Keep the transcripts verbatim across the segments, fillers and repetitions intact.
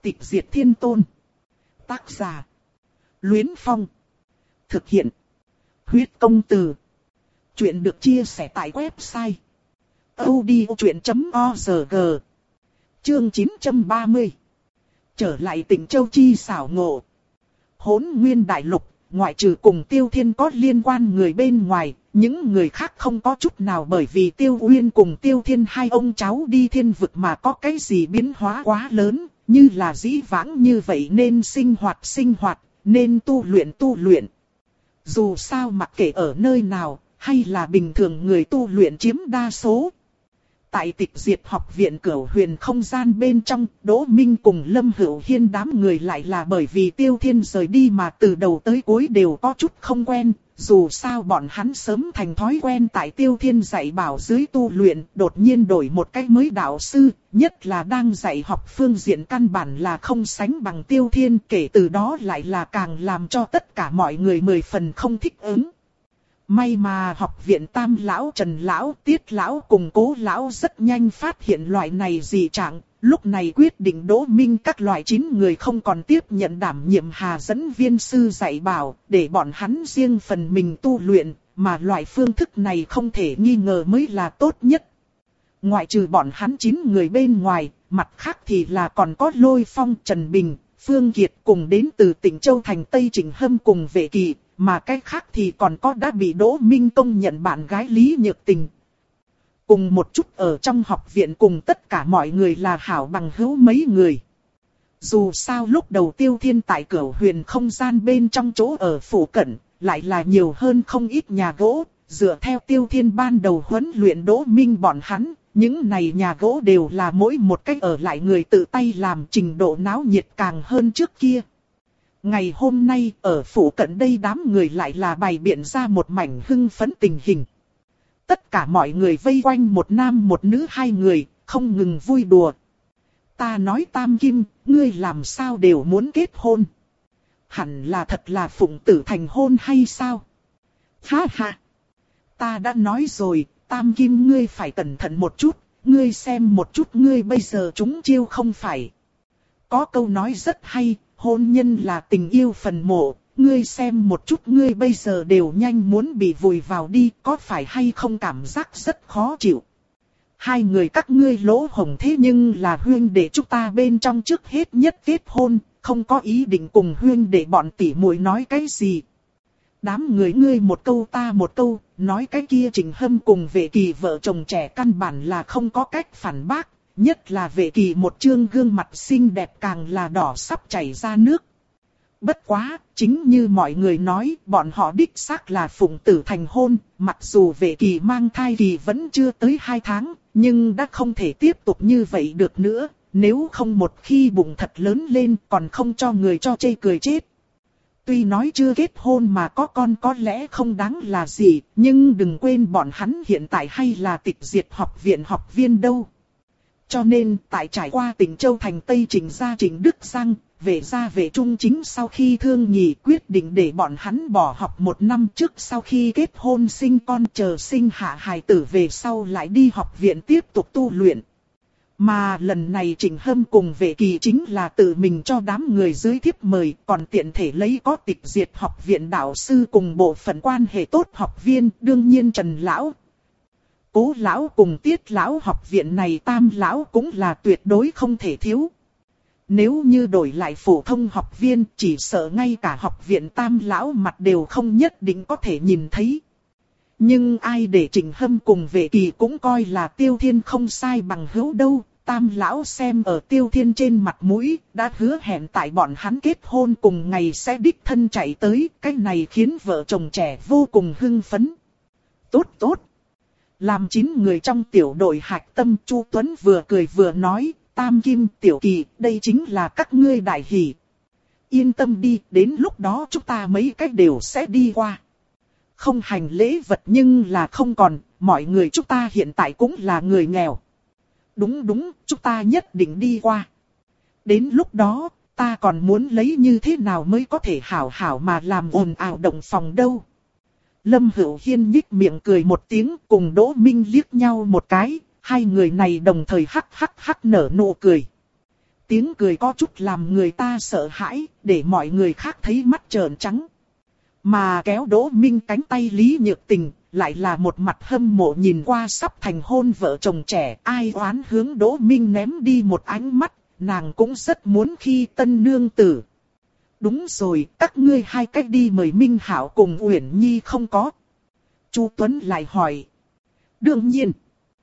Tịch diệt thiên tôn. Tác giả. Luyến Phong. Thực hiện. Huyết công từ. Chuyện được chia sẻ tại website audiochuyện chấm org. Chương chín trăm ba mươi. Trở lại tỉnh Châu Chi xảo ngộ. Hỗn Nguyên Đại Lục, ngoại trừ cùng Tiêu Thiên có liên quan người bên ngoài, những người khác không có chút nào, bởi vì Tiêu Uyên cùng Tiêu Thiên hai ông cháu đi thiên vực mà có cái gì biến hóa quá lớn, như là dĩ vãng như vậy nên sinh hoạt sinh hoạt, nên tu luyện tu luyện. Dù sao mặc kệ ở nơi nào, hay là bình thường người tu luyện chiếm đa số. Tại Tịch Diệt học viện Cửu Huyền không gian bên trong, Đỗ Minh cùng Lâm Hữu Hiên đám người lại là bởi vì Tiêu Thiên rời đi mà từ đầu tới cuối đều có chút không quen. Dù sao bọn hắn sớm thành thói quen tại Tiêu Thiên dạy bảo dưới tu luyện, đột nhiên đổi một cách mới đạo sư, nhất là đang dạy học phương diện căn bản là không sánh bằng Tiêu Thiên, kể từ đó lại là càng làm cho tất cả mọi người mười phần không thích ứng. May mà học viện Tam Lão, Trần Lão, Tiết Lão cùng Cố Lão rất nhanh phát hiện loại này dị trạng, lúc này quyết định Đỗ Minh các loại chín người không còn tiếp nhận đảm nhiệm hà dẫn viên sư dạy bảo, để bọn hắn riêng phần mình tu luyện, mà loại phương thức này không thể nghi ngờ mới là tốt nhất. Ngoại trừ bọn hắn chín người bên ngoài, mặt khác thì là còn có Lôi Phong, Trần Bình, Phương Kiệt cùng đến từ tỉnh Châu Thành Tây Trịnh Hâm cùng Vệ Kỳ. Mà cái khác thì còn có đã bị Đỗ Minh công nhận bạn gái Lý Nhược Tình. Cùng một chút ở trong học viện cùng tất cả mọi người là hảo bằng hữu mấy người. Dù sao lúc đầu Tiêu Thiên tại Cửu Huyền không gian bên trong chỗ ở phủ cận, lại là nhiều hơn không ít nhà gỗ. Dựa theo Tiêu Thiên ban đầu huấn luyện Đỗ Minh bọn hắn, những này nhà gỗ đều là mỗi một cách ở lại người tự tay làm, trình độ náo nhiệt càng hơn trước kia. Ngày hôm nay ở phủ cận đây đám người lại là bày biện ra một mảnh hưng phấn tình hình. Tất cả mọi người vây quanh một nam một nữ hai người, không ngừng vui đùa. Ta nói Tam Kim, ngươi làm sao đều muốn kết hôn? Hẳn là thật là phụng tử thành hôn hay sao? Ha ha! Ta đã nói rồi, Tam Kim ngươi phải cẩn thận một chút, ngươi xem một chút ngươi bây giờ chúng chiêu không phải. Có câu nói rất hay. Hôn nhân là tình yêu phần mộ, ngươi xem một chút ngươi bây giờ đều nhanh muốn bị vùi vào đi, có phải hay không cảm giác rất khó chịu. Hai người các ngươi lỗ hổng thế nhưng là huyên đệ chúng ta bên trong trước hết nhất kết hôn, không có ý định cùng huyên đệ bọn tỷ muội nói cái gì. Đám người ngươi một câu ta một câu, nói cái kia Trịnh Hâm cùng Vệ Kỳ vợ chồng trẻ căn bản là không có cách phản bác. Nhất là Vệ Kỳ một trương gương mặt xinh đẹp càng là đỏ sắp chảy ra nước. Bất quá, chính như mọi người nói, bọn họ đích xác là phụng tử thành hôn, mặc dù Vệ Kỳ mang thai kỳ vẫn chưa tới hai tháng, nhưng đã không thể tiếp tục như vậy được nữa, nếu không một khi bụng thật lớn lên còn không cho người cho chê cười chết. Tuy nói chưa kết hôn mà có con có lẽ không đáng là gì, nhưng đừng quên bọn hắn hiện tại hay là Tịch Diệt học viện học viên đâu. Cho nên, tại trải qua tỉnh Châu Thành Tây Trịnh gia Trịnh Đức Giang, Vệ gia Vệ Trung Chính sau khi thương nghị quyết định để bọn hắn bỏ học một năm trước sau khi kết hôn sinh con chờ sinh hạ hài tử về sau lại đi học viện tiếp tục tu luyện. Mà lần này Trịnh Hâm cùng Vệ Kỳ chính là tự mình cho đám người dưới thiếp mời, còn tiện thể lấy có Tịch Diệt học viện đạo sư cùng bộ phận quan hệ tốt học viên, đương nhiên Trần Lão. Cố Lão cùng Tiết Lão học viện này Tam Lão cũng là tuyệt đối không thể thiếu. Nếu như đổi lại phổ thông học viên, chỉ sợ ngay cả học viện Tam Lão mặt đều không nhất định có thể nhìn thấy. Nhưng ai để Trịnh Hâm cùng Vệ Kỳ cũng coi là Tiêu Thiên không sai bằng hữu đâu. Tam Lão xem ở Tiêu Thiên trên mặt mũi, đã hứa hẹn tại bọn hắn kết hôn cùng ngày sẽ đích thân chạy tới. Cái này khiến vợ chồng trẻ vô cùng hưng phấn. Tốt tốt. Làm chín người trong tiểu đội hạch tâm, Chu Tuấn vừa cười vừa nói, Tam Kim, Tiểu Kỳ, đây chính là các ngươi đại hỷ. Yên tâm đi, đến lúc đó chúng ta mấy cách đều sẽ đi qua. Không hành lễ vật nhưng là không còn, mọi người chúng ta hiện tại cũng là người nghèo. Đúng đúng, chúng ta nhất định đi qua. Đến lúc đó, ta còn muốn lấy như thế nào mới có thể hảo hảo mà làm ồn ào động phòng đâu. Lâm Hữu Hiên nhích miệng cười một tiếng cùng Đỗ Minh liếc nhau một cái, hai người này đồng thời hắc hắc hắc nở nụ cười. tiếng cười có chút làm người ta sợ hãi, để mọi người khác thấy mắt trợn trắng. Mà kéo Đỗ Minh cánh tay Lý Nhược Tình, lại là một mặt hâm mộ nhìn qua sắp thành hôn vợ chồng trẻ. Ai oán hướng Đỗ Minh ném đi một ánh mắt, nàng cũng rất muốn khi tân nương tử. Đúng rồi, các ngươi hai cách đi mời Minh Hạo cùng Uyển Nhi không có? Chu Tuấn lại hỏi. Đương nhiên.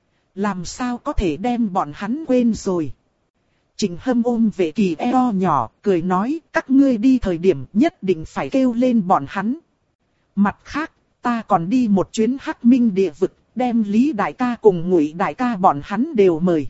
Làm sao có thể đem bọn hắn quên rồi? Trình Hâm ôm Vệ Kỳ eo nhỏ, cười nói, các ngươi đi thời điểm nhất định phải kêu lên bọn hắn. Mặt khác, ta còn đi một chuyến Hắc Minh địa vực, đem Lý đại ca cùng Ngụy đại ca bọn hắn đều mời.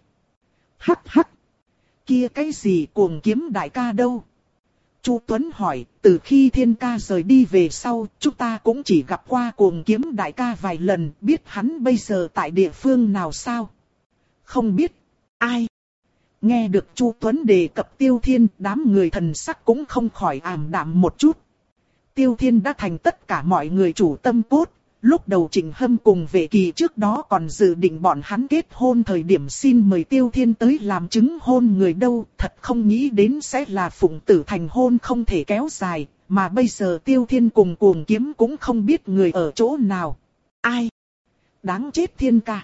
Hắc hắc. Kia cái gì Cuồng Kiếm đại ca đâu? Chu Tuấn hỏi, từ khi Thiên ca rời đi về sau, chúng ta cũng chỉ gặp qua Cuồng Kiếm đại ca vài lần, biết hắn bây giờ tại địa phương nào sao? Không biết. Ai? Nghe được Chu Tuấn đề cập Tiêu Thiên, đám người thần sắc cũng không khỏi ảm đạm một chút. Tiêu Thiên đã thành tất cả mọi người chủ tâm cốt. Lúc đầu Trình Hâm cùng Vệ Kỳ trước đó còn dự định bọn hắn kết hôn thời điểm xin mời Tiêu Thiên tới làm chứng hôn người đâu. Thật không nghĩ đến sẽ là phụng tử thành hôn không thể kéo dài. Mà bây giờ Tiêu Thiên cùng Cuồng Kiếm cũng không biết người ở chỗ nào. Ai? Đáng chết Thiên ca.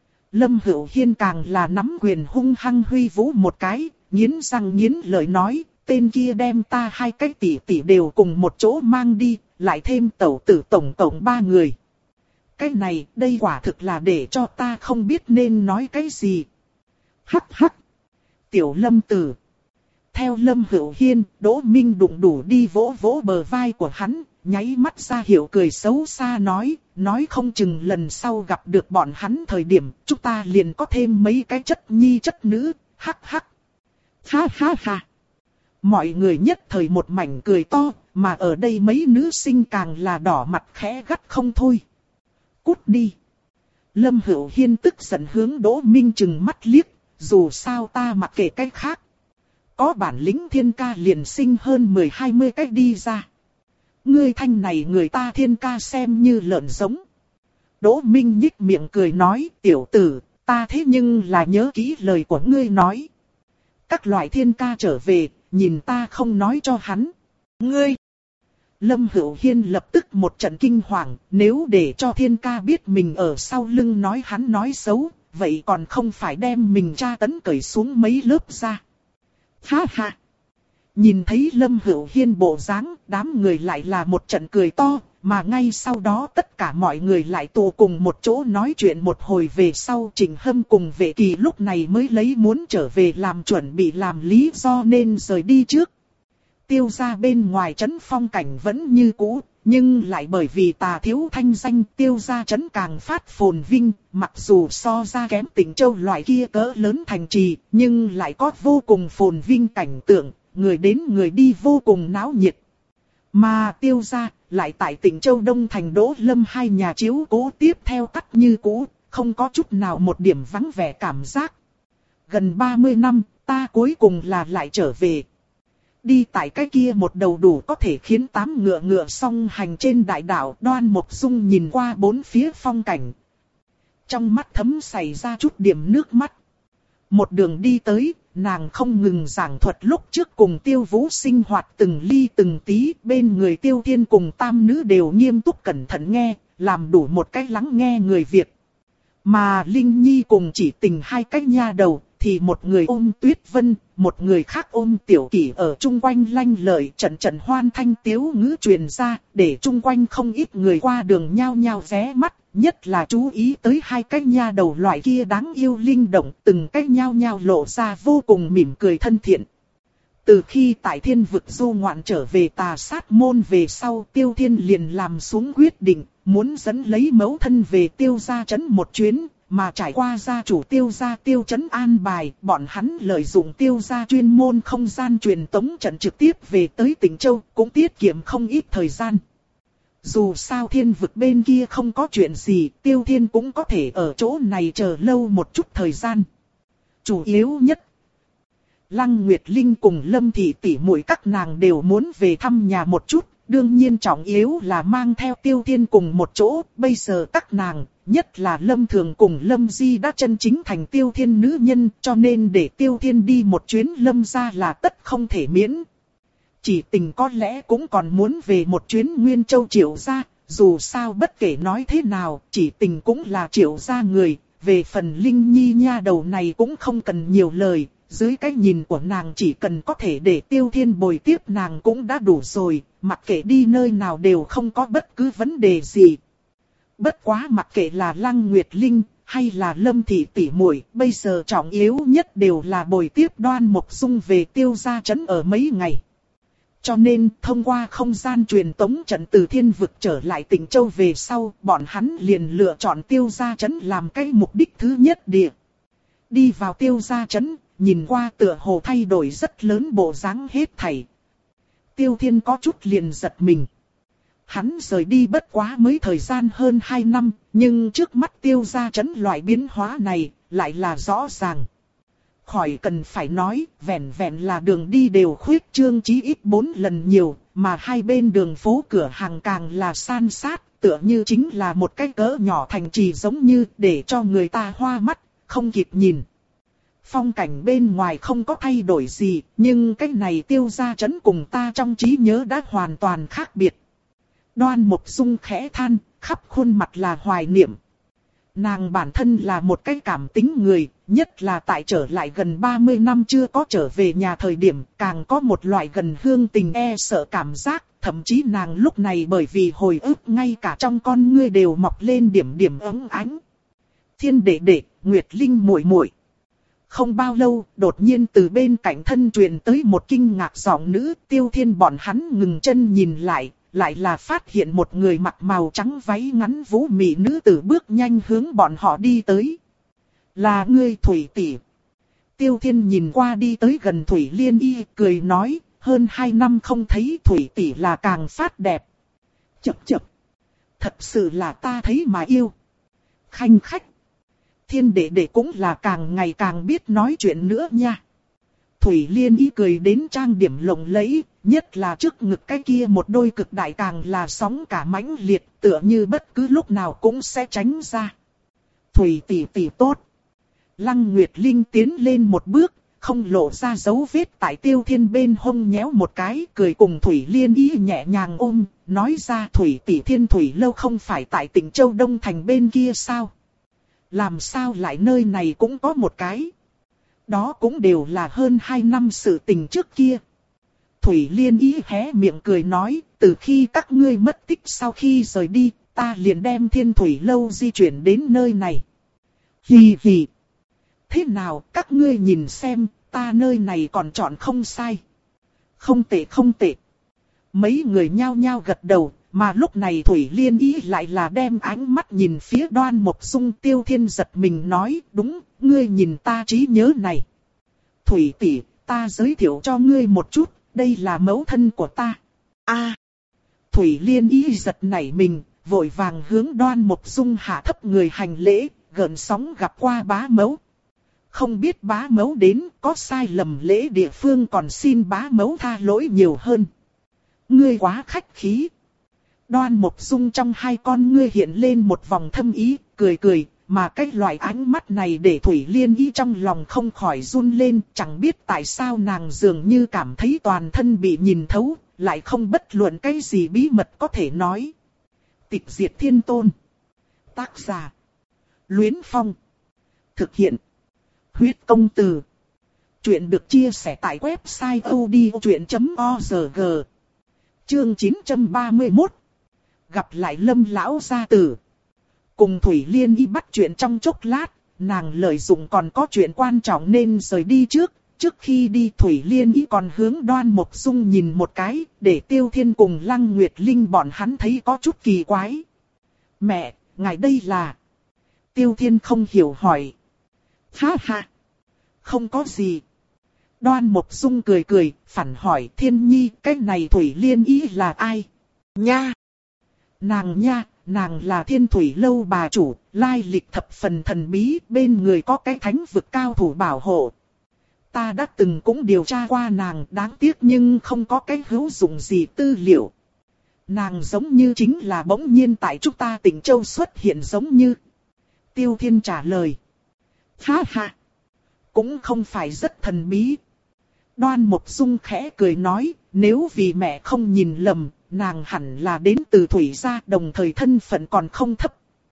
Lâm Hữu Hiên càng là nắm quyền hung hăng huy vũ một cái, nghiến răng nghiến lợi nói, tên kia đem ta hai cái tỷ tỷ đều cùng một chỗ mang đi, lại thêm tẩu tử tổng tổng ba người. Cái này, đây quả thực là để cho ta không biết nên nói cái gì. Hắc hắc. Tiểu Lâm tử. Theo Lâm Hữu Hiên, Đỗ Minh đụng đủ đi vỗ vỗ bờ vai của hắn, nháy mắt ra hiệu cười xấu xa nói, nói không chừng lần sau gặp được bọn hắn thời điểm, chúng ta liền có thêm mấy cái chất nhi chất nữ, hắc hắc. Ha ha ha. Mọi người nhất thời một mảnh cười to, mà ở đây mấy nữ sinh càng là đỏ mặt khẽ gắt không thôi. Cút đi. Lâm Hữu Hiên tức giận hướng Đỗ Minh chừng mắt liếc, dù sao ta mặc kệ cách khác. Có bản lĩnh Thiên ca liền sinh hơn mười hai mươi cách đi ra. Ngươi thanh này người ta Thiên ca xem như lợn giống. Đỗ Minh nhích miệng cười nói, tiểu tử, ta thế nhưng là nhớ kỹ lời của ngươi nói. Các loại Thiên ca trở về, nhìn ta không nói cho hắn. Ngươi! Lâm Hữu Hiên lập tức một trận kinh hoàng, nếu để cho Thiên ca biết mình ở sau lưng nói hắn nói xấu, vậy còn không phải đem mình tra tấn cởi xuống mấy lớp ra. Ha ha! Nhìn thấy Lâm Hữu Hiên bộ dáng, đám người lại là một trận cười to, mà ngay sau đó tất cả mọi người lại tụ cùng một chỗ nói chuyện một hồi về sau. Trình Hâm cùng Vệ Kỳ lúc này mới lấy muốn trở về làm chuẩn bị làm lý do nên rời đi trước. Tiêu gia bên ngoài trấn phong cảnh vẫn như cũ, nhưng lại bởi vì Tà thiếu thanh danh Tiêu gia trấn càng phát phồn vinh, mặc dù so ra kém Tịnh Châu loại kia cỡ lớn thành trì, nhưng lại có vô cùng phồn vinh cảnh tượng, người đến người đi vô cùng náo nhiệt. Mà Tiêu gia lại tại Tịnh Châu Đông thành Đỗ Lâm hai nhà chiếu cố tiếp theo cắt như cũ, không có chút nào một điểm vắng vẻ cảm giác. Gần ba mươi năm, ta cuối cùng là lại trở về. Đi tại cái kia một đầu đủ có thể khiến tám ngựa ngựa song hành trên đại đảo. Đoan Mộc Dung nhìn qua bốn phía phong cảnh. Trong mắt thấm xảy ra chút điểm nước mắt. Một đường đi tới, nàng không ngừng giảng thuật lúc trước cùng Tiêu Vũ sinh hoạt từng ly từng tí. Bên người Tiêu Thiên cùng tam nữ đều nghiêm túc cẩn thận nghe, làm đủ một cách lắng nghe người Việt. Mà Linh Nhi cùng Chỉ Tình hai cách nha đầu, thì một người ôm Tuyết Vân, một người khác ôm Tiểu Kỷ ở chung quanh lanh lợi, trận trận hoan thanh tiếu ngữ truyền ra, để chung quanh không ít người qua đường nhao nhao ghé mắt, nhất là chú ý tới hai cái nha đầu loại kia đáng yêu linh động, từng cái nhao nhao lộ ra vô cùng mỉm cười thân thiện. Từ khi tại Thiên vực du ngoạn trở về Tà Sát môn về sau, Tiêu Thiên liền làm xuống quyết định, muốn dẫn lấy mẫu thân về Tiêu gia trấn một chuyến. Mà trải qua gia chủ Tiêu gia Tiêu trấn an bài, bọn hắn lợi dụng Tiêu gia chuyên môn không gian truyền tống trận trực tiếp về tới Tịnh Châu, cũng tiết kiệm không ít thời gian. Dù sao Thiên vực bên kia không có chuyện gì, Tiêu Thiên cũng có thể ở chỗ này chờ lâu một chút thời gian. Chủ yếu nhất, Lăng Nguyệt Linh cùng Lâm Thị tỷ muội các nàng đều muốn về thăm nhà một chút. Đương nhiên trọng yếu là mang theo Tiêu Thiên cùng một chỗ, bây giờ các nàng, nhất là Lâm Thường cùng Lâm Di đã chân chính thành Tiêu Thiên nữ nhân, cho nên để Tiêu Thiên đi một chuyến Lâm gia là tất không thể miễn. Chỉ Tình có lẽ cũng còn muốn về một chuyến Nguyên Châu Triệu gia, dù sao bất kể nói thế nào, Chỉ Tình cũng là Triệu gia người, về phần Linh Nhi nha đầu này cũng không cần nhiều lời, dưới cái nhìn của nàng chỉ cần có thể để Tiêu Thiên bồi tiếp nàng cũng đã đủ rồi, mặc kệ đi nơi nào đều không có bất cứ vấn đề gì. Bất quá mặc kệ là Lăng Nguyệt Linh hay là Lâm Thị tỷ muội, bây giờ trọng yếu nhất đều là bồi tiếp Đoan Mộc Dung về Tiêu gia trấn ở mấy ngày. Cho nên thông qua không gian truyền tống trận từ thiên vực trở lại Tịnh Châu về sau, bọn hắn liền lựa chọn Tiêu gia trấn làm cái mục đích thứ nhất địa. Đi vào Tiêu gia trấn, nhìn qua tựa hồ thay đổi rất lớn bộ dáng hết thảy. Tiêu Thiên có chút liền giật mình. Hắn rời đi bất quá mới thời gian hơn hai năm, nhưng trước mắt Tiêu gia trấn loại biến hóa này lại là rõ ràng. Khỏi cần phải nói, vẹn vẹn là đường đi đều khuyết trương chí ít bốn lần nhiều, mà hai bên đường phố cửa hàng càng là san sát, tựa như chính là một cái cỡ nhỏ thành trì giống như để cho người ta hoa mắt, không kịp nhìn. Phong cảnh bên ngoài không có thay đổi gì, nhưng cái này Tiêu gia trấn cùng ta trong trí nhớ đã hoàn toàn khác biệt. Đoan Mộc Dung khẽ than, khắp khuôn mặt là hoài niệm. Nàng bản thân là một cái cảm tính người, nhất là tại trở lại gần ba mươi năm chưa có trở về nhà thời điểm, càng có một loại gần hương tình e sợ cảm giác, thậm chí nàng lúc này bởi vì hồi ức ngay cả trong con ngươi đều mọc lên điểm điểm ấm ánh. Thiên đệ đệ, Nguyệt Linh muội muội. Không bao lâu, đột nhiên từ bên cạnh thân truyền tới một kinh ngạc giọng nữ, Tiêu Thiên bọn hắn ngừng chân nhìn lại, lại là phát hiện một người mặc màu trắng váy ngắn vũ mị nữ tử bước nhanh hướng bọn họ đi tới. Là ngươi Thủy tỷ. Tiêu Thiên nhìn qua đi tới gần Thủy Liên Y, cười nói, hơn hai năm không thấy Thủy tỷ là càng phát đẹp. Chậc chậc. Thật sự là ta thấy mà yêu. Khanh khách. Thiên đệ đệ cũng là càng ngày càng biết nói chuyện nữa nha. Thủy Liên Y cười đến trang điểm lộng lẫy, nhất là trước ngực cái kia một đôi cực đại càng là sóng cả mãnh liệt, tựa như bất cứ lúc nào cũng sẽ tránh ra. Thủy tỷ tỷ tốt. Lăng Nguyệt Linh tiến lên một bước, không lộ ra dấu vết tại Tiêu Thiên bên hông nhéo một cái, cười cùng Thủy Liên Y nhẹ nhàng ôm, nói ra Thủy tỷ Thiên Thủy lâu không phải tại Tịnh Châu Đông Thành bên kia sao? Làm sao lại nơi này cũng có một cái? Đó cũng đều là hơn hai năm sự tình trước kia. Thủy Liên Y hé miệng cười nói, từ khi các ngươi mất tích sau khi rời đi, ta liền đem Thiên Thủy lâu di chuyển đến nơi này. Hì hì. Thế nào, các ngươi nhìn xem, ta nơi này còn chọn không sai. Không tệ không tệ. Mấy người nhao nhao gật đầu, mà lúc này Thủy Liên Y lại là đem ánh mắt nhìn phía Đoan Mộc Dung. Tiêu Thiên giật mình nói, đúng, ngươi nhìn ta trí nhớ này. Thủy tỷ, ta giới thiệu cho ngươi một chút, đây là mẫu thân của ta. A. À, Thủy Liên Y giật nảy mình, vội vàng hướng Đoan Mộc Dung hạ thấp người hành lễ, gợn sóng gặp qua bá mẫu. Không biết bá mẫu đến, có sai lầm lễ địa phương còn xin bá mẫu tha lỗi nhiều hơn. Ngươi quá khách khí. Đoan Mộc Dung trong hai con ngươi hiện lên một vòng thâm ý, cười cười, mà cái loại ánh mắt này để Thủy Liên Y trong lòng không khỏi run lên, chẳng biết tại sao nàng dường như cảm thấy toàn thân bị nhìn thấu, lại không bất luận cái gì bí mật có thể nói. Tịch Diệt Thiên Tôn. Tác giả. Luyến Phong. Thực hiện. Huyết Công Từ. Chuyện được chia sẻ tại website odchuyện chấm org. Chương chín trăm ba mươi mốt. Gặp lại Lâm lão gia tử. Cùng Thủy Liên Y bắt chuyện trong chốc lát, nàng lợi dụng còn có chuyện quan trọng nên rời đi trước. Trước khi đi Thủy Liên Y còn hướng Đoan Mộc Dung nhìn một cái, để Tiêu Thiên cùng Lăng Nguyệt Linh bọn hắn thấy có chút kỳ quái. Mẹ, ngài đây là... Tiêu Thiên không hiểu hỏi. Ha ha, không có gì. Đoan Mộc Dung cười cười, phản hỏi Thiên Nhi, cái này Thủy Liên Y là ai? Nha! Nàng nha, nàng là Thiên Thủy lâu bà chủ, lai lịch thập phần thần bí, bên người có cái thánh vực cao thủ bảo hộ. Ta đã từng cũng điều tra qua nàng, đáng tiếc nhưng không có cái hữu dụng gì tư liệu. Nàng giống như chính là bỗng nhiên tại chúng ta Tịnh Châu xuất hiện giống như. Tiêu Thiên trả lời. Ha ha. Cũng không phải rất thần bí. Đoan Mộc Dung khẽ cười nói, nếu vì mẹ không nhìn lầm, nàng hẳn là đến từ Thủy gia, đồng thời thân phận còn không thấp.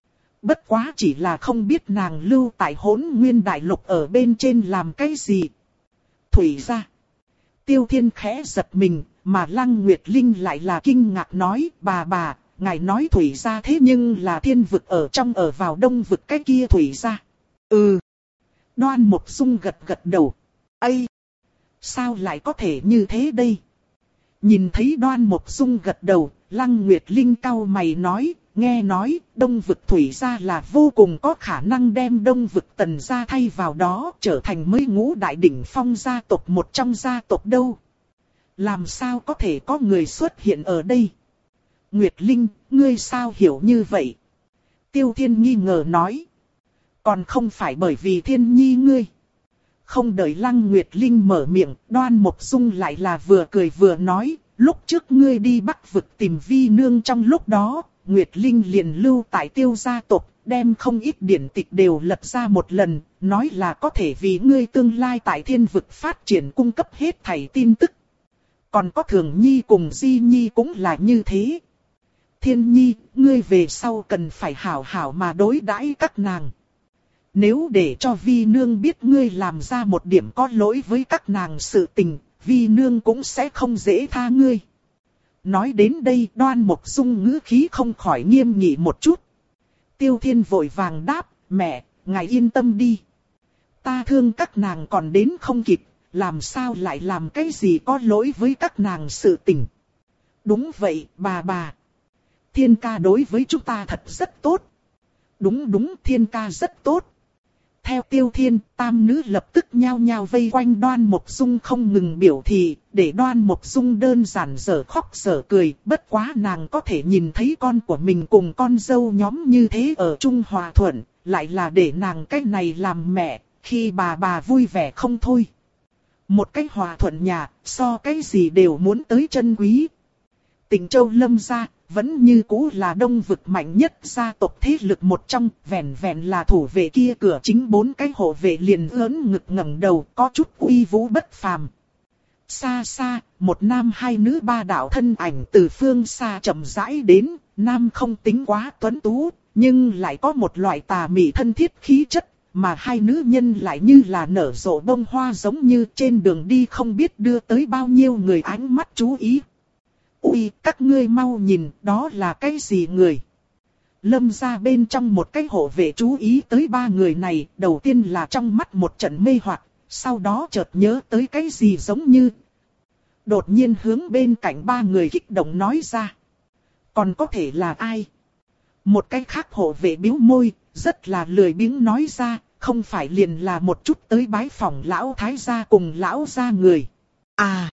Bất quá chỉ là không biết nàng lưu tại Hỗn Nguyên Đại Lục ở bên trên làm cái gì. Thủy gia. Tiêu Thiên khẽ giật mình, mà Lăng Nguyệt Linh lại là kinh ngạc nói, bà bà, ngài nói Thủy gia thế nhưng là thiên vực ở trong ở vào đông vực cái kia Thủy gia. Ừ. Đoan Mộc Dung gật gật đầu. Ây! Sao lại có thể như thế đây? Nhìn thấy Đoan Mộc Dung gật đầu, Lăng Nguyệt Linh cau mày nói, nghe nói đông vực Thủy gia là vô cùng có khả năng đem đông vực Tần gia thay vào đó, trở thành mới ngũ đại đỉnh phong gia tộc một trong gia tộc đâu. Làm sao có thể có người xuất hiện ở đây? Nguyệt Linh, ngươi sao hiểu như vậy? Tiêu Thiên nghi ngờ nói. Còn không phải bởi vì Thiên Nhi ngươi. Không đợi Lăng Nguyệt Linh mở miệng, Đoan Mộc Dung lại là vừa cười vừa nói, lúc trước ngươi đi Bắc vực tìm Vi nương trong lúc đó, Nguyệt Linh liền lưu tại Tiêu gia tộc, đem không ít điển tịch đều lật ra một lần, nói là có thể vì ngươi tương lai tại thiên vực phát triển cung cấp hết thảy tin tức. Còn có Thường Nhi cùng Di Nhi cũng là như thế. Thiên Nhi, ngươi về sau cần phải hảo hảo mà đối đãi các nàng. Nếu để cho Vi nương biết ngươi làm ra một điểm có lỗi với các nàng sự tình, Vi nương cũng sẽ không dễ tha ngươi. Nói đến đây, Đoan Mộc Dung ngữ khí không khỏi nghiêm nghị một chút. Tiêu Thiên vội vàng đáp, mẹ, ngài yên tâm đi. Ta thương các nàng còn đến không kịp, làm sao lại làm cái gì có lỗi với các nàng sự tình. Đúng vậy, bà bà. Thiên ca đối với chúng ta thật rất tốt. Đúng đúng, Thiên ca rất tốt. Theo Tiêu Thiên, tam nữ lập tức nhao nhao vây quanh Đoan Mộc Dung không ngừng biểu thị, để Đoan Mộc Dung đơn giản dở khóc dở cười, bất quá nàng có thể nhìn thấy con của mình cùng con dâu nhóm như thế ở chung hòa thuận, lại là để nàng cái này làm mẹ, khi bà bà vui vẻ không thôi. Một cái hòa thuận nhà, so cái gì đều muốn tới chân quý. Tịnh Châu Lâm gia vẫn như cũ là đông vực mạnh nhất gia tộc thế lực một trong, vẹn vẹn là thủ vệ kia cửa chính bốn cái hộ vệ liền lớn ngực ngẩng đầu, có chút uy vũ bất phàm. Xa xa, một nam hai nữ ba đạo thân ảnh từ phương xa chậm rãi đến, nam không tính quá tuấn tú, nhưng lại có một loại tà mị thân thiết khí chất, mà hai nữ nhân lại như là nở rộ bông hoa giống như trên đường đi không biết đưa tới bao nhiêu người ánh mắt chú ý. Ui, các ngươi mau nhìn, đó là cái gì người? Lâm gia bên trong một cái hộ vệ chú ý tới ba người này, đầu tiên là trong mắt một trận mê hoặc, sau đó chợt nhớ tới cái gì giống như. Đột nhiên hướng bên cạnh ba người kích động nói ra. Còn có thể là ai? Một cái khác hộ vệ bĩu môi, rất là lười biếng nói ra, không phải liền là một chút tới bái phỏng lão thái gia cùng lão gia người. À!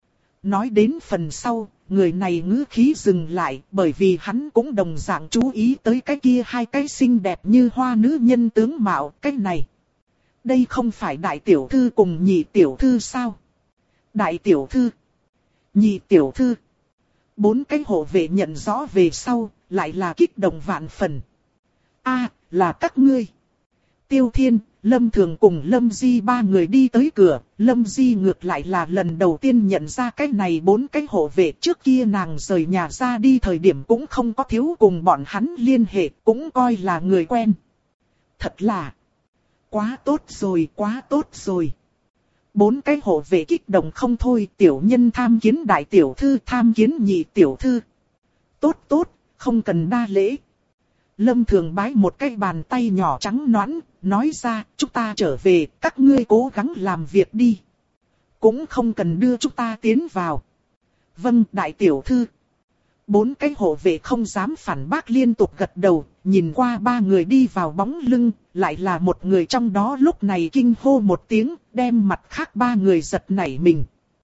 Nói đến phần sau, người này ngữ khí dừng lại, bởi vì hắn cũng đồng dạng chú ý tới cái kia hai cái xinh đẹp như hoa nữ nhân tướng mạo, cái này. Đây không phải đại tiểu thư cùng nhị tiểu thư sao? Đại tiểu thư, nhị tiểu thư. Bốn cái hộ vệ nhận rõ về sau, lại là kích động vạn phần. A, là các ngươi. Tiêu Thiên, Lâm Thường cùng Lâm Di ba người đi tới cửa, Lâm Di ngược lại là lần đầu tiên nhận ra cái này bốn cái hộ vệ, trước kia nàng rời nhà ra đi thời điểm cũng không có thiếu cùng bọn hắn liên hệ, cũng coi là người quen. Thật là quá tốt rồi, quá tốt rồi. Bốn cái hộ vệ kích động không thôi, tiểu nhân tham kiến đại tiểu thư, tham kiến nhị tiểu thư. Tốt tốt, không cần đa lễ. Lâm Thường bái một cái bàn tay nhỏ trắng nõn, nói ra, chúng ta trở về, các ngươi cố gắng làm việc đi. Cũng không cần đưa chúng ta tiến vào. Vâng, đại tiểu thư. Bốn cái hộ vệ không dám phản bác liên tục gật đầu, nhìn qua ba người đi vào bóng lưng, lại là một người trong đó lúc này kinh hô một tiếng, đem mặt khác ba người giật nảy mình.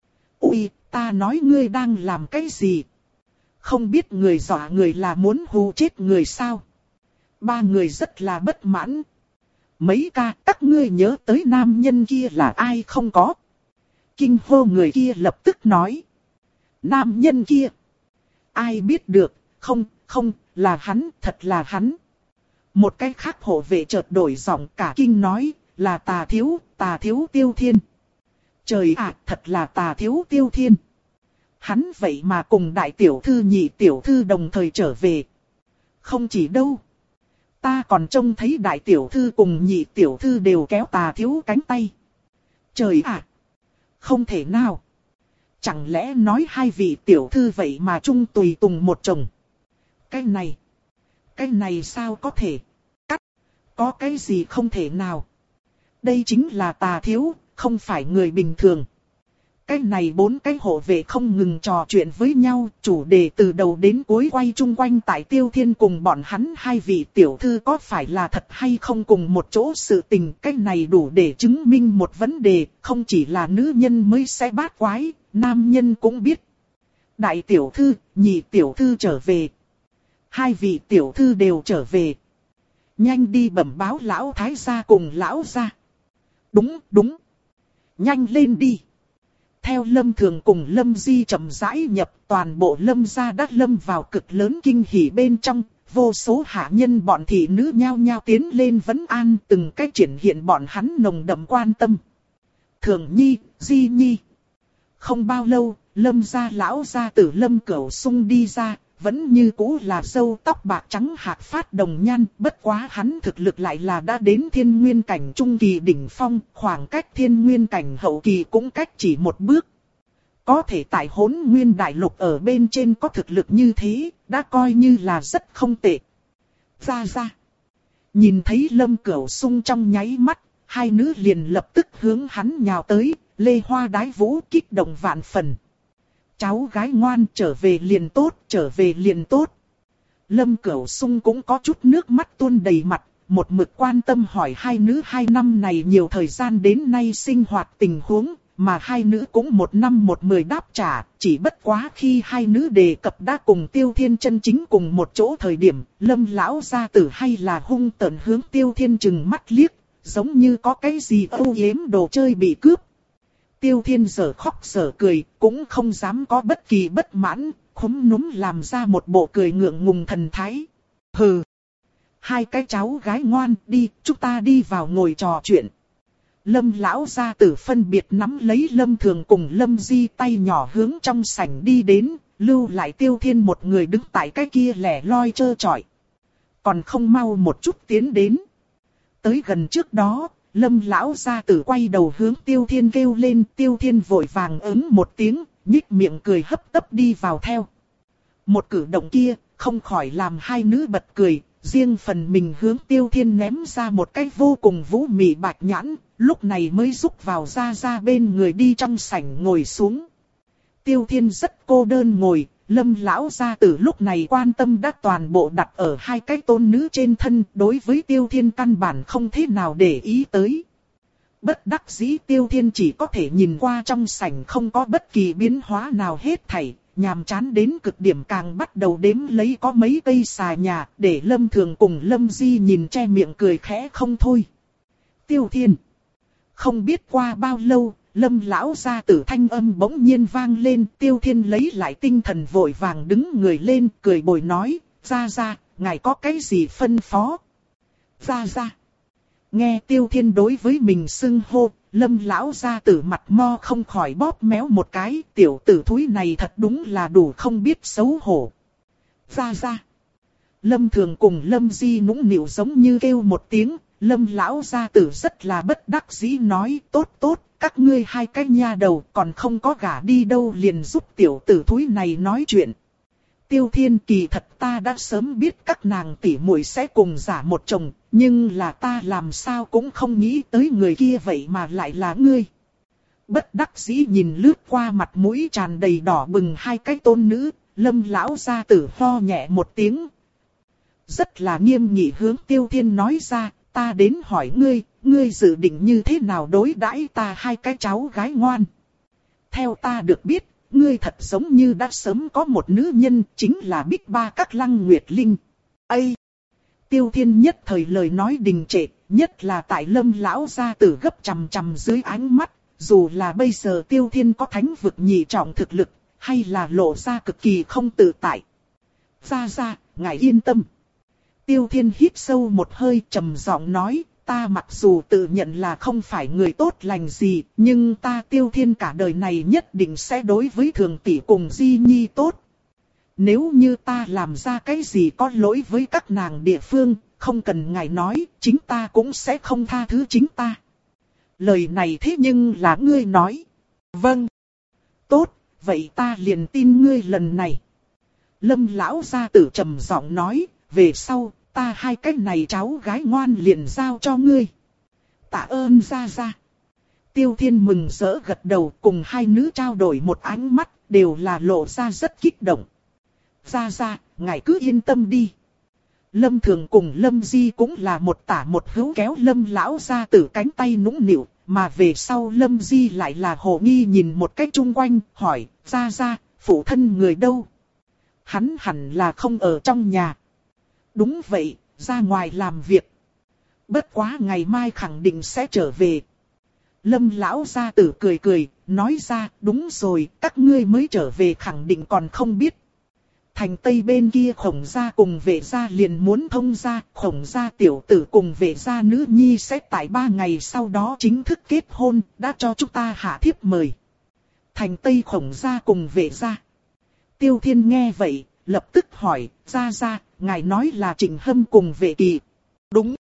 Ui, ta nói ngươi đang làm cái gì? Không biết người dọa người là muốn hù chết người sao? Ba người rất là bất mãn. Mấy ca, các ngươi nhớ tới nam nhân kia là ai không có? Kinh hô người kia lập tức nói. Nam nhân kia? Ai biết được, không, không, là hắn, thật là hắn. Một cái khác hộ vệ chợt đổi giọng cả kinh nói, là Tà thiếu, Tà thiếu Tiêu Thiên. Trời ạ, thật là Tà thiếu Tiêu Thiên. Hắn vậy mà cùng đại tiểu thư nhị tiểu thư đồng thời trở về. Không chỉ đâu. Ta còn trông thấy đại tiểu thư cùng nhị tiểu thư đều kéo Tà thiếu cánh tay. Trời ạ. Không thể nào. Chẳng lẽ nói hai vị tiểu thư vậy mà chung tùy tùng một chồng. Cái này. Cái này sao có thể. Cắt. Có cái gì không thể nào. Đây chính là Tà thiếu, không phải người bình thường. Cái này bốn cái hộ vệ không ngừng trò chuyện với nhau, chủ đề từ đầu đến cuối quay chung quanh tại Tiêu Thiên cùng bọn hắn hai vị tiểu thư có phải là thật hay không cùng một chỗ sự tình. Cái này đủ để chứng minh một vấn đề, không chỉ là nữ nhân mới sẽ bát quái, nam nhân cũng biết. Đại tiểu thư, nhị tiểu thư trở về. Hai vị tiểu thư đều trở về. Nhanh đi bẩm báo lão thái gia cùng lão gia. Đúng, đúng. Nhanh lên đi. Theo Lâm Thường cùng Lâm Di chậm rãi nhập, toàn bộ Lâm gia đã lâm vào cực lớn kinh hỉ bên trong, vô số hạ nhân bọn thị nữ nhao nhao tiến lên vấn an, từng cách triển hiện bọn hắn nồng đậm quan tâm. Thường Nhi, Di Nhi. Không bao lâu, Lâm gia lão gia tử Lâm Cửu Sung đi ra, vẫn như cũ là râu tóc bạc trắng hạc phát đồng nhan, bất quá hắn thực lực lại là đã đến thiên nguyên cảnh trung kỳ đỉnh phong, khoảng cách thiên nguyên cảnh hậu kỳ cũng cách chỉ một bước. Có thể tại Hỗn Nguyên đại lục ở bên trên có thực lực như thế, đã coi như là rất không tệ. Ra ra. Nhìn thấy Lâm Cửu Sung trong nháy mắt, hai nữ liền lập tức hướng hắn nhào tới, lê hoa đái vũ kích động vạn phần. Cháu gái ngoan, trở về liền tốt, trở về liền tốt. Lâm Cửu Sung cũng có chút nước mắt tuôn đầy mặt, một mực quan tâm hỏi hai nữ hai năm này nhiều thời gian đến nay sinh hoạt tình huống, mà hai nữ cũng một năm một mười đáp trả, chỉ bất quá khi hai nữ đề cập đã cùng Tiêu Thiên chân chính cùng một chỗ thời điểm, Lâm lão gia tử hay là hung tợn hướng Tiêu Thiên chừng mắt liếc, giống như có cái gì âu yếm đồ chơi bị cướp. Tiêu Thiên giờ khóc giờ cười, cũng không dám có bất kỳ bất mãn, khúm núm làm ra một bộ cười ngượng ngùng thần thái. Hừ! Hai cái cháu gái ngoan, đi, chúng ta đi vào ngồi trò chuyện. Lâm lão gia tử phân biệt nắm lấy Lâm Thường cùng Lâm Di tay nhỏ hướng trong sảnh đi đến, lưu lại Tiêu Thiên một người đứng tại cái kia lẻ loi trơ trọi. Còn không mau một chút tiến đến. Tới gần trước đó, Lâm lão gia tử quay đầu hướng Tiêu Thiên kêu lên, Tiêu Thiên vội vàng ứng một tiếng, nhích miệng cười hấp tấp đi vào theo. Một cử động kia, không khỏi làm hai nữ bật cười, riêng phần mình hướng Tiêu Thiên ném ra một cái vô cùng vũ mị bạch nhãn, lúc này mới rúc vào ra ra bên người đi trong sảnh ngồi xuống. Tiêu Thiên rất cô đơn ngồi, Lâm lão gia tử lúc này quan tâm đã toàn bộ đặt ở hai cái tôn nữ trên thân, đối với Tiêu Thiên căn bản không thế nào để ý tới. Bất đắc dĩ Tiêu Thiên chỉ có thể nhìn qua trong sảnh không có bất kỳ biến hóa nào hết thảy, nhàm chán đến cực điểm càng bắt đầu đếm lấy có mấy cây xà nhà, để Lâm Thường cùng Lâm Di nhìn che miệng cười khẽ không thôi. Tiêu Thiên. Không biết qua bao lâu, Lâm lão gia tử thanh âm bỗng nhiên vang lên, Tiêu Thiên lấy lại tinh thần vội vàng đứng người lên, cười bồi nói, ra ra, ngài có cái gì phân phó? Ra ra. Nghe Tiêu Thiên đối với mình xưng hô, Lâm lão gia tử mặt mo không khỏi bóp méo một cái, tiểu tử thúi này thật đúng là đủ không biết xấu hổ. Ra ra. Lâm Thường cùng Lâm Di nũng nịu giống như kêu một tiếng, Lâm lão gia tử rất là bất đắc dĩ nói, tốt tốt, các ngươi hai cái nha đầu còn không có gả đi đâu liền giúp tiểu tử thúi này nói chuyện. Tiêu Thiên, kỳ thật ta đã sớm biết các nàng tỷ muội sẽ cùng giả một chồng, nhưng là ta làm sao cũng không nghĩ tới người kia vậy mà lại là ngươi. Bất đắc dĩ nhìn lướt qua mặt mũi tràn đầy đỏ bừng hai cái tôn nữ, Lâm lão gia tử ho nhẹ một tiếng. Rất là nghiêm nghị hướng Tiêu Thiên nói ra, ta đến hỏi ngươi, ngươi dự định như thế nào đối đãi ta hai cái cháu gái ngoan. Theo ta được biết, ngươi thật giống như đã sớm có một nữ nhân, chính là Bích Ba Các Lăng Nguyệt Linh. Ây! Tiêu Thiên nhất thời lời nói đình trệ, nhất là tại Lâm lão gia tử gấp chằm chằm dưới ánh mắt, dù là bây giờ Tiêu Thiên có thánh vực nhị trọng thực lực, hay là lộ ra cực kỳ không tự tại. Ra ra, ngài yên tâm. Tiêu Thiên hít sâu một hơi trầm giọng nói, ta mặc dù tự nhận là không phải người tốt lành gì, nhưng ta Tiêu Thiên cả đời này nhất định sẽ đối với Thường tỷ cùng Di Nhi tốt. Nếu như ta làm ra cái gì có lỗi với các nàng địa phương, không cần ngài nói, chính ta cũng sẽ không tha thứ chính ta. Lời này thế nhưng là ngươi nói. Vâng. Tốt, vậy ta liền tin ngươi lần này. Lâm lão gia tử trầm giọng nói, về sau, ta hai cái này cháu gái ngoan liền giao cho ngươi. Tạ ơn gia gia. Tiêu Thiên mừng rỡ gật đầu, cùng hai nữ trao đổi một ánh mắt, đều là lộ ra rất kích động. Gia gia, ngài cứ yên tâm đi. Lâm Thường cùng Lâm Di cũng là một tả một hữu kéo Lâm lão gia tử cánh tay nũng nịu, mà về sau Lâm Di lại là hồ nghi nhìn một cách chung quanh, hỏi, gia gia, phụ thân người đâu? Hắn hẳn là không ở trong nhà. Đúng vậy, ra ngoài làm việc. Bất quá ngày mai khẳng định sẽ trở về. Lâm lão gia tử cười cười, nói ra, đúng rồi, các ngươi mới trở về khẳng định còn không biết. Thành Tây bên kia Khổng gia cùng Vệ gia liền muốn thông gia, Khổng gia tiểu tử cùng Vệ gia nữ nhi sẽ tại ba ngày sau đó chính thức kết hôn, đã cho chúng ta hạ thiếp mời. Thành Tây Khổng gia cùng Vệ gia. Tiêu Thiên nghe vậy, lập tức hỏi, gia gia, ngài nói là Trịnh Hâm cùng Vệ Kỳ. Đúng.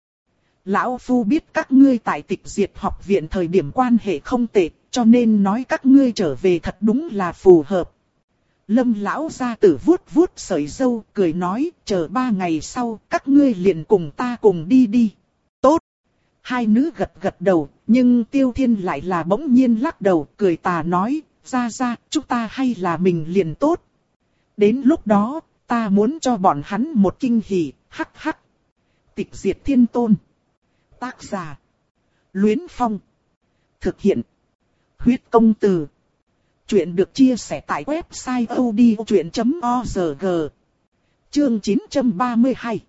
Lão Phu biết các ngươi tại Tịch Diệt học viện thời điểm quan hệ không tệ, cho nên nói các ngươi trở về thật đúng là phù hợp. Lâm lão gia tử vuốt vuốt sợi râu, cười nói, chờ ba ngày sau, các ngươi liền cùng ta cùng đi đi. Tốt. Hai nữ gật gật đầu, nhưng Tiêu Thiên lại là bỗng nhiên lắc đầu, cười tà nói, gia gia, chúng ta hay là mình liền tốt. Đến lúc đó, ta muốn cho bọn hắn một kinh hỉ, hắc hắc. Tịch Diệt Thiên Tôn. Tác giả. Luyến Phong. Thực hiện. Huyết Công Từ. Chuyện được chia sẻ tại website odchuyện chấm org. Chương chín trăm ba mươi hai.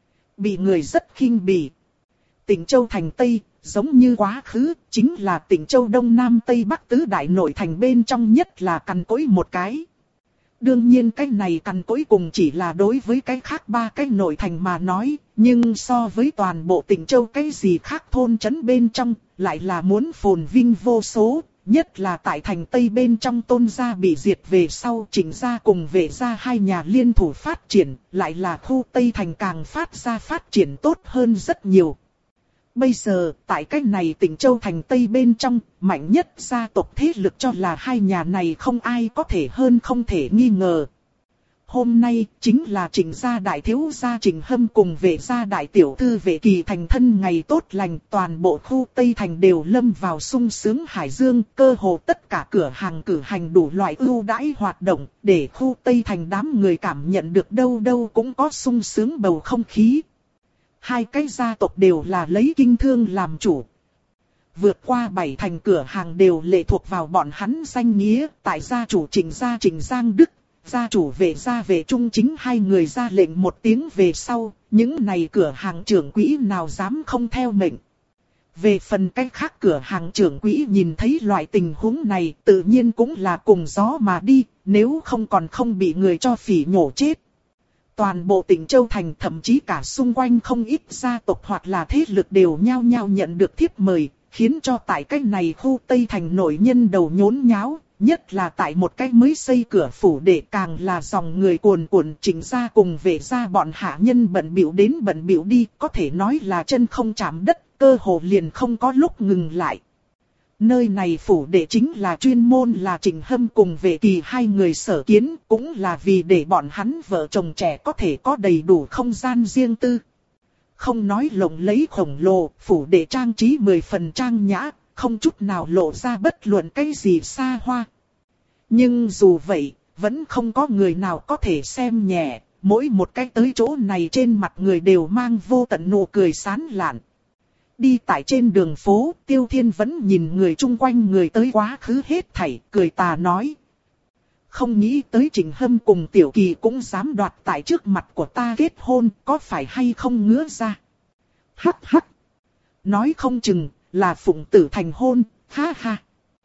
Bị người rất khinh bỉ. Tỉnh Châu thành Tây, giống như quá khứ, chính là tỉnh Châu Đông Nam Tây Bắc tứ đại nội thành bên trong nhất là cằn cỗi một cái. Đương nhiên cái này cằn cỗi cùng chỉ là đối với cái khác ba cái nội thành mà nói, nhưng so với toàn bộ tỉnh Châu cái gì khác thôn trấn bên trong, lại là muốn phồn vinh vô số. Nhất là tại thành Tây bên trong Tôn gia bị diệt về sau, Trịnh gia cùng Vệ gia hai nhà liên thủ phát triển, lại là khu Tây thành càng phát ra phát triển tốt hơn rất nhiều. Bây giờ, tại cách này tỉnh Châu thành Tây bên trong, mạnh nhất gia tộc thế lực cho là hai nhà này không ai có thể hơn không thể nghi ngờ. Hôm nay, chính là Trịnh gia đại thiếu gia Trịnh Hâm cùng Vệ gia đại tiểu thư Vệ Kỳ thành thân ngày tốt lành, toàn bộ khu Tây thành đều lâm vào sung sướng hải dương, cơ hồ tất cả cửa hàng cử hành đủ loại ưu đãi hoạt động, để khu Tây thành đám người cảm nhận được đâu đâu cũng có sung sướng bầu không khí. Hai cái gia tộc đều là lấy kinh thương làm chủ. Vượt qua bảy thành cửa hàng đều lệ thuộc vào bọn hắn danh nghĩa, tại gia chủ Trịnh gia Trịnh Giang Đức. Gia chủ Vệ gia Vệ Trung chính hai người ra lệnh một tiếng về sau, những này cửa hàng trưởng quỹ nào dám không theo mệnh. Về phần cách khác cửa hàng trưởng quỹ nhìn thấy loại tình huống này tự nhiên cũng là cùng gió mà đi, nếu không còn không bị người cho phỉ nhổ chết. Toàn bộ tỉnh Châu Thành thậm chí cả xung quanh không ít gia tộc hoặc là thế lực đều nhao nhao nhận được thiếp mời, khiến cho tại cách này khu Tây Thành nổi nhân đầu nhốn nháo. Nhất là tại một cái mới xây cửa phủ để càng là dòng người cuồn cuộn Trịnh gia cùng Vệ gia bọn hạ nhân bận bịu đến bận bịu đi, có thể nói là chân không chạm đất, cơ hồ liền không có lúc ngừng lại. Nơi này phủ đệ chính là chuyên môn là Trịnh Hâm cùng Vệ Kỳ hai người sở kiến, cũng là vì để bọn hắn vợ chồng trẻ có thể có đầy đủ không gian riêng tư. Không nói lộng lẫy khổng lồ, phủ đệ trang trí mười phần trang nhã, không chút nào lộ ra bất luận cái gì xa hoa. Nhưng dù vậy, vẫn không có người nào có thể xem nhẹ, mỗi một cái tới chỗ này trên mặt người đều mang vô tận nụ cười sán lạn. Đi tại trên đường phố, Tiêu Thiên vẫn nhìn người chung quanh người tới quá khứ hết thảy, cười tà nói. Không nghĩ tới Trịnh Hâm cùng Tiểu Kỳ cũng dám đoạt tại trước mặt của ta kết hôn, có phải hay không ngứa ra? Hắc hắc. Nói không chừng, là phụng tử thành hôn, ha ha.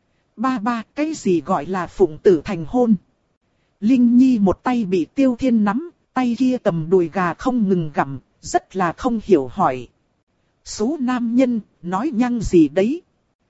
Ba ba, cái gì gọi là phụng tử thành hôn? Linh Nhi một tay bị Tiêu Thiên nắm, tay kia cầm đùi gà không ngừng gặm, rất là không hiểu hỏi. Số nam nhân, nói nhăng gì đấy?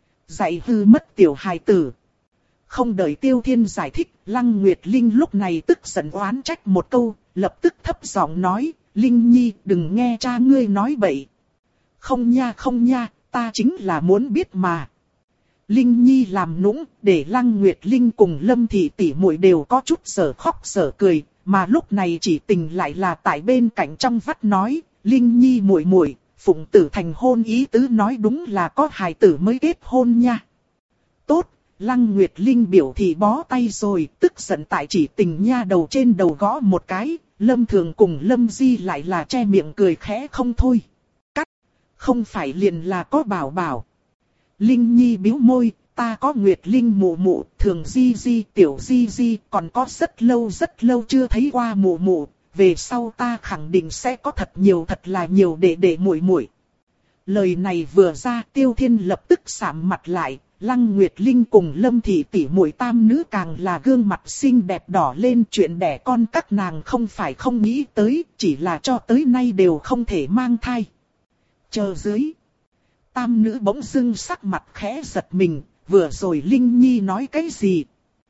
Dạy hư mất tiểu hài tử. Không đợi Tiêu Thiên giải thích, Lăng Nguyệt Linh lúc này tức giận oán trách một câu, lập tức thấp giọng nói, Linh Nhi đừng nghe cha ngươi nói bậy. Không nha không nha, ta chính là muốn biết mà. Linh Nhi làm nũng, để Lăng Nguyệt Linh cùng Lâm Thị tỷ muội đều có chút sở khóc sở cười, mà lúc này chỉ tình lại là tại bên cạnh trong vắt nói, Linh Nhi muội muội, phụng tử thành hôn ý tứ nói đúng là có hài tử mới kết hôn nha. Tốt, Lăng Nguyệt Linh biểu thị bó tay rồi, tức giận tại chỉ tình nha đầu trên đầu gõ một cái, Lâm Thường cùng Lâm Di lại là che miệng cười khẽ không thôi. Cắt, không phải liền là có bảo bảo. Linh Nhi bĩu môi, ta có Nguyệt Linh mụ mụ, Thường Di Di, Tiểu Di Di, còn có rất lâu rất lâu chưa thấy qua mụ mụ, về sau ta khẳng định sẽ có thật nhiều thật là nhiều để để muội muội. Lời này vừa ra, Tiêu Thiên lập tức sạm mặt lại, Lăng Nguyệt Linh cùng Lâm Thị tỷ muội tam nữ càng là gương mặt xinh đẹp đỏ lên, chuyện đẻ con các nàng không phải không nghĩ tới, chỉ là cho tới nay đều không thể mang thai. Chờ dưới. Tam nữ bỗng dưng sắc mặt khẽ giật mình, vừa rồi Linh Nhi nói cái gì?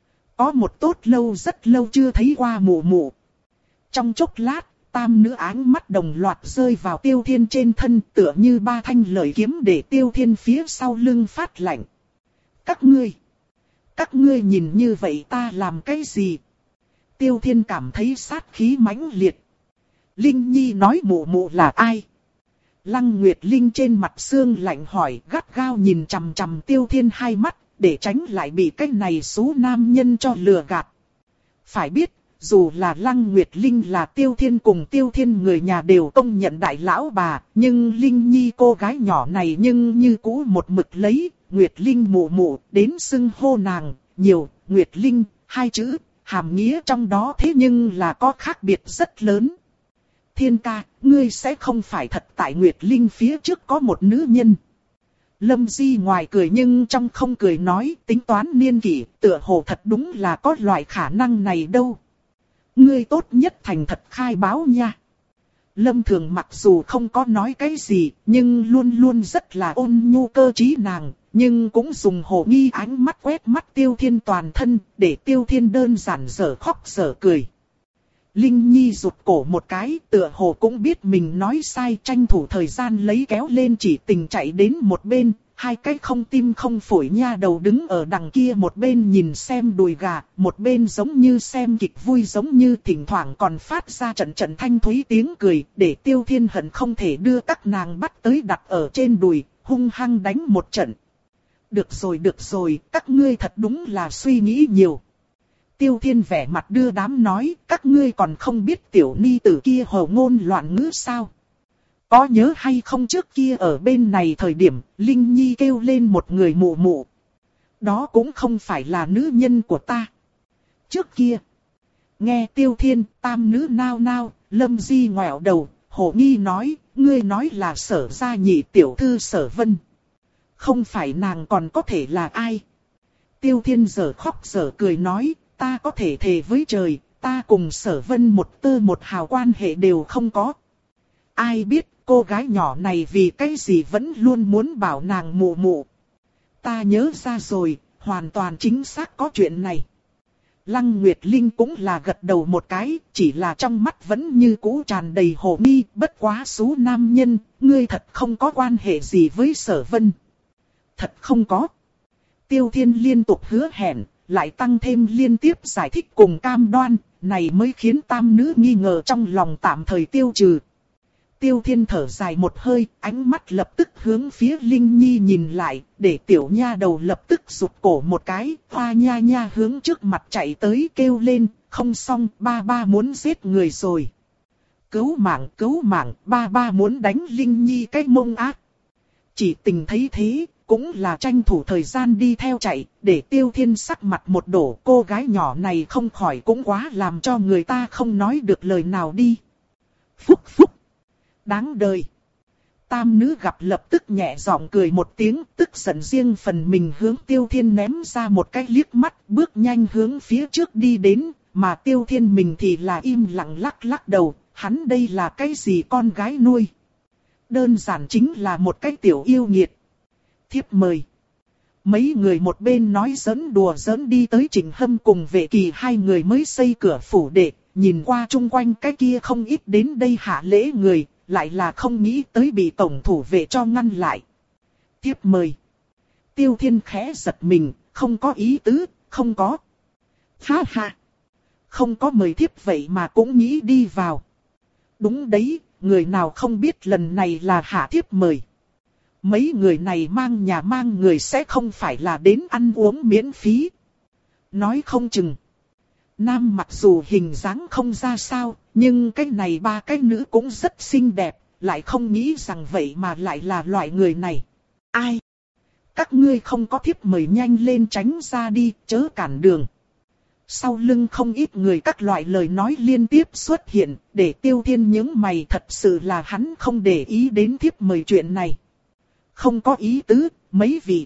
Có một tốt lâu rất lâu chưa thấy qua mụ mụ. Trong chốc lát, tam nữ áng mắt đồng loạt rơi vào Tiêu Thiên trên thân, tựa như ba thanh lợi kiếm để Tiêu Thiên phía sau lưng phát lạnh. Các ngươi, các ngươi nhìn như vậy ta làm cái gì? Tiêu Thiên cảm thấy sát khí mãnh liệt. Linh Nhi nói mụ mụ là ai? Lăng Nguyệt Linh trên mặt xương lạnh hỏi, gắt gao nhìn chằm chằm Tiêu Thiên hai mắt, để tránh lại bị cái này xú nam nhân cho lừa gạt. Phải biết, dù là Lăng Nguyệt Linh là Tiêu Thiên cùng Tiêu Thiên người nhà đều công nhận đại lão bà, nhưng Linh Nhi cô gái nhỏ này nhưng như cũ một mực lấy Nguyệt Linh mụ mụ đến xưng hô nàng, nhiều, Nguyệt Linh, hai chữ, hàm nghĩa trong đó thế nhưng là có khác biệt rất lớn. Thiên ca, ngươi sẽ không phải thật tại Nguyệt Linh phía trước có một nữ nhân. Lâm Di ngoài cười nhưng trong không cười nói, tính toán niên kỷ, tựa hồ thật đúng là có loại khả năng này đâu. Ngươi tốt nhất thành thật khai báo nha. Lâm Thường mặc dù không có nói cái gì, nhưng luôn luôn rất là ôn nhu cơ trí nàng, nhưng cũng dùng hồ nghi ánh mắt quét mắt Tiêu Thiên toàn thân, để Tiêu Thiên đơn giản dở khóc dở cười. Linh Nhi rụt cổ một cái, tựa hồ cũng biết mình nói sai, tranh thủ thời gian lấy kéo lên chỉ tình chạy đến một bên, hai cái không tim không phổi nha đầu đứng ở đằng kia một bên nhìn xem đùi gà, một bên giống như xem kịch vui giống như thỉnh thoảng còn phát ra trận trận thanh thúy tiếng cười, để Tiêu Thiên hận không thể đưa các nàng bắt tới đặt ở trên đùi, hung hăng đánh một trận. Được rồi được rồi, các ngươi thật đúng là suy nghĩ nhiều. Tiêu Thiên vẻ mặt đưa đám nói, các ngươi còn không biết tiểu ni tử kia hồ ngôn loạn ngữ sao? Có nhớ hay không trước kia ở bên này thời điểm, Linh Nhi kêu lên một người mụ mụ. Đó cũng không phải là nữ nhân của ta. Trước kia, nghe Tiêu Thiên, tam nữ nao nao, Lâm Di ngoẹo đầu, hồ nghi nói, ngươi nói là Sở gia nhị tiểu thư Sở Vân. Không phải nàng còn có thể là ai? Tiêu Thiên giờ khóc giờ cười nói, ta có thể thề với trời, ta cùng Sở Vân một tơ một hào quan hệ đều không có. Ai biết cô gái nhỏ này vì cái gì vẫn luôn muốn bảo nàng mụ mụ. Ta nhớ ra rồi, hoàn toàn chính xác có chuyện này. Lăng Nguyệt Linh cũng là gật đầu một cái, chỉ là trong mắt vẫn như cũ tràn đầy hồ nghi, bất quá xú nam nhân, ngươi thật không có quan hệ gì với Sở Vân. Thật không có. Tiêu Thiên liên tục hứa hẹn, lại tăng thêm liên tiếp giải thích cùng cam đoan, này mới khiến tam nữ nghi ngờ trong lòng tạm thời tiêu trừ. Tiêu Thiên thở dài một hơi, ánh mắt lập tức hướng phía Linh Nhi nhìn lại, để tiểu nha đầu lập tức rụt cổ một cái, hoa nha nha hướng trước mặt chạy tới kêu lên, không xong, ba ba muốn giết người rồi. Cứu mạng, cứu mạng, ba ba muốn đánh Linh Nhi cái mông ác. Chỉ tình thấy thế, cũng là tranh thủ thời gian đi theo chạy, để Tiêu Thiên sắc mặt một đổ, cô gái nhỏ này không khỏi cũng quá làm cho người ta không nói được lời nào đi. Phúc phúc. Đáng đời. Tam nữ gặp lập tức nhẹ giọng cười một tiếng, tức giận riêng phần mình hướng Tiêu Thiên ném ra một cái liếc mắt, bước nhanh hướng phía trước đi đến, mà Tiêu Thiên mình thì là im lặng lắc lắc đầu, hắn đây là cái gì con gái nuôi? Đơn giản chính là một cái tiểu yêu nghiệt. Thiếp mời. Mấy người một bên nói giỡn đùa giỡn đi tới Trịnh Hâm cùng Vệ Kỳ hai người mới xây cửa phủ đệ, nhìn qua chung quanh cái kia không ít đến đây hạ lễ người, lại là không nghĩ tới bị tổng thủ vệ cho ngăn lại. Thiếp mời. Tiêu Thiên khẽ giật mình, không có ý tứ, không có. Ha ha. Không có mời thiếp vậy mà cũng nghĩ đi vào. Đúng đấy, người nào không biết lần này là hạ thiếp mời. Mấy người này mang nhà mang người sẽ không phải là đến ăn uống miễn phí. Nói không chừng. Nam mặc dù hình dáng không ra sao, nhưng cái này ba cái nữ cũng rất xinh đẹp, lại không nghĩ rằng vậy mà lại là loại người này. Ai? Các ngươi không có thiếp mời nhanh lên tránh ra đi, chớ cản đường. Sau lưng không ít người các loại lời nói liên tiếp xuất hiện, để Tiêu Thiên nhướng mày, thật sự là hắn không để ý đến thiếp mời chuyện này. Không có ý tứ, mấy vị.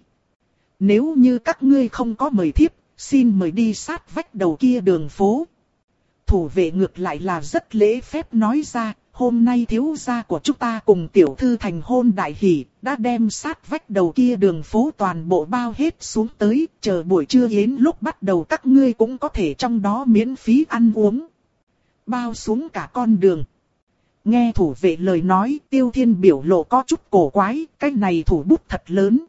Nếu như các ngươi không có mời thiếp, xin mời đi sát vách đầu kia đường phố. Thủ vệ ngược lại là rất lễ phép nói ra, hôm nay thiếu gia của chúng ta cùng tiểu thư thành hôn đại hỷ, đã đem sát vách đầu kia đường phố toàn bộ bao hết xuống tới, chờ buổi trưa yến lúc bắt đầu các ngươi cũng có thể trong đó miễn phí ăn uống. Bao xuống cả con đường. Nghe thủ vệ lời nói, Tiêu Thiên biểu lộ có chút cổ quái, cái này thủ bút thật lớn.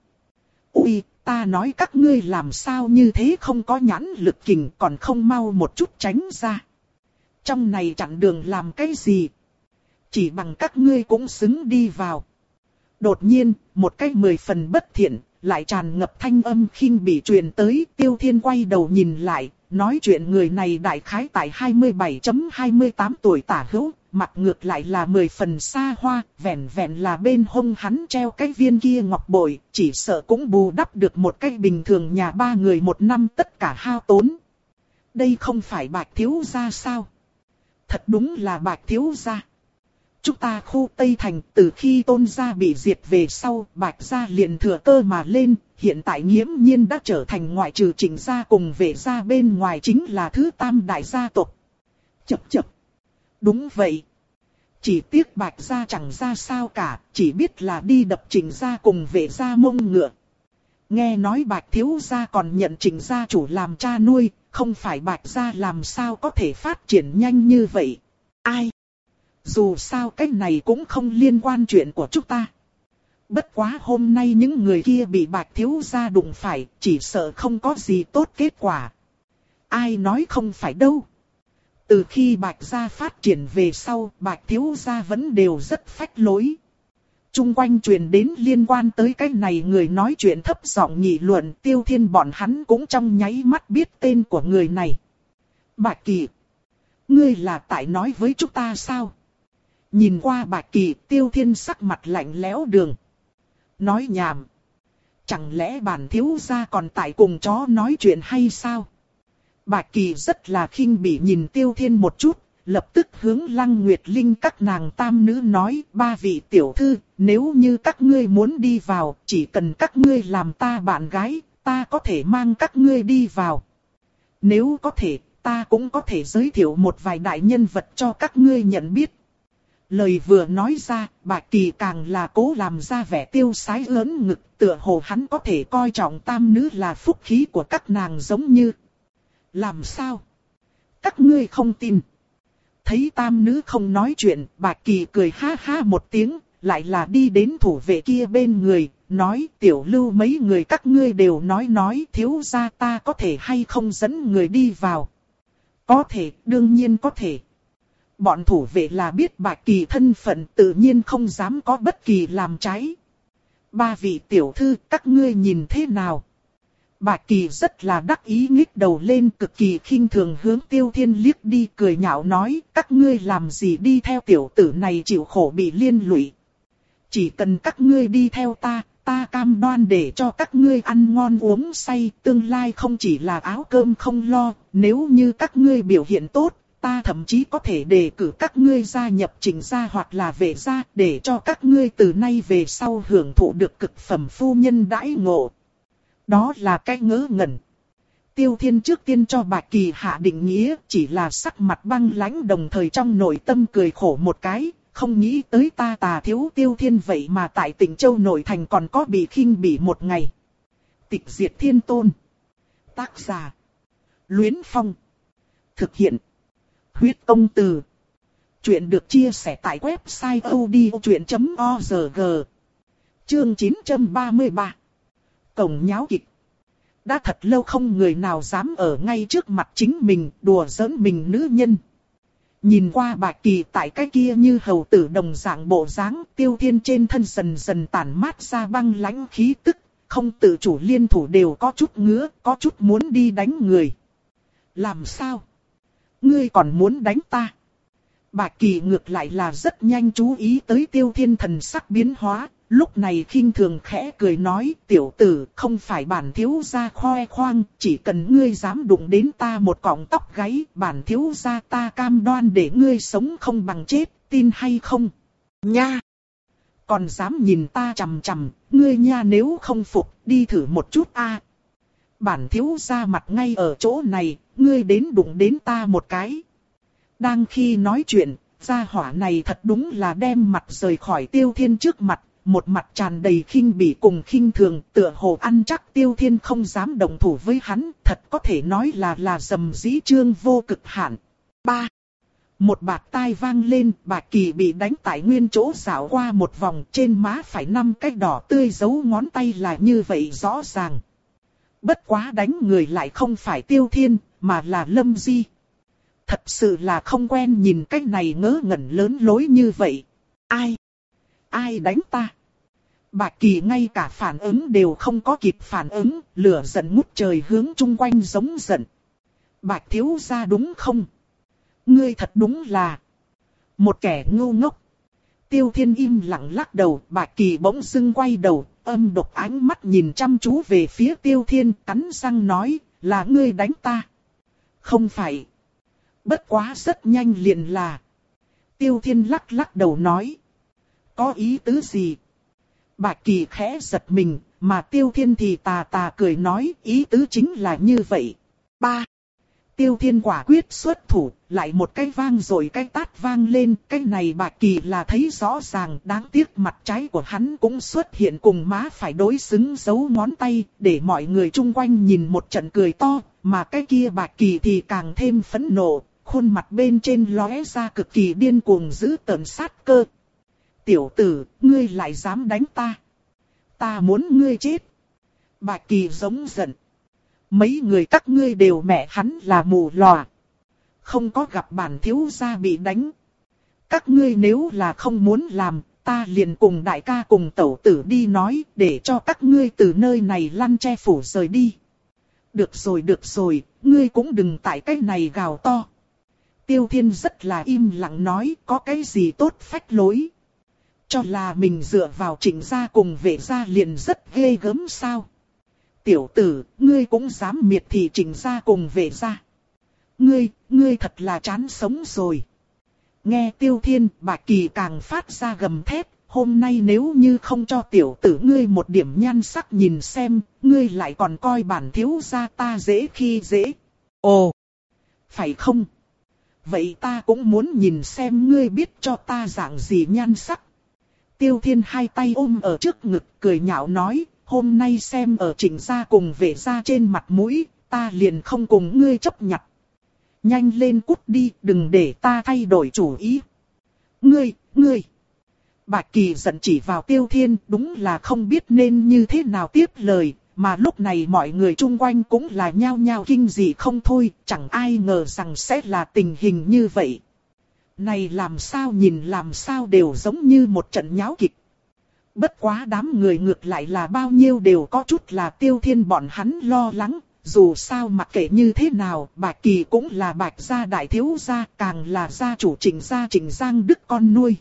Ui, ta nói các ngươi làm sao như thế không có nhãn lực kình còn không mau một chút tránh ra. Trong này chặn đường làm cái gì? Chỉ bằng các ngươi cũng xứng đi vào. Đột nhiên, một cái mười phần bất thiện, lại tràn ngập thanh âm khinh bị truyền tới. Tiêu Thiên quay đầu nhìn lại, nói chuyện người này đại khái tại hai mươi bảy hai mươi tám tuổi tả hữu, mặt ngược lại là mười phần xa hoa, vẹn vẹn là bên hông hắn treo cái viên kia ngọc bội, chỉ sợ cũng bù đắp được một cái bình thường nhà ba người một năm tất cả hao tốn. Đây không phải Bạch thiếu gia sao? Thật đúng là Bạch thiếu gia. Chúng ta khu Tây Thành từ khi Tôn gia bị diệt về sau, Bạch gia liền thừa cơ mà lên, hiện tại nghiễm nhiên đã trở thành ngoại trừ Trịnh gia cùng Vệ gia bên ngoài chính là thứ tam đại gia tộc. Chập chập. Đúng vậy. Chỉ tiếc Bạch gia chẳng ra sao cả, chỉ biết là đi đập Trịnh gia cùng Vệ gia mông ngựa. Nghe nói Bạch thiếu gia còn nhận Trịnh gia chủ làm cha nuôi, không phải Bạch gia làm sao có thể phát triển nhanh như vậy. Ai? Dù sao cái này cũng không liên quan chuyện của chúng ta. Bất quá hôm nay những người kia bị Bạch thiếu gia đụng phải, chỉ sợ không có gì tốt kết quả. Ai nói không phải đâu. Từ khi Bạch gia phát triển về sau, Bạch thiếu gia vẫn đều rất phách lối. Trung quanh truyền đến liên quan tới cái này người nói chuyện thấp giọng nghị luận, Tiêu Thiên bọn hắn cũng trong nháy mắt biết tên của người này. Bạch Kỳ, ngươi là tại nói với chúng ta sao? Nhìn qua Bạch Kỳ, Tiêu Thiên sắc mặt lạnh lẽo đường. Nói nhảm. Chẳng lẽ bản thiếu gia còn tại cùng chó nói chuyện hay sao? Bạch Kỳ rất là khinh bỉ nhìn Tiêu Thiên một chút, lập tức hướng Lăng Nguyệt Linh các nàng tam nữ nói, ba vị tiểu thư, nếu như các ngươi muốn đi vào, chỉ cần các ngươi làm ta bạn gái, ta có thể mang các ngươi đi vào. Nếu có thể, ta cũng có thể giới thiệu một vài đại nhân vật cho các ngươi nhận biết. Lời vừa nói ra, Bạch Kỳ càng là cố làm ra vẻ tiêu sái lớn ngực, tựa hồ hắn có thể coi trọng tam nữ là phúc khí của các nàng giống như. Làm sao? Các ngươi không tin. Thấy tam nữ không nói chuyện, Bạch Kỳ cười ha ha một tiếng, lại là đi đến thủ vệ kia bên người, nói tiểu lưu mấy người các ngươi đều nói nói thiếu gia ta có thể hay không dẫn người đi vào. Có thể, đương nhiên có thể. Bọn thủ vệ là biết Bạch Kỳ thân phận tự nhiên không dám có bất kỳ làm trái. Ba vị tiểu thư các ngươi nhìn thế nào? Bạch Kỳ rất là đắc ý nhích đầu lên cực kỳ khinh thường hướng Tiêu Thiên liếc đi cười nhạo nói các ngươi làm gì đi theo tiểu tử này chịu khổ bị liên lụy. Chỉ cần các ngươi đi theo ta, ta cam đoan để cho các ngươi ăn ngon uống say, tương lai không chỉ là áo cơm không lo, nếu như các ngươi biểu hiện tốt, ta thậm chí có thể đề cử các ngươi gia nhập Trịnh gia hoặc là Vệ gia, để cho các ngươi từ nay về sau hưởng thụ được cực phẩm phu nhân đãi ngộ. Đó là cái ngớ ngẩn. Tiêu Thiên trước tiên cho Bạch Kỳ hạ định nghĩa, chỉ là sắc mặt băng lãnh đồng thời trong nội tâm cười khổ một cái, không nghĩ tới ta Tà thiếu Tiêu Thiên vậy mà tại Tịnh Châu nội thành còn có bị khinh bỉ một ngày. Tịch diệt thiên tôn. Tác giả: Luyến Phong. Thực hiện: Huyết Công Từ. Chuyện được chia sẻ tại website odchuyện chấm org. Chương chín trăm ba mươi ba. Cổng nháo kịch. Đã thật lâu không người nào dám ở ngay trước mặt chính mình đùa giỡn mình nữ nhân. Nhìn qua Bạch Kỳ tại cái kia như hầu tử đồng dạng bộ dáng, Tiêu Thiên trên thân dần dần tản mát ra băng lãnh khí tức, không tự chủ liên thủ đều có chút ngứa, có chút muốn đi đánh người. Làm sao? Ngươi còn muốn đánh ta? Bạch Kỳ ngược lại là rất nhanh chú ý tới Tiêu Thiên thần sắc biến hóa, lúc này khinh thường khẽ cười nói, tiểu tử, không phải bản thiếu gia khoe khoang, chỉ cần ngươi dám đụng đến ta một cọng tóc gáy, bản thiếu gia ta cam đoan để ngươi sống không bằng chết, tin hay không? Nha! Còn dám nhìn ta chằm chằm, ngươi nha, nếu không phục, đi thử một chút a. Bản thiếu gia mặt ngay ở chỗ này, ngươi đến đụng đến ta một cái. Đang khi nói chuyện, gia hỏa này thật đúng là đem mặt rời khỏi Tiêu Thiên trước mặt, một mặt tràn đầy khinh bỉ cùng khinh thường, tựa hồ ăn chắc Tiêu Thiên không dám động thủ với hắn, thật có thể nói là là dầm dĩ trương vô cực hạn. Ba. Một bạt tai vang lên, Bạch Kỳ bị đánh tại nguyên chỗ dạo qua một vòng, trên má phải năm cái đỏ tươi dấu ngón tay là như vậy rõ ràng. Bất quá đánh người lại không phải Tiêu Thiên, mà là Lâm Di. Thật sự là không quen nhìn cái này ngớ ngẩn lớn lối như vậy. Ai? Ai đánh ta? Bạch Kỳ ngay cả phản ứng đều không có kịp phản ứng, lửa giận ngút trời hướng chung quanh giống giận. Bạch thiếu gia đúng không? Ngươi thật đúng là một kẻ ngu ngốc. Tiêu Thiên im lặng lắc đầu, Bạch Kỳ bỗng dưng quay đầu, âm độc ánh mắt nhìn chăm chú về phía Tiêu Thiên, cắn răng nói, là ngươi đánh ta. Không phải. Bất quá rất nhanh liền là. Tiêu Thiên lắc lắc đầu nói. Có ý tứ gì? Bạch Kỳ khẽ giật mình, mà Tiêu Thiên thì tà tà cười nói, ý tứ chính là như vậy. Ba. Tiêu Thiên quả quyết xuất thủ, lại một cái vang rồi cái tát vang lên, cái này Bạch Kỳ là thấy rõ ràng, đáng tiếc mặt trái của hắn cũng xuất hiện cùng má phải đối xứng dấu ngón tay, để mọi người chung quanh nhìn một trận cười to, mà cái kia Bạch Kỳ thì càng thêm phẫn nộ, khuôn mặt bên trên lóe ra cực kỳ điên cuồng dữ tợn sát cơ. Tiểu tử, ngươi lại dám đánh ta? Ta muốn ngươi chết. Bạch Kỳ giống giận. Mấy người các ngươi đều mẹ hắn là mù lòa. Không có gặp bản thiếu gia bị đánh. Các ngươi nếu là không muốn làm, ta liền cùng đại ca cùng tẩu tử đi nói, để cho các ngươi từ nơi này lăn che phủ rời đi. Được rồi được rồi, ngươi cũng đừng tại cái này gào to. Tiêu Thiên rất là im lặng nói, có cái gì tốt phách lối. Cho là mình dựa vào Trịnh gia cùng Vệ gia liền rất ghê gớm sao? Tiểu tử, ngươi cũng dám miệt thị Trịnh gia cùng Vệ gia. Ngươi, ngươi thật là chán sống rồi. Nghe Tiêu Thiên, Bạch Kỳ càng phát ra gầm thét, hôm nay nếu như không cho tiểu tử ngươi một điểm nhan sắc nhìn xem, ngươi lại còn coi bản thiếu gia ta dễ khi dễ. Ồ, phải không? Vậy ta cũng muốn nhìn xem ngươi biết cho ta dạng gì nhan sắc. Tiêu Thiên hai tay ôm ở trước ngực cười nhạo nói, hôm nay xem ở Trịnh gia cùng Vệ gia trên mặt mũi, ta liền không cùng ngươi chấp nhặt. Nhanh lên cút đi, đừng để ta thay đổi chủ ý. Ngươi, ngươi. Bạch Kỳ giận chỉ vào Tiêu Thiên, đúng là không biết nên như thế nào tiếp lời, mà lúc này mọi người chung quanh cũng là nhao nhao kinh dị không thôi, chẳng ai ngờ rằng sẽ là tình hình như vậy. Này làm sao nhìn làm sao đều giống như một trận nháo kịch. Bất quá đám người ngược lại là bao nhiêu đều có chút là Tiêu Thiên bọn hắn lo lắng, dù sao mặc kệ như thế nào, Bạch Kỳ cũng là Bạch gia đại thiếu gia, càng là gia chủ Trịnh gia Trịnh Giang Đức con nuôi.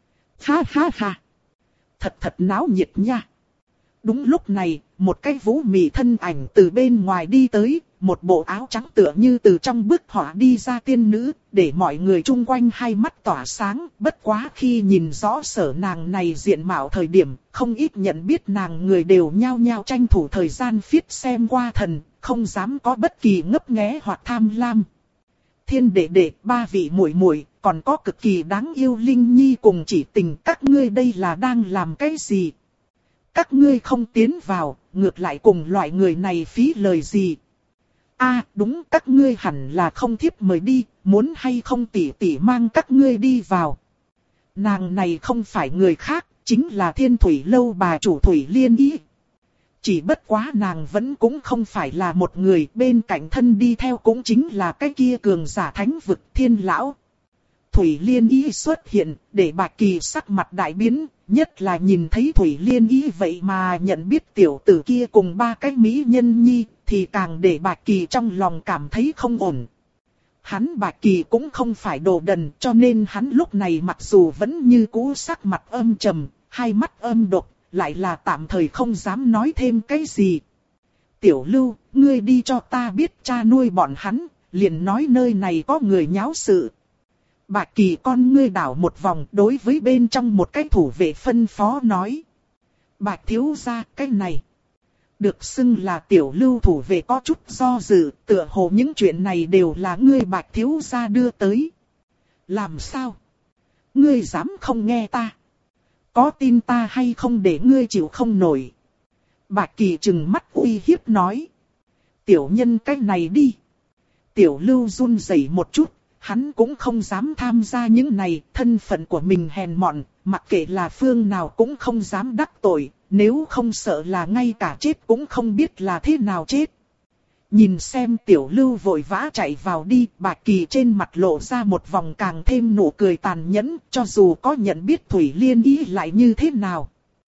Ha ha ha! Thật thật náo nhiệt nha! Đúng lúc này, một cái vũ mị thân ảnh từ bên ngoài đi tới, một bộ áo trắng tựa như từ trong bức họa đi ra tiên nữ, để mọi người chung quanh hai mắt tỏa sáng. Bất quá khi nhìn rõ sở nàng này diện mạo thời điểm, không ít nhận biết nàng người đều nhao nhao tranh thủ thời gian phiết xem qua thần, không dám có bất kỳ ngấp nghé hoặc tham lam. Thiên đệ đệ, ba vị muội muội, còn có cực kỳ đáng yêu Linh Nhi cùng Chỉ Tình, các ngươi đây là đang làm cái gì? Các ngươi không tiến vào, ngược lại cùng loại người này phí lời gì? A à, đúng, các ngươi hẳn là không thiếp mời đi, muốn hay không tỷ tỷ mang các ngươi đi vào. Nàng này không phải người khác, chính là Thiên Thủy Lâu bà chủ Thủy Liên Y. Chỉ bất quá nàng vẫn cũng không phải là một người, bên cạnh thân đi theo cũng chính là cái kia cường giả thánh vực Thiên Lão. Thủy Liên Y xuất hiện, để Bạch Kỳ sắc mặt đại biến, nhất là nhìn thấy Thủy Liên Y vậy mà nhận biết tiểu tử kia cùng ba cái mỹ nhân nhi, thì càng để Bạch Kỳ trong lòng cảm thấy không ổn. Hắn Bạch Kỳ cũng không phải đồ đần, cho nên hắn lúc này mặc dù vẫn như cũ sắc mặt âm trầm, hai mắt âm độc, lại là tạm thời không dám nói thêm cái gì. Tiểu Lưu, ngươi đi cho ta biết cha nuôi bọn hắn, liền nói nơi này có người nháo sự. Bạch Kỳ con ngươi đảo một vòng, đối với bên trong một cái thủ vệ phân phó nói. Bạch thiếu gia, cái này được xưng là Tiểu Lưu thủ vệ có chút do dự, tựa hồ những chuyện này đều là ngươi Bạch thiếu gia đưa tới. Làm sao? Ngươi dám không nghe ta? Có tin ta hay không để ngươi chịu không nổi? Bạch Kỳ trừng mắt uy hiếp nói. Tiểu nhân cái này đi. Tiểu Lưu run rẩy một chút, hắn cũng không dám tham gia những này, thân phận của mình hèn mọn, mặc kệ là phương nào cũng không dám đắc tội, nếu không sợ là ngay cả chết cũng không biết là thế nào chết. Nhìn xem Tiểu Lưu vội vã chạy vào đi, Bạch Kỳ trên mặt lộ ra một vòng càng thêm nụ cười tàn nhẫn, cho dù có nhận biết Thủy Liên Y lại như thế nào.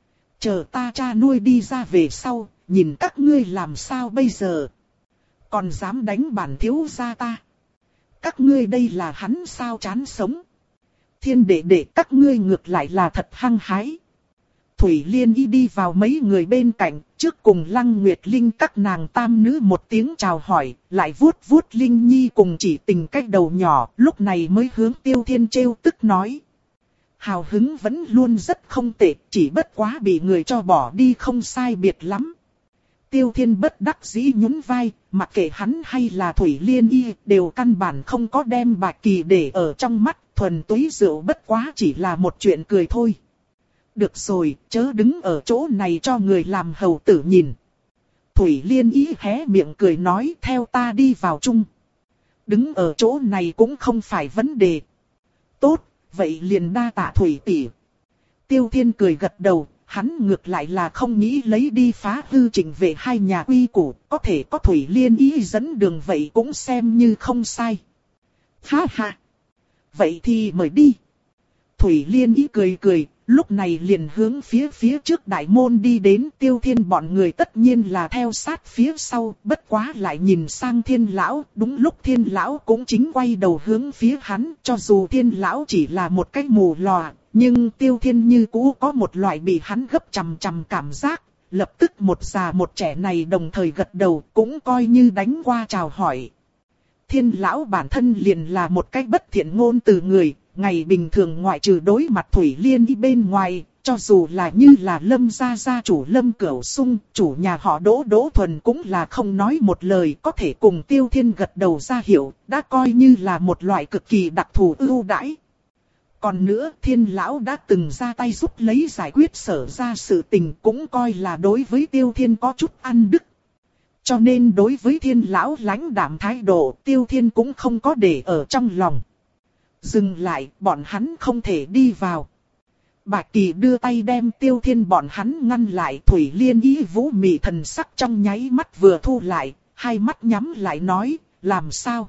Chờ ta cha nuôi đi ra về sau, nhìn các ngươi làm sao bây giờ. Còn dám đánh bản thiếu gia ta. Các ngươi đây là hắn sao chán sống. Thiên đệ đệ các ngươi ngược lại là thật hăng hái. Thủy Liên Y đi vào mấy người bên cạnh, trước cùng Lăng Nguyệt Linh các nàng tam nữ một tiếng chào hỏi, lại vuốt vuốt Linh Nhi cùng Chỉ Tình cách đầu nhỏ, lúc này mới hướng Tiêu Thiên trêu tức nói. Hào hứng vẫn luôn rất không tệ, chỉ bất quá bị người cho bỏ đi không sai biệt lắm. Tiêu Thiên bất đắc dĩ nhún vai, mặc kệ hắn hay là Thủy Liên Y, đều căn bản không có đem Bạch Kỳ để ở trong mắt, thuần túy rượu bất quá chỉ là một chuyện cười thôi. Được rồi, chớ đứng ở chỗ này cho người làm hầu tử nhìn. Thủy Liên Y hé miệng cười nói theo ta đi vào chung. Đứng ở chỗ này cũng không phải vấn đề. Tốt, vậy liền đa tạ Thủy tỷ. Tiêu Thiên cười gật đầu, hắn ngược lại là không nghĩ lấy đi phá hư chỉnh về hai nhà quy củ, có thể có Thủy Liên Y dẫn đường vậy cũng xem như không sai. Ha ha! Vậy thì mời đi. Thủy Liên Y cười cười, lúc này liền hướng phía phía trước đại môn đi đến. Tiêu Thiên bọn người tất nhiên là theo sát phía sau, bất quá lại nhìn sang Thiên Lão, đúng lúc Thiên Lão cũng chính quay đầu hướng phía hắn, cho dù Thiên Lão chỉ là một cái mù lòa, nhưng Tiêu Thiên như cũ có một loại bị hắn gấp chằm chằm cảm giác, lập tức một già một trẻ này đồng thời gật đầu, cũng coi như đánh qua chào hỏi. Thiên Lão bản thân liền là một cái bất thiện ngôn từ người, ngày bình thường ngoại trừ đối mặt Thủy Liên Y bên ngoài, cho dù là như là Lâm gia gia chủ Lâm Cửu Sung, chủ nhà họ Đỗ Đỗ Thuần cũng là không nói một lời, có thể cùng Tiêu Thiên gật đầu ra hiệu, đã coi như là một loại cực kỳ đặc thù ưu đãi. Còn nữa, Thiên Lão đã từng ra tay giúp lấy giải quyết Sở ra sự tình, cũng coi là đối với Tiêu Thiên có chút ăn đức. Cho nên đối với Thiên Lão lãnh đạm thái độ, Tiêu Thiên cũng không có để ở trong lòng. Dừng lại, bọn hắn không thể đi vào. Bạch Kỳ đưa tay đem Tiêu Thiên bọn hắn ngăn lại. Thủy Liên Y vũ mị thần sắc trong nháy mắt vừa thu lại, hai mắt nhắm lại nói, làm sao?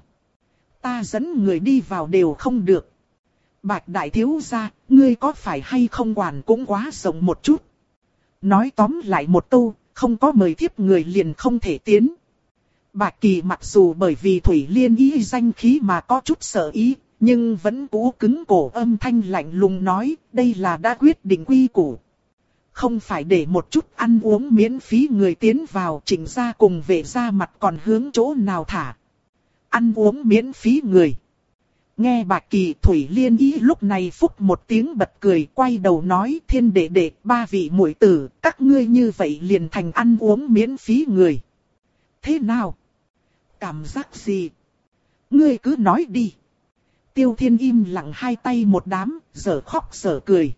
Ta dẫn người đi vào đều không được. Bạch đại thiếu gia, ngươi có phải hay không quản cũng quá rộng một chút. Nói tóm lại một câu, không có mời thiếp người liền không thể tiến. Bạch Kỳ mặc dù bởi vì Thủy Liên Y danh khí mà có chút sợ ý, nhưng vẫn cú cứng cổ âm thanh lạnh lùng nói, đây là đã quyết định quy củ. Không phải để một chút ăn uống miễn phí người tiến vào, Trịnh gia cùng Vệ gia mặt còn hướng chỗ nào thả. Ăn uống miễn phí người. Nghe Bạch Kỳ, Thủy Liên Ý lúc này phúc một tiếng bật cười, quay đầu nói: Thiên đệ đệ, ba vị muội tử, các ngươi như vậy liền thành ăn uống miễn phí người. Thế nào? Cảm giác gì? Ngươi cứ nói đi. Tiêu Thiên im lặng, hai tay một đám, dở khóc dở cười.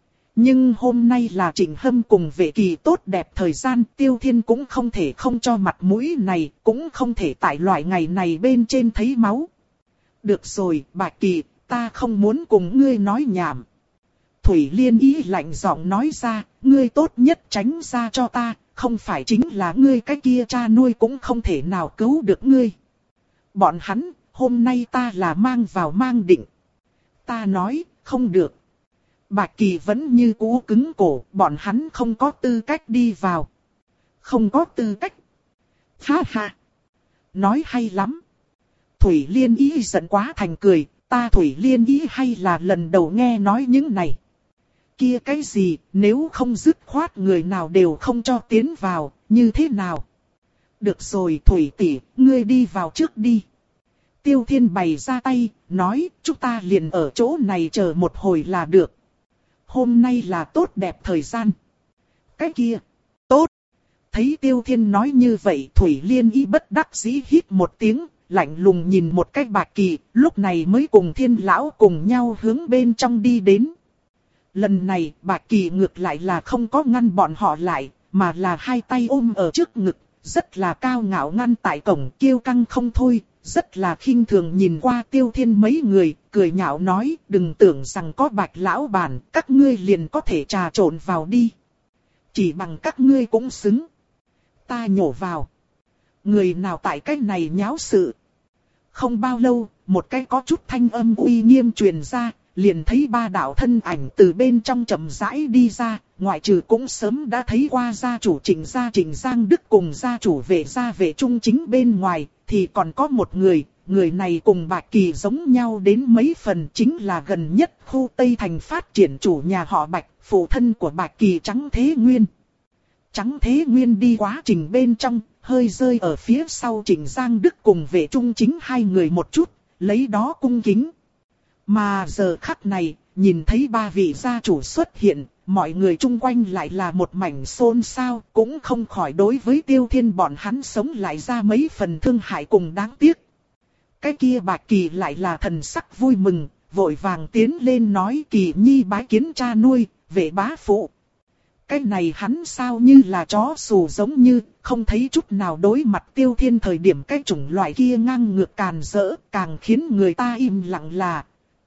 Nhưng hôm nay là Trịnh Hâm cùng Vệ Kỳ tốt đẹp thời gian, Tiêu Thiên cũng không thể không cho mặt mũi này, cũng không thể tại loại ngày này bên trên thấy máu. Được rồi, Bạch Kỳ, ta không muốn cùng ngươi nói nhảm. Thủy Liên Ý lạnh giọng nói ra, ngươi tốt nhất tránh ra cho ta, không phải chính là ngươi cái kia cha nuôi cũng không thể nào cứu được ngươi. Bọn hắn, hôm nay ta là mang vào mang định. Ta nói, không được. Bạch Kỳ vẫn như cũ cứng cổ, bọn hắn không có tư cách đi vào. Không có tư cách. Ha ha. Nói hay lắm. Thủy Liên Ý giận quá thành cười, ta Thủy Liên Ý hay là lần đầu nghe nói những này. Kia cái gì, nếu không dứt khoát người nào đều không cho tiến vào, như thế nào? Được rồi Thủy tỷ, ngươi đi vào trước đi. Tiêu Thiên bày ra tay, nói, chúng ta liền ở chỗ này chờ một hồi là được. Hôm nay là tốt đẹp thời gian. Cái kia, tốt. Thấy Tiêu Thiên nói như vậy, Thủy Liên Ý bất đắc dĩ hít một tiếng, lạnh lùng nhìn một cách Bạch Kỳ, lúc này mới cùng Thiên lão cùng nhau hướng bên trong đi đến. Lần này, Bạch Kỳ ngược lại là không có ngăn bọn họ lại, mà là hai tay ôm ở trước ngực, rất là cao ngạo ngăn tại cổng, kiêu căng không thôi, rất là khinh thường nhìn qua Tiêu Thiên mấy người, cười nhạo nói, đừng tưởng rằng có Bạch lão bản, các ngươi liền có thể trà trộn vào đi. Chỉ bằng các ngươi cũng xứng. Ta nhổ vào. Người nào tại cái này nháo sự. Không bao lâu, một cái có chút thanh âm uy nghiêm truyền ra, liền thấy ba đạo thân ảnh từ bên trong chậm rãi đi ra, ngoại trừ cũng sớm đã thấy qua gia chủ Trịnh gia Trịnh Giang Đức cùng gia chủ Vệ gia Vệ Trung Chính bên ngoài, thì còn có một người, người này cùng Bạch Kỳ giống nhau đến mấy phần, chính là gần nhất khu Tây Thành phát triển chủ nhà họ Bạch, phụ thân của Bạch Kỳ Trắng Thế Nguyên. Trắng Thế Nguyên đi quá trình bên trong, hơi rơi ở phía sau Trịnh Giang Đức cùng Vệ Trung Chính hai người một chút, lấy đó cung kính. Mà giờ khắc này, nhìn thấy ba vị gia chủ xuất hiện, mọi người chung quanh lại là một mảnh xôn xao, cũng không khỏi đối với Tiêu Thiên bọn hắn sống lại ra mấy phần thương hại cùng đáng tiếc. Cái kia Bạch Kỳ lại là thần sắc vui mừng, vội vàng tiến lên nói Kỳ nhi bái kiến cha nuôi, Vệ bá phụ. Cái này hắn sao như là chó xù giống như, không thấy chút nào đối mặt Tiêu Thiên thời điểm cái chủng loại kia ngang ngược càn rỡ, càng khiến người ta im lặng là.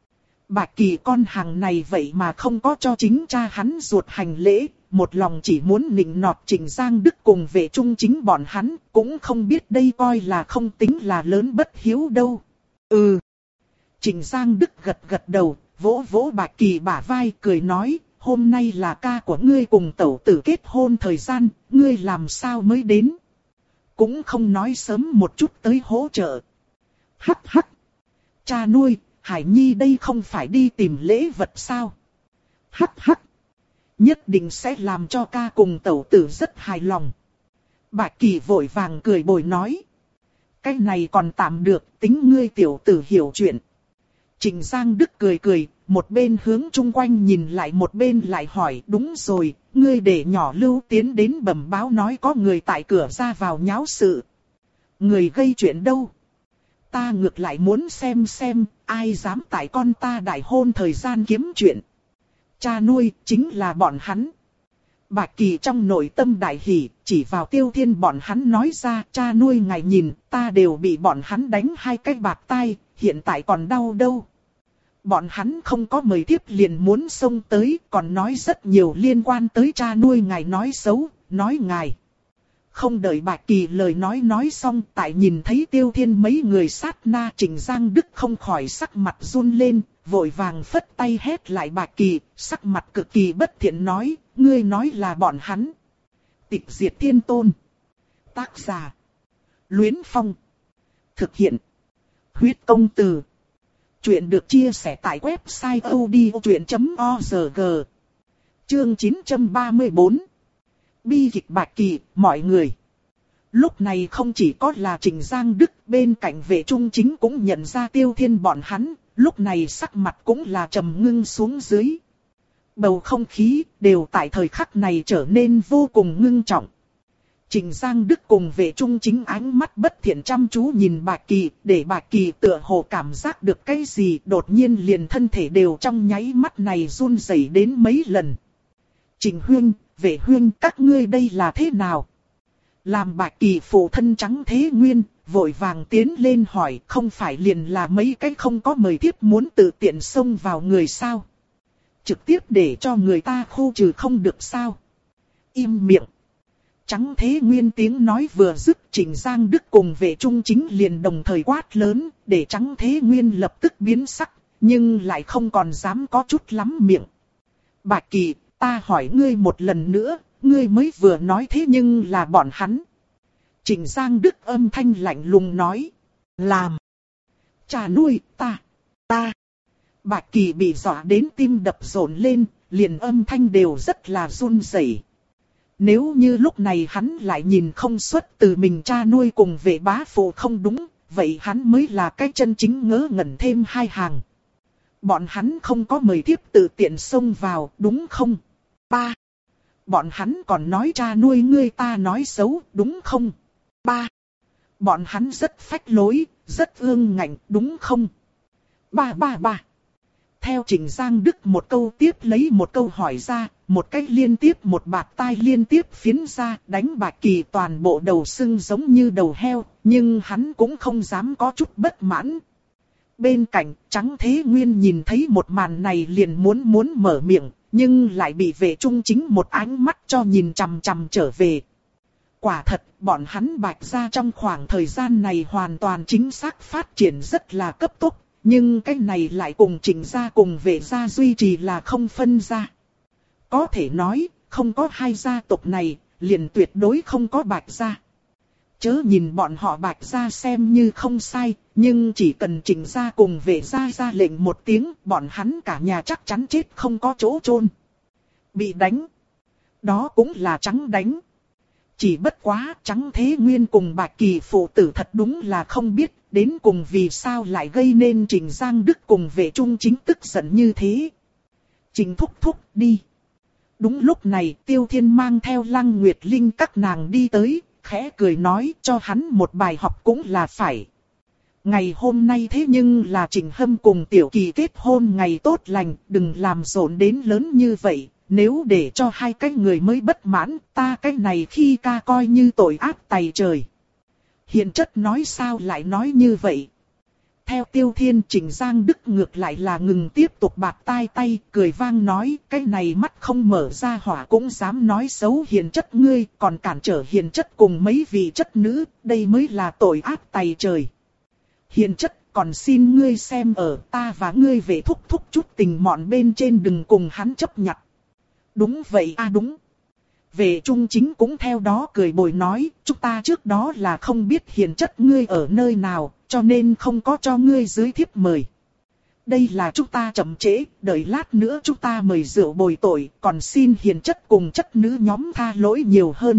Bạch Kỳ con hàng này vậy mà không có cho chính cha hắn ruột hành lễ, một lòng chỉ muốn nịnh nọt Trịnh Giang Đức cùng Vệ Trung Chính bọn hắn, cũng không biết đây coi là không tính là lớn bất hiếu đâu. Ừ. Trịnh Giang Đức gật gật đầu, vỗ vỗ Bạch Kỳ bả vai cười nói, hôm nay là ca của ngươi cùng tẩu tử kết hôn thời gian, ngươi làm sao mới đến. Cũng không nói sớm một chút tới hỗ trợ. Hắc hắc. Cha nuôi. Hải Nhi đây không phải đi tìm lễ vật sao? Hắc hắc. Nhất định sẽ làm cho ca cùng tẩu tử rất hài lòng. Bạch Kỳ vội vàng cười bồi nói. Cái này còn tạm được, tính ngươi tiểu tử hiểu chuyện. Trịnh Giang Đức cười cười, một bên hướng chung quanh nhìn lại một bên lại hỏi. Đúng rồi, ngươi để nhỏ Lưu tiến đến bẩm báo nói có người tại cửa ra vào nháo sự. Người gây chuyện đâu? Ta ngược lại muốn xem xem, ai dám tại con ta đại hôn thời gian kiếm chuyện. Cha nuôi, chính là bọn hắn. Bạch Kỳ trong nội tâm đại hỉ, chỉ vào Tiêu Thiên bọn hắn nói ra, cha nuôi ngài nhìn, ta đều bị bọn hắn đánh hai cái bạt tai, hiện tại còn đau đâu. Bọn hắn không có mời tiếp liền muốn xông tới, còn nói rất nhiều liên quan tới cha nuôi ngài nói xấu, nói ngài. Không đợi Bạch Kỳ lời nói nói xong, tại nhìn thấy Tiêu Thiên mấy người sát na, Trịnh Giang Đức không khỏi sắc mặt run lên, vội vàng phất tay hét lại Bạch Kỳ, sắc mặt cực kỳ bất thiện nói, ngươi nói là bọn hắn. Tịch Diệt Thiên Tôn. Tác giả. Luyến Phong. Thực hiện. Huyết Công Từ. Chuyện được chia sẻ tại website odchuyện chấm org. Chương chín trăm ba mươi tư. Bi kịch Bạch Kỳ, mọi người. Lúc này không chỉ có là Trịnh Giang Đức, bên cạnh Vệ Trung Chính cũng nhận ra Tiêu Thiên bọn hắn, lúc này sắc mặt cũng là trầm ngưng xuống dưới. Bầu không khí đều tại thời khắc này trở nên vô cùng ngưng trọng. Trịnh Giang Đức cùng Vệ Trung Chính ánh mắt bất thiện chăm chú nhìn Bạch Kỳ, để Bạch Kỳ tựa hồ cảm giác được cái gì, đột nhiên liền thân thể đều trong nháy mắt này run rẩy đến mấy lần. Trịnh huynh, Vệ huynh, các ngươi đây là thế nào? Làm Bạch Kỳ phụ thân Trắng Thế Nguyên, vội vàng tiến lên hỏi, không phải liền là mấy cái không có mời thiếp muốn tự tiện xông vào người sao? Trực tiếp để cho người ta khu trừ không được sao? Im miệng. Trắng Thế Nguyên tiếng nói vừa dứt, Trịnh Giang Đức cùng Vệ Trung Chính liền đồng thời quát lớn, để Trắng Thế Nguyên lập tức biến sắc, nhưng lại không còn dám có chút lắm miệng. Bạch Kỳ, ta hỏi ngươi một lần nữa, ngươi mới vừa nói thế nhưng là bọn hắn. Trịnh Giang Đức âm thanh lạnh lùng nói. Làm. Cha nuôi, ta, ta. Bạch Kỳ bị dọa đến tim đập rộn lên, liền âm thanh đều rất là run rẩy. Nếu như lúc này hắn lại nhìn không xuất từ mình cha nuôi cùng Vệ bá phụ không đúng, vậy hắn mới là cái chân chính ngớ ngẩn thêm hai hàng. Bọn hắn không có mời thiếp tự tiện xông vào, đúng không? Ba. Bọn hắn còn nói cha nuôi ngươi ta nói xấu, đúng không? Ba. Bọn hắn rất phách lối, rất ương ngạnh, đúng không? Ba ba ba. Theo Trịnh Giang Đức một câu tiếp lấy một câu hỏi ra, một cách liên tiếp một bạt tai liên tiếp phiến ra, đánh Bạch Kỳ toàn bộ đầu sưng giống như đầu heo, nhưng hắn cũng không dám có chút bất mãn. Bên cạnh, Trắng Thế Nguyên nhìn thấy một màn này liền muốn muốn mở miệng, nhưng lại bị Vệ Trung Chính một ánh mắt cho nhìn chằm chằm trở về. Quả thật, bọn hắn Bạch gia trong khoảng thời gian này hoàn toàn chính xác phát triển rất là cấp tốc, nhưng cái này lại cùng Trịnh gia cùng Vệ gia duy trì là không phân ra. Có thể nói, không có hai gia tộc này, liền tuyệt đối không có Bạch gia. Chớ nhìn bọn họ Bạch gia xem như không sai, nhưng chỉ cần Trịnh gia cùng Vệ gia ra lệnh một tiếng, bọn hắn cả nhà chắc chắn chết không có chỗ chôn. Bị đánh. Đó cũng là Trắng đánh. Chỉ bất quá Trắng Thế Nguyên cùng Bạch Kỳ phụ tử thật đúng là không biết, đến cùng vì sao lại gây nên Trịnh Giang Đức cùng Vệ Trung Chính tức giận như thế. Trịnh thúc thúc đi. Đúng lúc này Tiêu Thiên mang theo Lăng Nguyệt Linh các nàng đi tới, khẽ cười nói cho hắn một bài học cũng là phải. Ngày hôm nay thế nhưng là Trịnh Hâm cùng Tiểu Kỳ kết hôn ngày tốt lành, đừng làm rộn đến lớn như vậy. Nếu để cho hai cái người mới bất mãn, ta cái này khi ca coi như tội ác tày trời. Hiền chất nói sao lại nói như vậy? Theo Tiêu Thiên, Trịnh Giang Đức ngược lại là ngừng tiếp tục bạt tai tay, cười vang nói, cái này mắt không mở ra hỏa cũng dám nói xấu hiền chất ngươi, còn cản trở hiền chất cùng mấy vị chất nữ, đây mới là tội ác tày trời. Hiền chất, còn xin ngươi xem ở ta và ngươi về thúc thúc chút tình mọn bên trên đừng cùng hắn chấp nhặt. Đúng vậy a à đúng. Vệ Trung Chính cũng theo đó cười bồi nói, chúng ta trước đó là không biết hiền chất ngươi ở nơi nào, cho nên không có cho ngươi dưới thiếp mời. Đây là chúng ta chậm trễ, đợi lát nữa chúng ta mời rượu bồi tội, còn xin hiền chất cùng chất nữ nhóm tha lỗi nhiều hơn.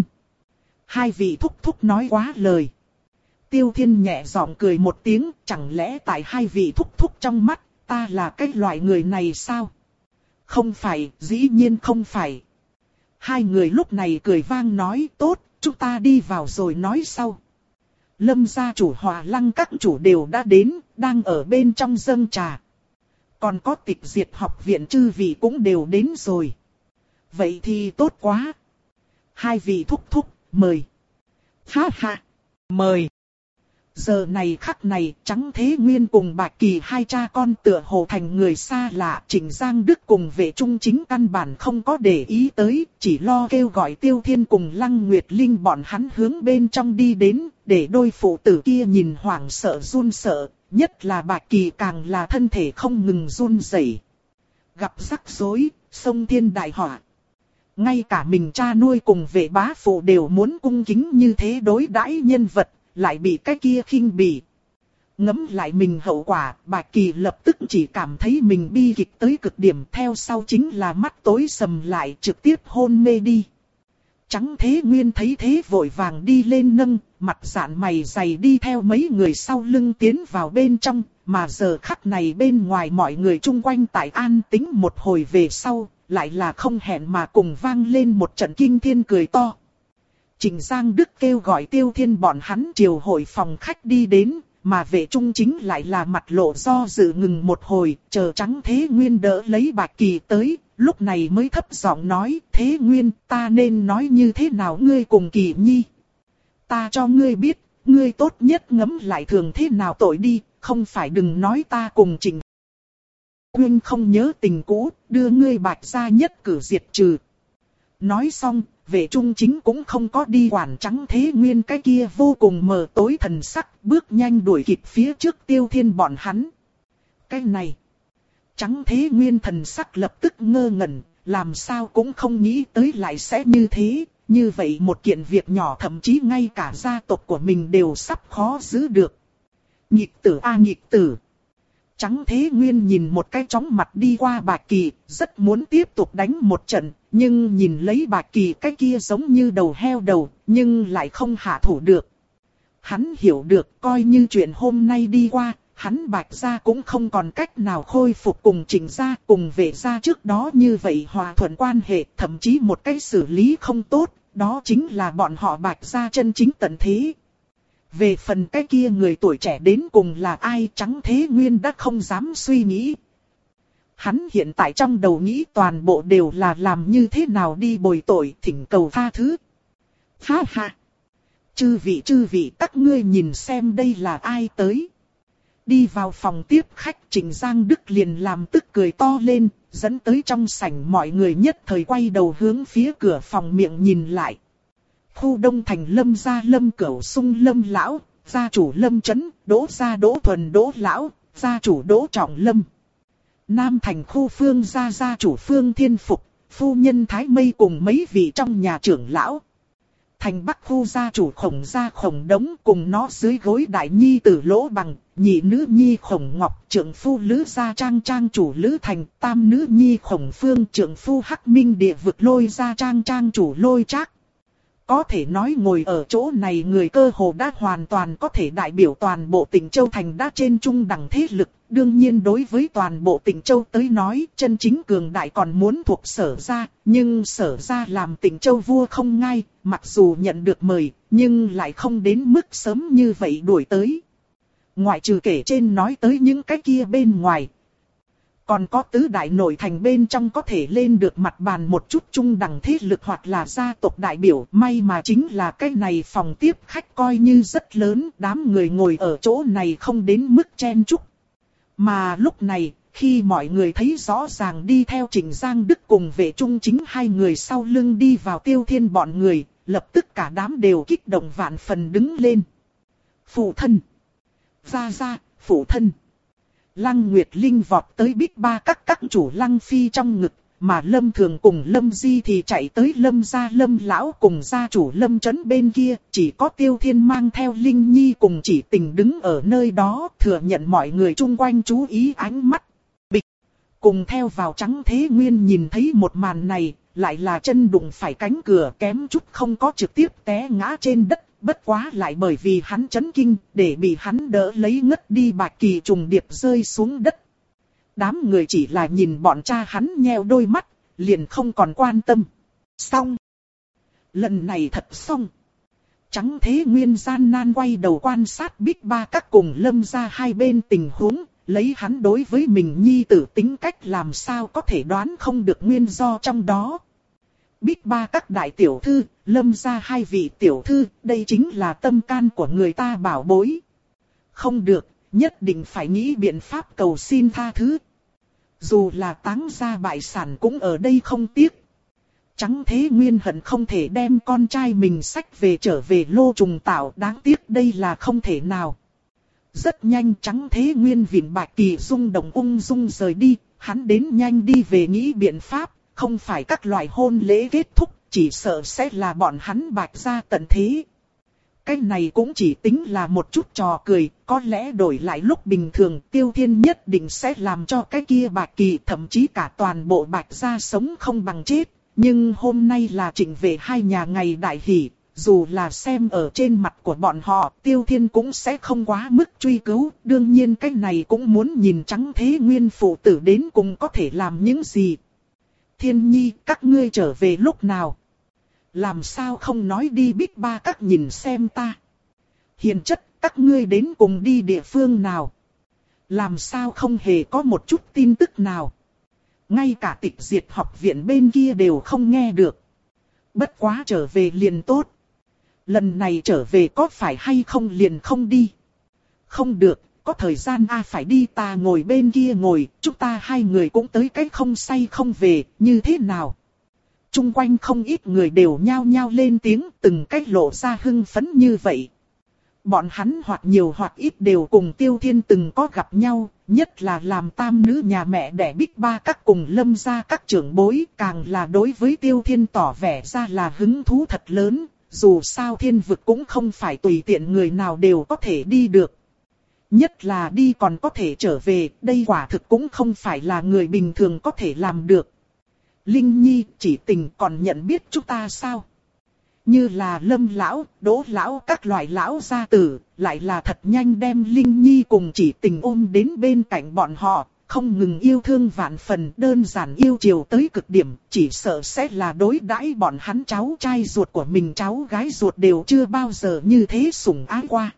Hai vị thúc thúc nói quá lời. Tiêu Thiên nhẹ giọng cười một tiếng, chẳng lẽ tại hai vị thúc thúc trong mắt, ta là cái loại người này sao? Không phải, dĩ nhiên không phải. Hai người lúc này cười vang nói tốt, chúng ta đi vào rồi nói sau. Lâm gia chủ Hòa Lăng các chủ đều đã đến, đang ở bên trong dâng trà. Còn có Tịch Diệt học viện chư vị cũng đều đến rồi. Vậy thì tốt quá. Hai vị thúc thúc, mời. Ha ha, mời. Giờ này khắc này, Trắng Thế Nguyên cùng Bạch Kỳ hai cha con tựa hồ thành người xa lạ. Trịnh Giang Đức cùng Vệ Trung Chính căn bản không có để ý tới, chỉ lo kêu gọi Tiêu Thiên cùng Lăng Nguyệt Linh bọn hắn hướng bên trong đi đến, để đôi phụ tử kia nhìn hoảng sợ run sợ, nhất là Bạch Kỳ càng là thân thể không ngừng run rẩy. Gặp rắc rối, sông thiên đại họa. Ngay cả mình cha nuôi cùng Vệ bá phụ đều muốn cung kính như thế đối đãi nhân vật. Lại bị cái kia khinh bỉ. Ngẫm lại mình hậu quả, Bạch Kỳ lập tức chỉ cảm thấy mình bi kịch tới cực điểm, theo sau chính là mắt tối sầm lại, trực tiếp hôn mê đi. Trắng Thế Nguyên thấy thế vội vàng đi lên nâng, mặt dạn mày dày đi theo mấy người sau lưng tiến vào bên trong, mà giờ khắc này bên ngoài mọi người chung quanh tại an tĩnh một hồi về sau, lại là không hẹn mà cùng vang lên một trận kinh thiên cười to. Trịnh Giang Đức kêu gọi Tiêu Thiên bọn hắn triều hội phòng khách đi đến, mà Vệ Trung Chính lại là mặt lộ do dự ngừng một hồi, chờ Trắng Thế Nguyên đỡ lấy Bạch Kỳ tới, lúc này mới thấp giọng nói, Thế Nguyên, ta nên nói như thế nào ngươi cùng Kỳ Nhi? Ta cho ngươi biết, ngươi tốt nhất ngẫm lại thường thế nào tội đi, không phải đừng nói ta cùng Trịnh Nguyên không nhớ tình cũ, đưa ngươi Bạch gia nhất cử diệt trừ. Nói xong, Vệ Trung Chính cũng không có đi quản Trắng Thế Nguyên cái kia vô cùng mờ tối thần sắc, bước nhanh đuổi kịp phía trước Tiêu Thiên bọn hắn. Cái này, Trắng Thế Nguyên thần sắc lập tức ngơ ngẩn, làm sao cũng không nghĩ tới lại sẽ như thế, như vậy một kiện việc nhỏ thậm chí ngay cả gia tộc của mình đều sắp khó giữ được. Nhịp tử a à, nhịp tử. Trắng Thế Nguyên nhìn một cái chóng mặt đi qua Bạch Kỳ, rất muốn tiếp tục đánh một trận, nhưng nhìn lấy Bạch Kỳ cái kia giống như đầu heo đầu, nhưng lại không hạ thủ được. Hắn hiểu được, coi như chuyện hôm nay đi qua, hắn Bạch gia cũng không còn cách nào khôi phục cùng Trịnh gia, cùng Vệ gia trước đó như vậy hòa thuận quan hệ, thậm chí một cái xử lý không tốt, đó chính là bọn họ Bạch gia chân chính tận thế. Về phần cái kia người tuổi trẻ đến cùng là ai, Trắng Thế Nguyên đã không dám suy nghĩ. Hắn hiện tại trong đầu nghĩ toàn bộ đều là làm như thế nào đi bồi tội, thỉnh cầu tha thứ. Ha ha! Chư vị chư vị, các ngươi nhìn xem đây là ai tới. Đi vào phòng tiếp khách, Trịnh Giang Đức liền làm tức cười to lên, dẫn tới trong sảnh mọi người nhất thời quay đầu hướng phía cửa phòng miệng nhìn lại. Khu Đông Thành Lâm gia Lâm Cửu Sung Lâm lão, gia chủ Lâm Chấn, Đỗ gia Đỗ Thuần Đỗ lão, gia chủ Đỗ Trọng Lâm. Nam Thành khu Phương gia gia chủ Phương Thiên Phục, phu nhân Thái Mây cùng mấy vị trong nhà trưởng lão. Thành Bắc khu gia chủ Khổng gia Khổng Đống cùng nó dưới gối đại nhi tử Lỗ Bằng, nhị nữ nhi Khổng Ngọc, trưởng phu Lữ gia Trang Trang chủ Lữ Thành, tam nữ nhi Khổng Phương, trưởng phu Hắc Minh địa vực Lôi gia Trang Trang chủ Lôi Trác. Có thể nói ngồi ở chỗ này người cơ hồ đã hoàn toàn có thể đại biểu toàn bộ tỉnh Châu Thành đã trên trung đẳng thế lực. Đương nhiên đối với toàn bộ tỉnh Châu tới nói chân chính cường đại còn muốn thuộc Sở gia, nhưng Sở gia làm tỉnh Châu vua không ngai, mặc dù nhận được mời, nhưng lại không đến mức sớm như vậy đuổi tới. Ngoại trừ kể trên nói tới những cái kia bên ngoài. Còn có tứ đại nội thành bên trong có thể lên được mặt bàn một chút trung đẳng thế lực hoặc là gia tộc đại biểu. May mà chính là cái này phòng tiếp khách coi như rất lớn, đám người ngồi ở chỗ này không đến mức chen chúc. Mà lúc này, khi mọi người thấy rõ ràng đi theo Trịnh Giang Đức cùng Vệ Trung Chính hai người sau lưng đi vào Tiêu Thiên bọn người, lập tức cả đám đều kích động vạn phần đứng lên. Phụ thân! Ra ra, phụ thân! Lăng Nguyệt Linh vọt tới Bích Ba các các chủ Lăng Phi trong ngực, mà Lâm Thường cùng Lâm Di thì chạy tới Lâm gia Lâm Lão cùng gia chủ Lâm Trấn bên kia, chỉ có Tiêu Thiên mang theo Linh Nhi cùng Chỉ Tình đứng ở nơi đó, thừa nhận mọi người chung quanh chú ý ánh mắt. Bịch! Cùng theo vào Trắng Thế Nguyên nhìn thấy một màn này, lại là chân đụng phải cánh cửa kém chút không có trực tiếp té ngã trên đất. Bất quá lại bởi vì hắn chấn kinh, để bị hắn đỡ lấy ngất đi Bạch Kỳ trùng điệp rơi xuống đất. Đám người chỉ là nhìn bọn cha hắn nheo đôi mắt, liền không còn quan tâm. Xong. Lần này thật xong. Trắng Thế Nguyên gian nan quay đầu quan sát Bích Ba các cùng Lâm gia hai bên tình huống, lấy hắn đối với mình nhi tử tính cách làm sao có thể đoán không được nguyên do trong đó. Bích Ba các đại tiểu thư, Lâm gia hai vị tiểu thư, đây chính là tâm can của người ta bảo bối. Không được, nhất định phải nghĩ biện pháp cầu xin tha thứ. Dù là táng gia bại sản cũng ở đây không tiếc. Trắng Thế Nguyên hận không thể đem con trai mình xách về trở về Lô Trùng Tạo, đáng tiếc đây là không thể nào. Rất nhanh Trắng Thế Nguyên vịn Bạch Kỳ rung động ung dung rời đi, hắn đến nhanh đi về nghĩ biện pháp. Không phải các loại hôn lễ kết thúc, chỉ sợ sẽ là bọn hắn Bạch gia tận thế. cái này cũng chỉ tính là một chút trò cười, có lẽ đổi lại lúc bình thường Tiêu Thiên nhất định sẽ làm cho cái kia Bạch Kỳ thậm chí cả toàn bộ Bạch gia sống không bằng chết. Nhưng hôm nay là Trịnh Vệ hai nhà ngày đại hỷ, dù là xem ở trên mặt của bọn họ, Tiêu Thiên cũng sẽ không quá mức truy cứu. Đương nhiên cái này cũng muốn nhìn Trắng Thế Nguyên phụ tử đến cùng có thể làm những gì. Thiên Nhi, các ngươi trở về lúc nào? Làm sao không nói đi Bích Ba các nhìn xem ta? Hiền chất, các ngươi đến cùng đi địa phương nào? Làm sao không hề có một chút tin tức nào? Ngay cả Tịch Diệt học viện bên kia đều không nghe được. Bất quá trở về liền tốt. Lần này trở về có phải hay không liền không đi? Không được, có thời gian a phải đi, ta ngồi bên kia ngồi, chúng ta hai người cũng tới cái không say không về, như thế nào? Trung quanh không ít người đều nhao nhao lên tiếng, từng cách lộ ra hưng phấn như vậy. Bọn hắn hoặc nhiều hoặc ít đều cùng Tiêu Thiên từng có gặp nhau, nhất là làm tam nữ nhà mẹ đẻ Bích Ba các cùng Lâm gia các trưởng bối, càng là đối với Tiêu Thiên tỏ vẻ ra là hứng thú thật lớn, dù sao thiên vực cũng không phải tùy tiện người nào đều có thể đi được. Nhất là đi còn có thể trở về, đây quả thực cũng không phải là người bình thường có thể làm được. Linh Nhi, Chỉ Tình còn nhận biết chúng ta sao? Như là Lâm lão, Đỗ lão các loại lão gia tử, lại là thật nhanh đem Linh Nhi cùng Chỉ Tình ôm đến bên cạnh bọn họ, không ngừng yêu thương vạn phần, đơn giản yêu chiều tới cực điểm, chỉ sợ sẽ là đối đãi bọn hắn cháu trai ruột của mình, cháu gái ruột đều chưa bao giờ như thế sủng ái qua.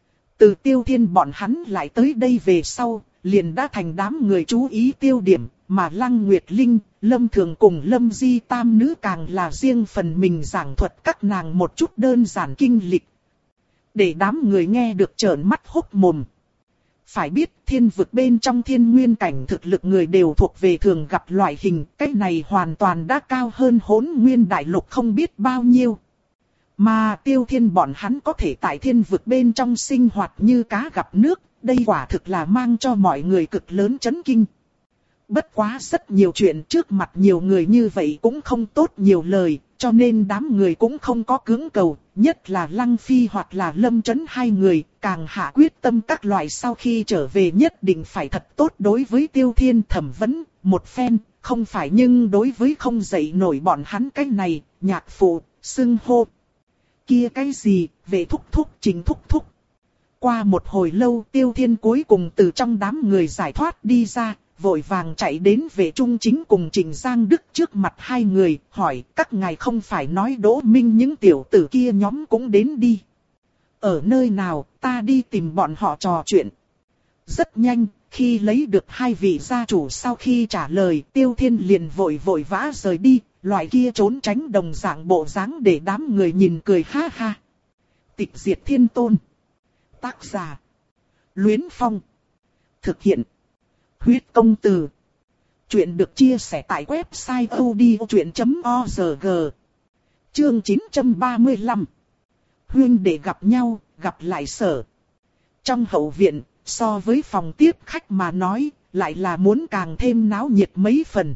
Từ Tiêu Thiên bọn hắn lại tới đây về sau, liền đã thành đám người chú ý tiêu điểm, mà Lăng Nguyệt Linh, Lâm Thường cùng Lâm Di tam nữ càng là riêng phần mình giảng thuật các nàng một chút đơn giản kinh lịch. Để đám người nghe được trợn mắt hốc mồm. Phải biết thiên vực bên trong thiên nguyên cảnh thực lực người đều thuộc về thường gặp loại hình, cái này hoàn toàn đã cao hơn Hỗn Nguyên đại lục không biết bao nhiêu. Mà Tiêu Thiên bọn hắn có thể tại thiên vực bên trong sinh hoạt như cá gặp nước, đây quả thực là mang cho mọi người cực lớn chấn kinh. Bất quá rất nhiều chuyện trước mặt nhiều người như vậy cũng không tốt nhiều lời, cho nên đám người cũng không có cưỡng cầu, nhất là Lăng Phi hoặc là Lâm Chấn hai người, càng hạ quyết tâm các loại sau khi trở về nhất định phải thật tốt đối với Tiêu Thiên thẩm vấn, một phen, không phải nhưng đối với không dậy nổi bọn hắn cái này, nhạc phụ, xưng hô. Kia cái gì, về thúc thúc, chính thúc thúc. Qua một hồi lâu Tiêu Thiên cuối cùng từ trong đám người giải thoát đi ra, vội vàng chạy đến Vệ Trung Chính cùng Trịnh Giang Đức trước mặt hai người, hỏi các ngài không phải nói Đỗ Minh những tiểu tử kia nhóm cũng đến đi. Ở nơi nào, ta đi tìm bọn họ trò chuyện. Rất nhanh, khi lấy được hai vị gia chủ sau khi trả lời, Tiêu Thiên liền vội vội vã rời đi, loại kia trốn tránh đồng dạng bộ dáng để đám người nhìn cười ha ha. Tịch Diệt Thiên Tôn. Tác giả: Luyến Phong. Thực hiện: Huyết Công Từ. Chuyện được chia sẻ tại website odchuyện chấm org. Chương chín trăm ba mươi lăm. Huynh đệ gặp nhau, gặp lại sở. Trong hậu viện, so với phòng tiếp khách mà nói, lại là muốn càng thêm náo nhiệt mấy phần.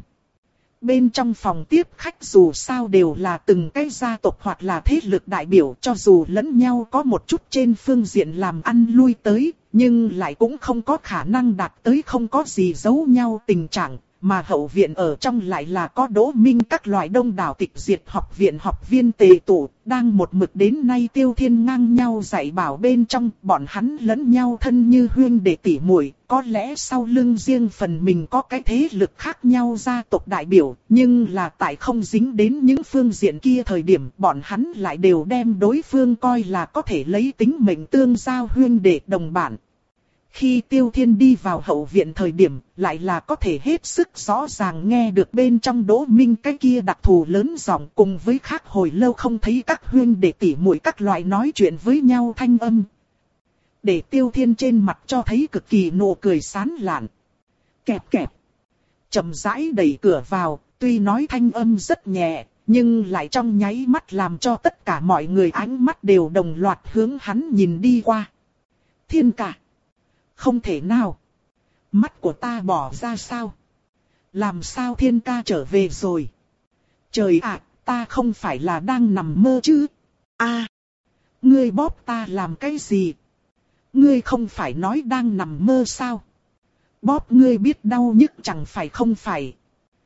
Bên trong phòng tiếp khách dù sao đều là từng cái gia tộc hoặc là thế lực đại biểu, cho dù lẫn nhau có một chút trên phương diện làm ăn lui tới, nhưng lại cũng không có khả năng đạt tới không có gì giấu nhau tình trạng, mà hậu viện ở trong lại là có Đỗ Minh các loại đông đảo Tịch Diệt học viện học viên tề tụ, đang một mực đến nay Tiêu Thiên ngang nhau dạy bảo bên trong, bọn hắn lẫn nhau thân như huynh đệ tỷ muội, có lẽ sau lưng riêng phần mình có cái thế lực khác nhau gia tộc đại biểu, nhưng là tại không dính đến những phương diện kia thời điểm, bọn hắn lại đều đem đối phương coi là có thể lấy tính mệnh tương giao huynh đệ đồng bản. Khi Tiêu Thiên đi vào hậu viện thời điểm, lại là có thể hết sức rõ ràng nghe được bên trong Đỗ Minh cái kia đặc thù lớn giọng, cùng với khác hồi lâu không thấy các huynh đệ tỷ muội các loại nói chuyện với nhau thanh âm. Để Tiêu Thiên trên mặt cho thấy cực kỳ nụ cười sán lạn. Kẹp kẹp. Chậm rãi đẩy cửa vào, tuy nói thanh âm rất nhẹ, nhưng lại trong nháy mắt làm cho tất cả mọi người ánh mắt đều đồng loạt hướng hắn nhìn đi qua. Thiên ca. Không thể nào. Mắt của ta bỏ ra sao? Làm sao Thiên ca trở về rồi? Trời ạ, ta không phải là đang nằm mơ chứ? A, Ngươi bóp ta làm cái gì? Ngươi không phải nói đang nằm mơ sao? Bóp ngươi biết đau nhức chẳng phải không phải.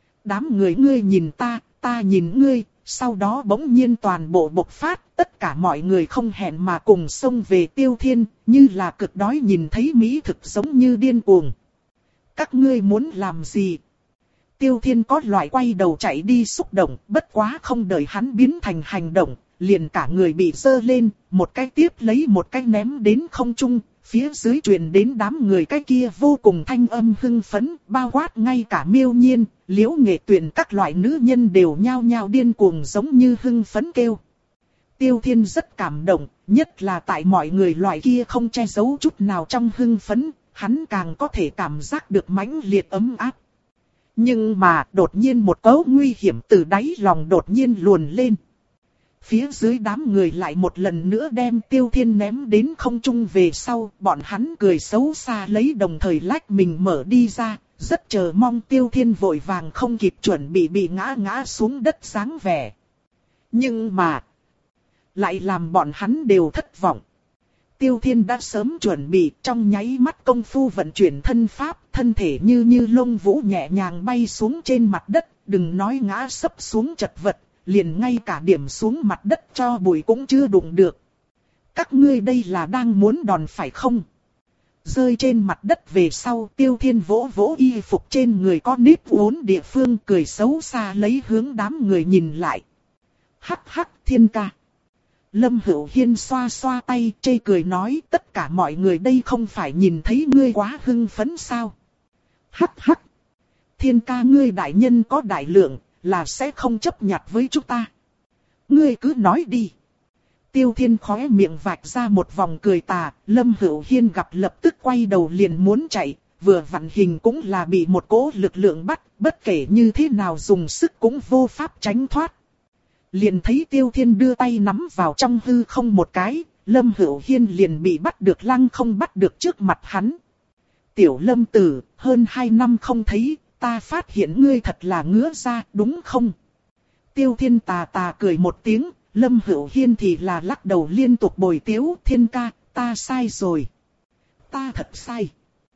Đám người ngươi nhìn ta, ta nhìn ngươi, sau đó bỗng nhiên toàn bộ bộc phát, tất cả mọi người không hẹn mà cùng xông về Tiêu Thiên, như là cực đói nhìn thấy mỹ thực giống như điên cuồng. Các ngươi muốn làm gì? Tiêu Thiên có loại quay đầu chạy đi xúc động, bất quá không đợi hắn biến thành hành động, liền cả người bị giơ lên, một cái tiếp lấy một cái ném đến không trung, phía dưới truyền đến đám người cái kia vô cùng thanh âm hưng phấn, bao quát ngay cả Miêu Nhiên, Liễu Nghệ Tuyển các loại nữ nhân đều nhao nhao điên cuồng giống như hưng phấn kêu. Tiêu Thiên rất cảm động, nhất là tại mọi người loại kia không che giấu chút nào trong hưng phấn, hắn càng có thể cảm giác được mãnh liệt ấm áp. Nhưng mà đột nhiên một cấu nguy hiểm từ đáy lòng đột nhiên luồn lên. Phía dưới đám người lại một lần nữa đem Tiêu Thiên ném đến không trung về sau, bọn hắn cười xấu xa lấy đồng thời lách mình mở đi ra, rất chờ mong Tiêu Thiên vội vàng không kịp chuẩn bị bị ngã ngã xuống đất dáng vẻ. Nhưng mà, lại làm bọn hắn đều thất vọng. Tiêu Thiên đã sớm chuẩn bị, trong nháy mắt công phu vận chuyển thân pháp, thân thể như như lông vũ nhẹ nhàng bay xuống trên mặt đất, đừng nói ngã sấp xuống chật vật, liền ngay cả điểm xuống mặt đất cho bụi cũng chưa đụng được. Các ngươi đây là đang muốn đòn phải không? Rơi trên mặt đất về sau, Tiêu Thiên vỗ vỗ y phục trên người có nếp uốn địa phương, cười xấu xa lấy hướng đám người nhìn lại. Hắc hắc, Thiên ca. Lâm Hữu Hiên xoa xoa tay, chê cười nói, tất cả mọi người đây không phải nhìn thấy ngươi quá hưng phấn sao? Hắc hắc. Thiên ca ngươi đại nhân có đại lượng, là sẽ không chấp nhặt với chúng ta. Ngươi cứ nói đi. Tiêu Thiên khóe miệng vạch ra một vòng cười tà, Lâm Hữu Hiên gặp lập tức quay đầu liền muốn chạy, vừa vặn hình cũng là bị một cỗ lực lượng bắt, bất kể như thế nào dùng sức cũng vô pháp tránh thoát. Liền thấy Tiêu Thiên đưa tay nắm vào trong hư không một cái, Lâm Hữu Hiên liền bị bắt được lăng không bắt được trước mặt hắn. Tiểu Lâm tử, hơn hai năm không thấy, ta phát hiện ngươi thật là ngứa ra, đúng không? Tiêu Thiên tà tà cười một tiếng, Lâm Hữu Hiên thì là lắc đầu liên tục bồi tiếu, Thiên ca, ta sai rồi. Ta thật sai.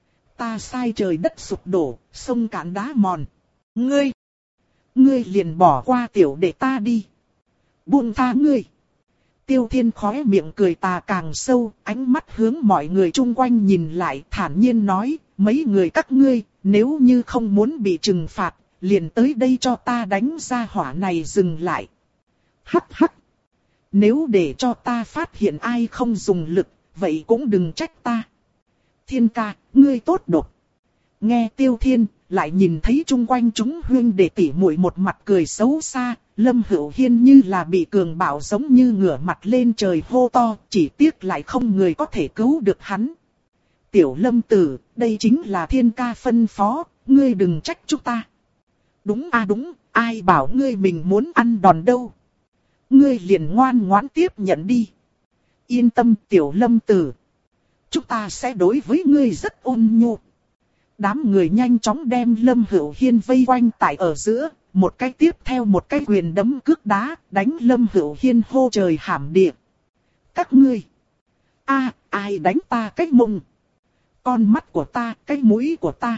Ta sai trời đất sụp đổ, sông cạn đá mòn. Ngươi, ngươi liền bỏ qua tiểu đệ ta đi. Buông tha ngươi. Tiêu Thiên khóe miệng cười tà càng sâu, ánh mắt hướng mọi người chung quanh nhìn lại, thản nhiên nói, mấy người các ngươi, nếu như không muốn bị trừng phạt, liền tới đây cho ta đánh ra hỏa này dừng lại. Hắc hắc. Nếu để cho ta phát hiện ai không dùng lực, vậy cũng đừng trách ta. Thiên ca, ngươi tốt độc. Nghe Tiêu Thiên, lại nhìn thấy chung quanh chúng huyên đệ tỉ muội một mặt cười xấu xa, Lâm Hữu Hiên như là bị cường bạo giống như ngửa mặt lên trời hô to, chỉ tiếc lại không người có thể cứu được hắn. Tiểu Lâm tử, đây chính là Thiên ca phân phó, ngươi đừng trách chúng ta. Đúng a à đúng, ai bảo ngươi mình muốn ăn đòn đâu. Ngươi liền ngoan ngoãn tiếp nhận đi. Yên tâm Tiểu Lâm tử. Chúng ta sẽ đối với ngươi rất ôn nhu. Đám người nhanh chóng đem Lâm Hữu Hiên vây quanh tại ở giữa, một cái tiếp theo một cái quyền đấm cước đá, đánh Lâm Hữu Hiên hô trời hàm địa. Các ngươi! A, à, ai đánh ta cái mông? Con mắt của ta, cái mũi của ta.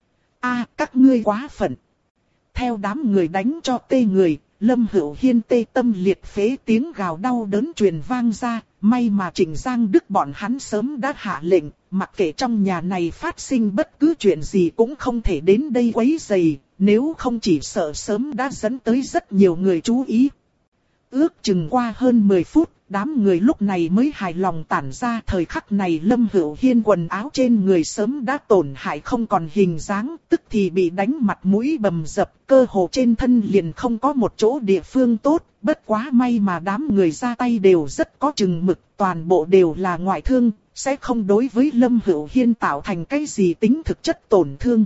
A, à, các ngươi quá phận. Theo đám người đánh cho tê người, Lâm Hữu Hiên tê tâm liệt phế tiếng gào đau đớn truyền vang ra, may mà Trịnh Giang Đức bọn hắn sớm đã hạ lệnh, mặc kệ trong nhà này phát sinh bất cứ chuyện gì cũng không thể đến đây quấy rầy, nếu không chỉ sợ sớm đã dẫn tới rất nhiều người chú ý. Ước chừng qua hơn mười phút, đám người lúc này mới hài lòng tản ra. Thời khắc này Lâm Hữu Hiên quần áo trên người sớm đã tổn hại không còn hình dáng, tức thì bị đánh mặt mũi bầm dập, cơ hồ trên thân liền không có một chỗ địa phương tốt. Bất quá may mà đám người ra tay đều rất có chừng mực, toàn bộ đều là ngoại thương, sẽ không đối với Lâm Hữu Hiên tạo thành cái gì tính thực chất tổn thương.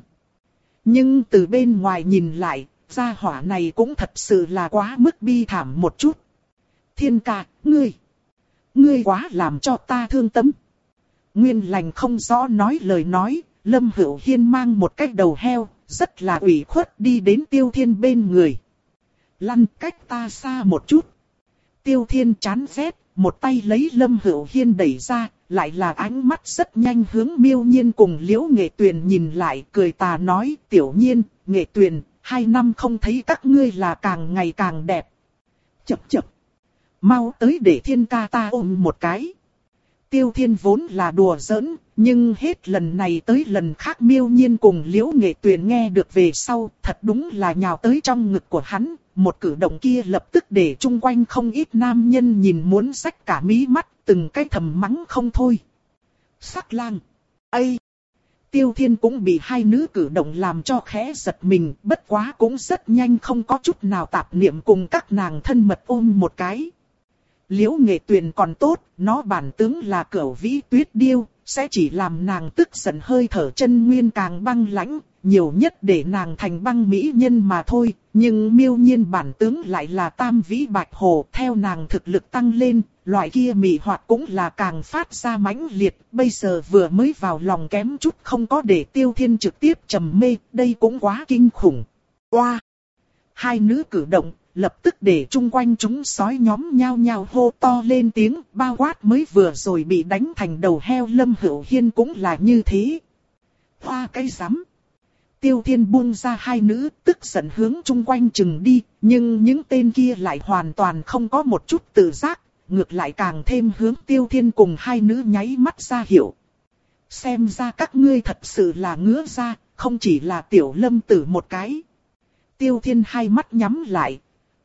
Nhưng từ bên ngoài nhìn lại, gia hỏa này cũng thật sự là quá mức bi thảm một chút. Thiên ca, ngươi, ngươi quá làm cho ta thương tâm. Nguyên lành không rõ nói lời nói, Lâm Hữu Hiên mang một cái đầu heo, rất là ủy khuất đi đến Tiêu Thiên bên người. Lăn cách ta xa một chút. Tiêu Thiên chán ghét, một tay lấy Lâm Hữu Hiên đẩy ra, lại là ánh mắt rất nhanh hướng Miêu Nhiên cùng Liễu Nghệ Tuyền nhìn lại, cười tà nói, Tiểu Nhiên, Nghệ Tuyền, hai năm không thấy các ngươi là càng ngày càng đẹp. Chập chập, mau tới để Thiên ca ta ôm một cái. Tiêu Thiên vốn là đùa giỡn, nhưng hết lần này tới lần khác Miêu Nhiên cùng Liễu Nghệ Tuyền nghe được về sau, thật đúng là nhào tới trong ngực của hắn, một cử động kia lập tức để chung quanh không ít nam nhân nhìn muốn rách cả mí mắt, từng cái thầm mắng không thôi. Sắc lang, ây! Tiêu Thiên cũng bị hai nữ cử động làm cho khẽ giật mình, bất quá cũng rất nhanh không có chút nào tạp niệm cùng các nàng thân mật ôm một cái. Liễu Nghệ Tuyền còn tốt, nó bản tướng là cửu vĩ tuyết điêu, sẽ chỉ làm nàng tức giận hơi thở chân nguyên càng băng lãnh, nhiều nhất để nàng thành băng mỹ nhân mà thôi. Nhưng Miêu Nhiên bản tướng lại là tam vĩ bạch hồ, theo nàng thực lực tăng lên, loại kia mị hoặc cũng là càng phát ra mãnh liệt, bây giờ vừa mới vào lòng kém chút không có để Tiêu Thiên trực tiếp trầm mê, đây cũng quá kinh khủng. Oa! Hai nữ cử động, lập tức để chung quanh chúng sói nhóm nhao nhao hô to lên tiếng, bao quát mới vừa rồi bị đánh thành đầu heo Lâm Hữu Hiên cũng là như thế. Hoa cái rắm! Tiêu Thiên buông ra hai nữ, tức giận hướng chung quanh chừng đi, nhưng những tên kia lại hoàn toàn không có một chút tự giác, ngược lại càng thêm hướng Tiêu Thiên cùng hai nữ nháy mắt ra hiệu. Xem ra các ngươi thật sự là ngứa ra, không chỉ là Tiểu Lâm tử một cái. Tiêu Thiên hai mắt nhắm lại.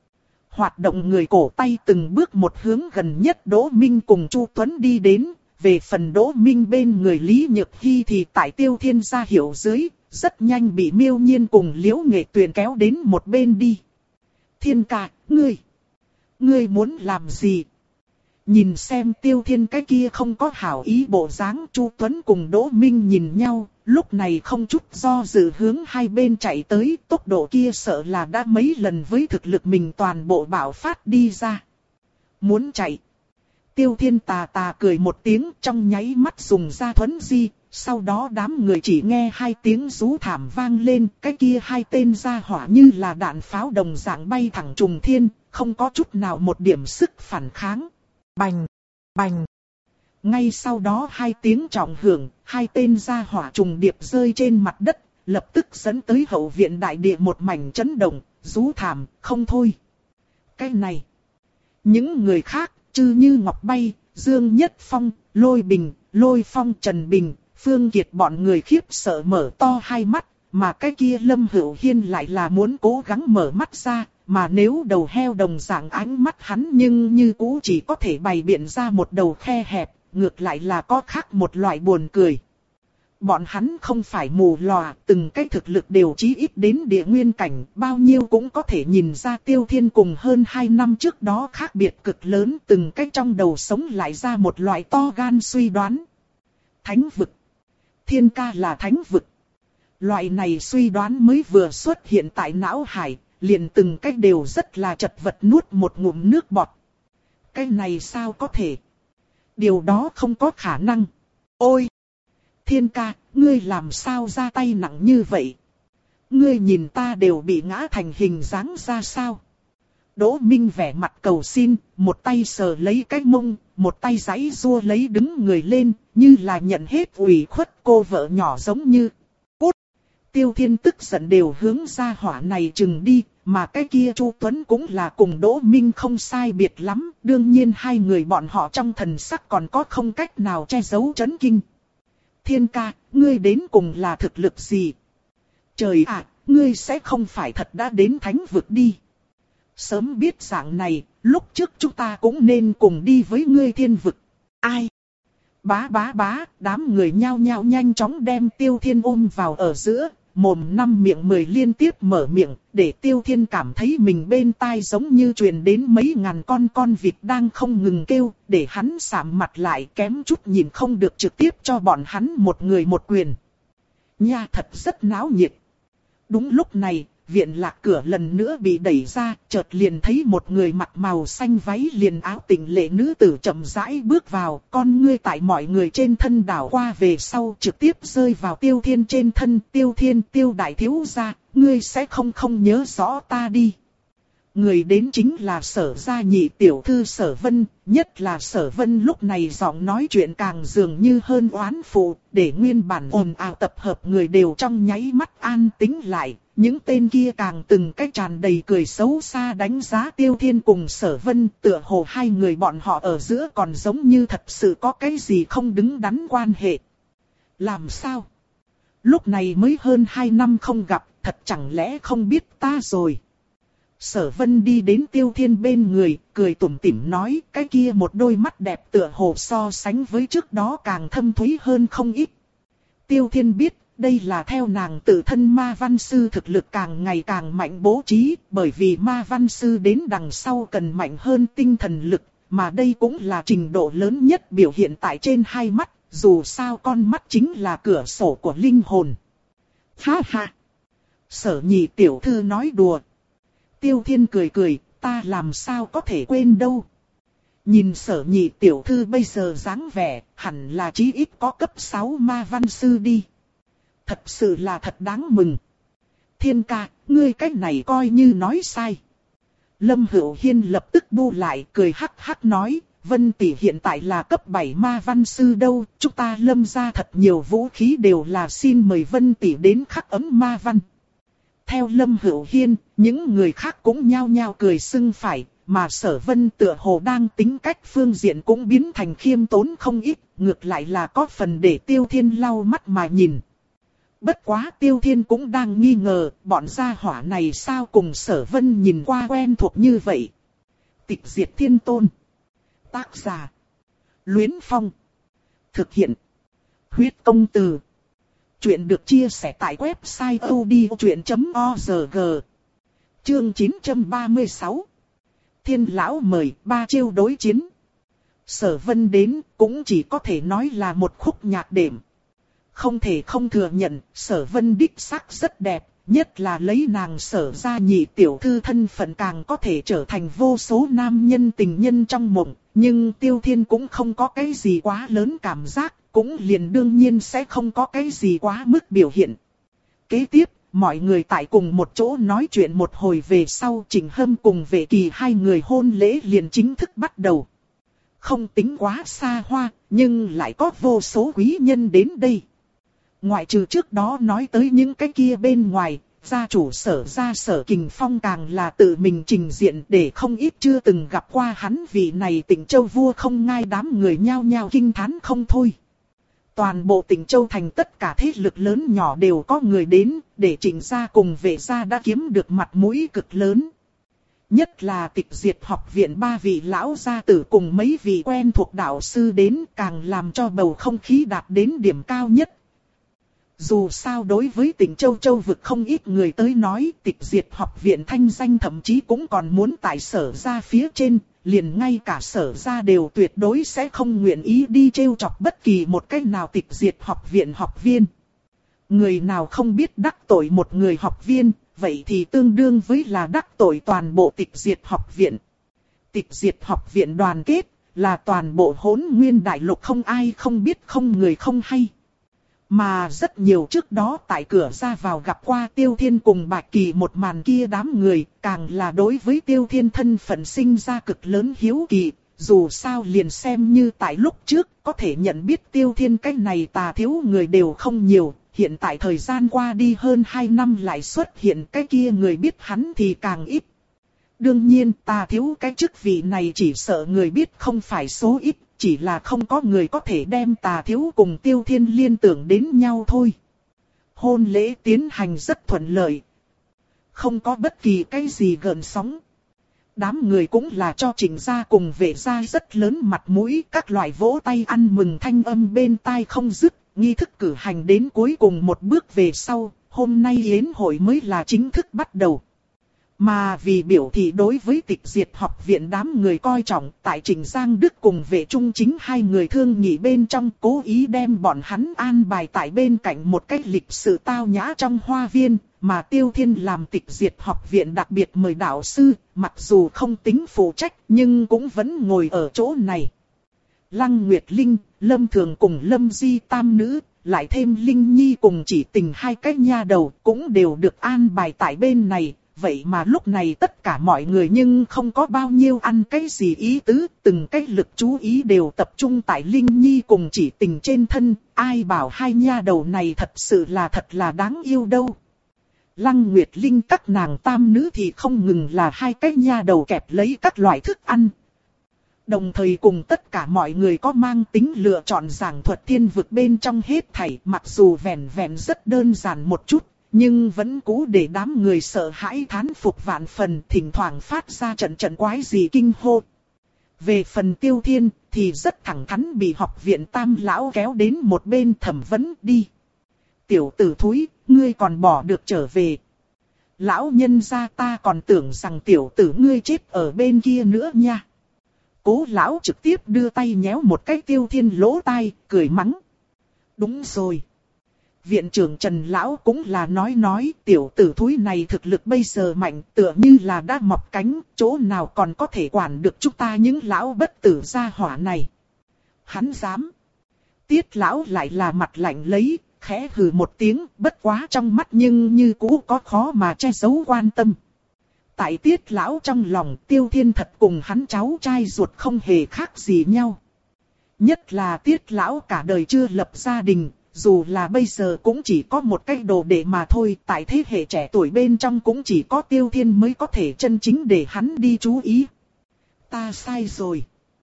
Hoạt động người cổ tay từng bước một hướng gần nhất Đỗ Minh cùng Chu Tuấn đi đến, về phần Đỗ Minh bên người Lý Nhược Hy thì tại Tiêu Thiên ra hiệu dưới, rất nhanh bị Miêu Nhiên cùng Liễu Nghệ Tuyền kéo đến một bên đi. Thiên ca, ngươi, ngươi muốn làm gì? Nhìn xem Tiêu Thiên cái kia không có hảo ý bộ dáng, Chu Tuấn cùng Đỗ Minh nhìn nhau, lúc này không chút do dự hướng hai bên chạy tới, tốc độ kia sợ là đã mấy lần với thực lực mình toàn bộ bạo phát đi ra. Muốn chạy. Tiêu Thiên tà tà cười một tiếng, trong nháy mắt dùng ra thuấn di, sau đó đám người chỉ nghe hai tiếng rú thảm vang lên, cái kia hai tên ra hỏa như là đạn pháo đồng dạng bay thẳng trùng thiên, không có chút nào một điểm sức phản kháng. Bành, bành. Ngay sau đó hai tiếng trọng hưởng, hai tên ra hỏa trùng điệp rơi trên mặt đất, lập tức dẫn tới hậu viện đại địa một mảnh chấn động, rú thảm, không thôi. Cái này, những người khác, Chư Như Ngọc Bay, Dương Nhất Phong, Lôi Bình, Lôi Phong, Trần Bình, Phương Kiệt bọn người khiếp sợ mở to hai mắt, mà cái kia Lâm Hữu Hiên lại là muốn cố gắng mở mắt ra. Mà nếu đầu heo đồng dạng ánh mắt hắn nhưng như cũ chỉ có thể bày biện ra một đầu khe hẹp, ngược lại là có khác một loại buồn cười. Bọn hắn không phải mù lòa, từng cái thực lực đều chí ít đến địa nguyên cảnh, bao nhiêu cũng có thể nhìn ra Tiêu Thiên cùng hơn hai năm trước đó khác biệt cực lớn, từng cái trong đầu sống lại ra một loại to gan suy đoán. Thánh vực. Thiên ca là thánh vực. Loại này suy đoán mới vừa xuất hiện tại não hải. Liền từng cách đều rất là chật vật nuốt một ngụm nước bọt. Cái này sao có thể? Điều đó không có khả năng. Ôi! Thiên ca, ngươi làm sao ra tay nặng như vậy? Ngươi nhìn ta đều bị ngã thành hình dáng ra sao? Đỗ Minh vẻ mặt cầu xin, một tay sờ lấy cái mông, một tay giãy giụa lấy đứng người lên, như là nhận hết ủy khuất cô vợ nhỏ giống như. Tiêu Thiên tức giận đều hướng ra hỏa này chừng đi, mà cái kia Chu Tuấn cũng là cùng Đỗ Minh không sai biệt lắm, đương nhiên hai người bọn họ trong thần sắc còn có không cách nào che giấu chấn kinh. Thiên ca, ngươi đến cùng là thực lực gì? Trời ạ, ngươi sẽ không phải thật đã đến thánh vực đi. Sớm biết dạng này, lúc trước chúng ta cũng nên cùng đi với ngươi thiên vực. Ai? Bá bá bá, đám người nhao nhao nhanh chóng đem Tiêu Thiên ôm vào ở giữa, mồm năm miệng mười liên tiếp mở miệng, để Tiêu Thiên cảm thấy mình bên tai giống như truyền đến mấy ngàn con con vịt đang không ngừng kêu, để hắn sạm mặt lại kém chút nhìn không được trực tiếp cho bọn hắn một người một quyền. Nha thật rất náo nhiệt. Đúng lúc này, viện lạc cửa lần nữa bị đẩy ra, chợt liền thấy một người mặc màu xanh váy liền áo tịnh lệ nữ tử chậm rãi bước vào, con ngươi tại mọi người trên thân đảo qua về sau trực tiếp rơi vào Tiêu Thiên trên thân. Tiêu Thiên, Tiêu đại thiếu gia, ngươi sẽ không không nhớ rõ ta đi. Người đến chính là Sở gia nhị tiểu thư Sở Vân, nhất là Sở Vân lúc này giọng nói chuyện càng dường như hơn oán phụ, để nguyên bản ồn ào tập hợp người đều trong nháy mắt an tĩnh lại. Những tên kia càng từng cách tràn đầy cười xấu xa đánh giá Tiêu Thiên cùng Sở Vân, tựa hồ hai người bọn họ ở giữa còn giống như thật sự có cái gì không đứng đắn quan hệ. Làm sao? Lúc này mới hơn hai năm không gặp, thật chẳng lẽ không biết ta rồi? Sở Vân đi đến Tiêu Thiên bên người, cười tủm tỉm nói, cái kia một đôi mắt đẹp tựa hồ so sánh với trước đó càng thâm thúy hơn không ít. Tiêu Thiên biết, đây là theo nàng tự thân ma văn sư thực lực càng ngày càng mạnh bố trí, bởi vì ma văn sư đến đằng sau cần mạnh hơn tinh thần lực, mà đây cũng là trình độ lớn nhất biểu hiện tại trên hai mắt, dù sao con mắt chính là cửa sổ của linh hồn. Ha ha! Sở nhị tiểu thư nói đùa. Tiêu Thiên cười cười, ta làm sao có thể quên đâu. Nhìn Sở nhị tiểu thư bây giờ dáng vẻ, hẳn là chí ít có cấp sáu ma văn sư đi. Thật sự là thật đáng mừng. Thiên ca, ngươi cách này coi như nói sai. Lâm Hữu Hiên lập tức bu lại, cười hắc hắc nói, Vân tỷ hiện tại là cấp bảy ma văn sư đâu, chúng ta Lâm gia thật nhiều vũ khí đều là xin mời Vân tỷ đến khắc ấm ma văn. Theo Lâm Hữu Hiên, những người khác cũng nhao nhao cười sưng phải, mà Sở Vân tựa hồ đang tính cách phương diện cũng biến thành khiêm tốn không ít, ngược lại là có phần để Tiêu Thiên lau mắt mà nhìn. Bất quá Tiêu Thiên cũng đang nghi ngờ, bọn gia hỏa này sao cùng Sở Vân nhìn qua quen thuộc như vậy. Tịch Diệt Thiên Tôn. Tác giả. Luyến Phong. Thực hiện. Huyết Công Từ. Chuyện được chia sẻ tại website odchuyện chấm org. Chương chín trăm ba mươi sáu. Thiên lão mời ba chiêu đối chiến. Sở Vân đến cũng chỉ có thể nói là một khúc nhạc đệm. Không thể không thừa nhận, Sở Vân đích sắc rất đẹp, nhất là lấy nàng Sở gia nhị tiểu thư thân phận càng có thể trở thành vô số nam nhân tình nhân trong mộng, nhưng Tiêu Thiên cũng không có cái gì quá lớn cảm giác, cũng liền đương nhiên sẽ không có cái gì quá mức biểu hiện. Kế tiếp, mọi người tại cùng một chỗ nói chuyện một hồi về sau, Trình Hâm cùng Vệ Kỳ hai người hôn lễ liền chính thức bắt đầu. Không tính quá xa hoa, nhưng lại có vô số quý nhân đến đây. Ngoại trừ trước đó nói tới những cái kia bên ngoài, gia chủ Sở gia Sở Kình Phong càng là tự mình trình diện để không ít chưa từng gặp qua hắn vị này Tịnh Châu vua không ngai đám người nhao nhao kinh thán không thôi. Toàn bộ Tịnh Châu thành tất cả thế lực lớn nhỏ đều có người đến, để Trịnh gia cùng Vệ gia đã kiếm được mặt mũi cực lớn. Nhất là Tịch Diệt học viện ba vị lão gia tử cùng mấy vị quen thuộc đạo sư đến càng làm cho bầu không khí đạt đến điểm cao nhất. Dù sao đối với Tịnh Châu châu vực không ít người tới nói, Tịch Diệt học viện thanh danh thậm chí cũng còn muốn tại Sở gia phía trên, liền ngay cả Sở gia đều tuyệt đối sẽ không nguyện ý đi trêu chọc bất kỳ một cách nào Tịch Diệt học viện học viên. Người nào không biết đắc tội một người học viên, vậy thì tương đương với là đắc tội toàn bộ Tịch Diệt học viện. Tịch Diệt học viện đoàn kết, là toàn bộ Hỗn Nguyên đại lục không ai không biết không người không hay. Mà rất nhiều trước đó tại cửa ra vào gặp qua Tiêu Thiên cùng Bạch Kỳ một màn kia đám người, càng là đối với Tiêu Thiên thân phận sinh ra cực lớn hiếu kỳ, dù sao liền xem như tại lúc trước có thể nhận biết Tiêu Thiên cái này tà thiếu người đều không nhiều, hiện tại thời gian qua đi hơn hai năm lại xuất hiện cái kia người biết hắn thì càng ít. Đương nhiên tà thiếu cái chức vị này chỉ sợ người biết không phải số ít. Chỉ là không có người có thể đem tà thiếu cùng Tiêu Thiên liên tưởng đến nhau thôi. Hôn lễ tiến hành rất thuận lợi. Không có bất kỳ cái gì gợn sóng. Đám người cũng là cho Trịnh gia cùng Vệ gia rất lớn mặt mũi. Các loại vỗ tay ăn mừng thanh âm bên tai không dứt. Nghi thức cử hành đến cuối cùng một bước về sau. Hôm nay yến hội mới là chính thức bắt đầu. Mà vì biểu thị đối với Tịch Diệt học viện đám người coi trọng, tại Trịnh Giang Đức cùng Vệ Trung Chính hai người thương nghị bên trong cố ý đem bọn hắn an bài tại bên cạnh một cách lịch sự tao nhã trong hoa viên, mà Tiêu Thiên làm Tịch Diệt học viện đặc biệt mời đạo sư, mặc dù không tính phụ trách nhưng cũng vẫn ngồi ở chỗ này. Lăng Nguyệt Linh, Lâm Thường cùng Lâm Di tam nữ, lại thêm Linh Nhi cùng Chỉ Tình hai cái nha đầu cũng đều được an bài tại bên này. vậy mà lúc này tất cả mọi người nhưng không có bao nhiêu ăn cái gì ý tứ, từng cái lực chú ý đều tập trung tại Linh Nhi cùng Chỉ Tình trên thân, ai bảo hai nha đầu này thật sự là thật là đáng yêu đâu. Lăng Nguyệt Linh các nàng tam nữ thì không ngừng là hai cái nha đầu kẹp lấy các loại thức ăn. Đồng thời cùng tất cả mọi người có mang tính lựa chọn giảng thuật thiên vực bên trong hết thảy, mặc dù vẹn vẹn rất đơn giản một chút, nhưng vẫn cố để đám người sợ hãi thán phục vạn phần, thỉnh thoảng phát ra trận trận quái gì kinh hô. Về phần Tiêu Thiên thì rất thẳng thắn bị học viện Tam lão kéo đến một bên thẩm vấn đi. Tiểu tử thúi, ngươi còn bỏ được trở về. Lão nhân gia ta còn tưởng rằng tiểu tử ngươi chết ở bên kia nữa nha. Cố lão trực tiếp đưa tay nhéo một cái Tiêu Thiên lỗ tai, cười mắng. Đúng rồi. Viện trưởng Trần lão cũng là nói nói tiểu tử thúi này thực lực bây giờ mạnh tựa như là đã mọc cánh, chỗ nào còn có thể quản được chúng ta những lão bất tử gia hỏa này. Hắn dám. Tiết lão lại là mặt lạnh lấy, khẽ hừ một tiếng, bất quá trong mắt nhưng như cũ có khó mà che giấu quan tâm. Tại Tiết lão trong lòng, Tiêu Thiên thật cùng hắn cháu trai ruột không hề khác gì nhau. Nhất là Tiết lão cả đời chưa lập gia đình, dù là bây giờ cũng chỉ có một cái đồ đệ mà thôi, tại thế hệ trẻ tuổi bên trong cũng chỉ có Tiêu Thiên mới có thể chân chính để hắn đi chú ý. Ta sai rồi.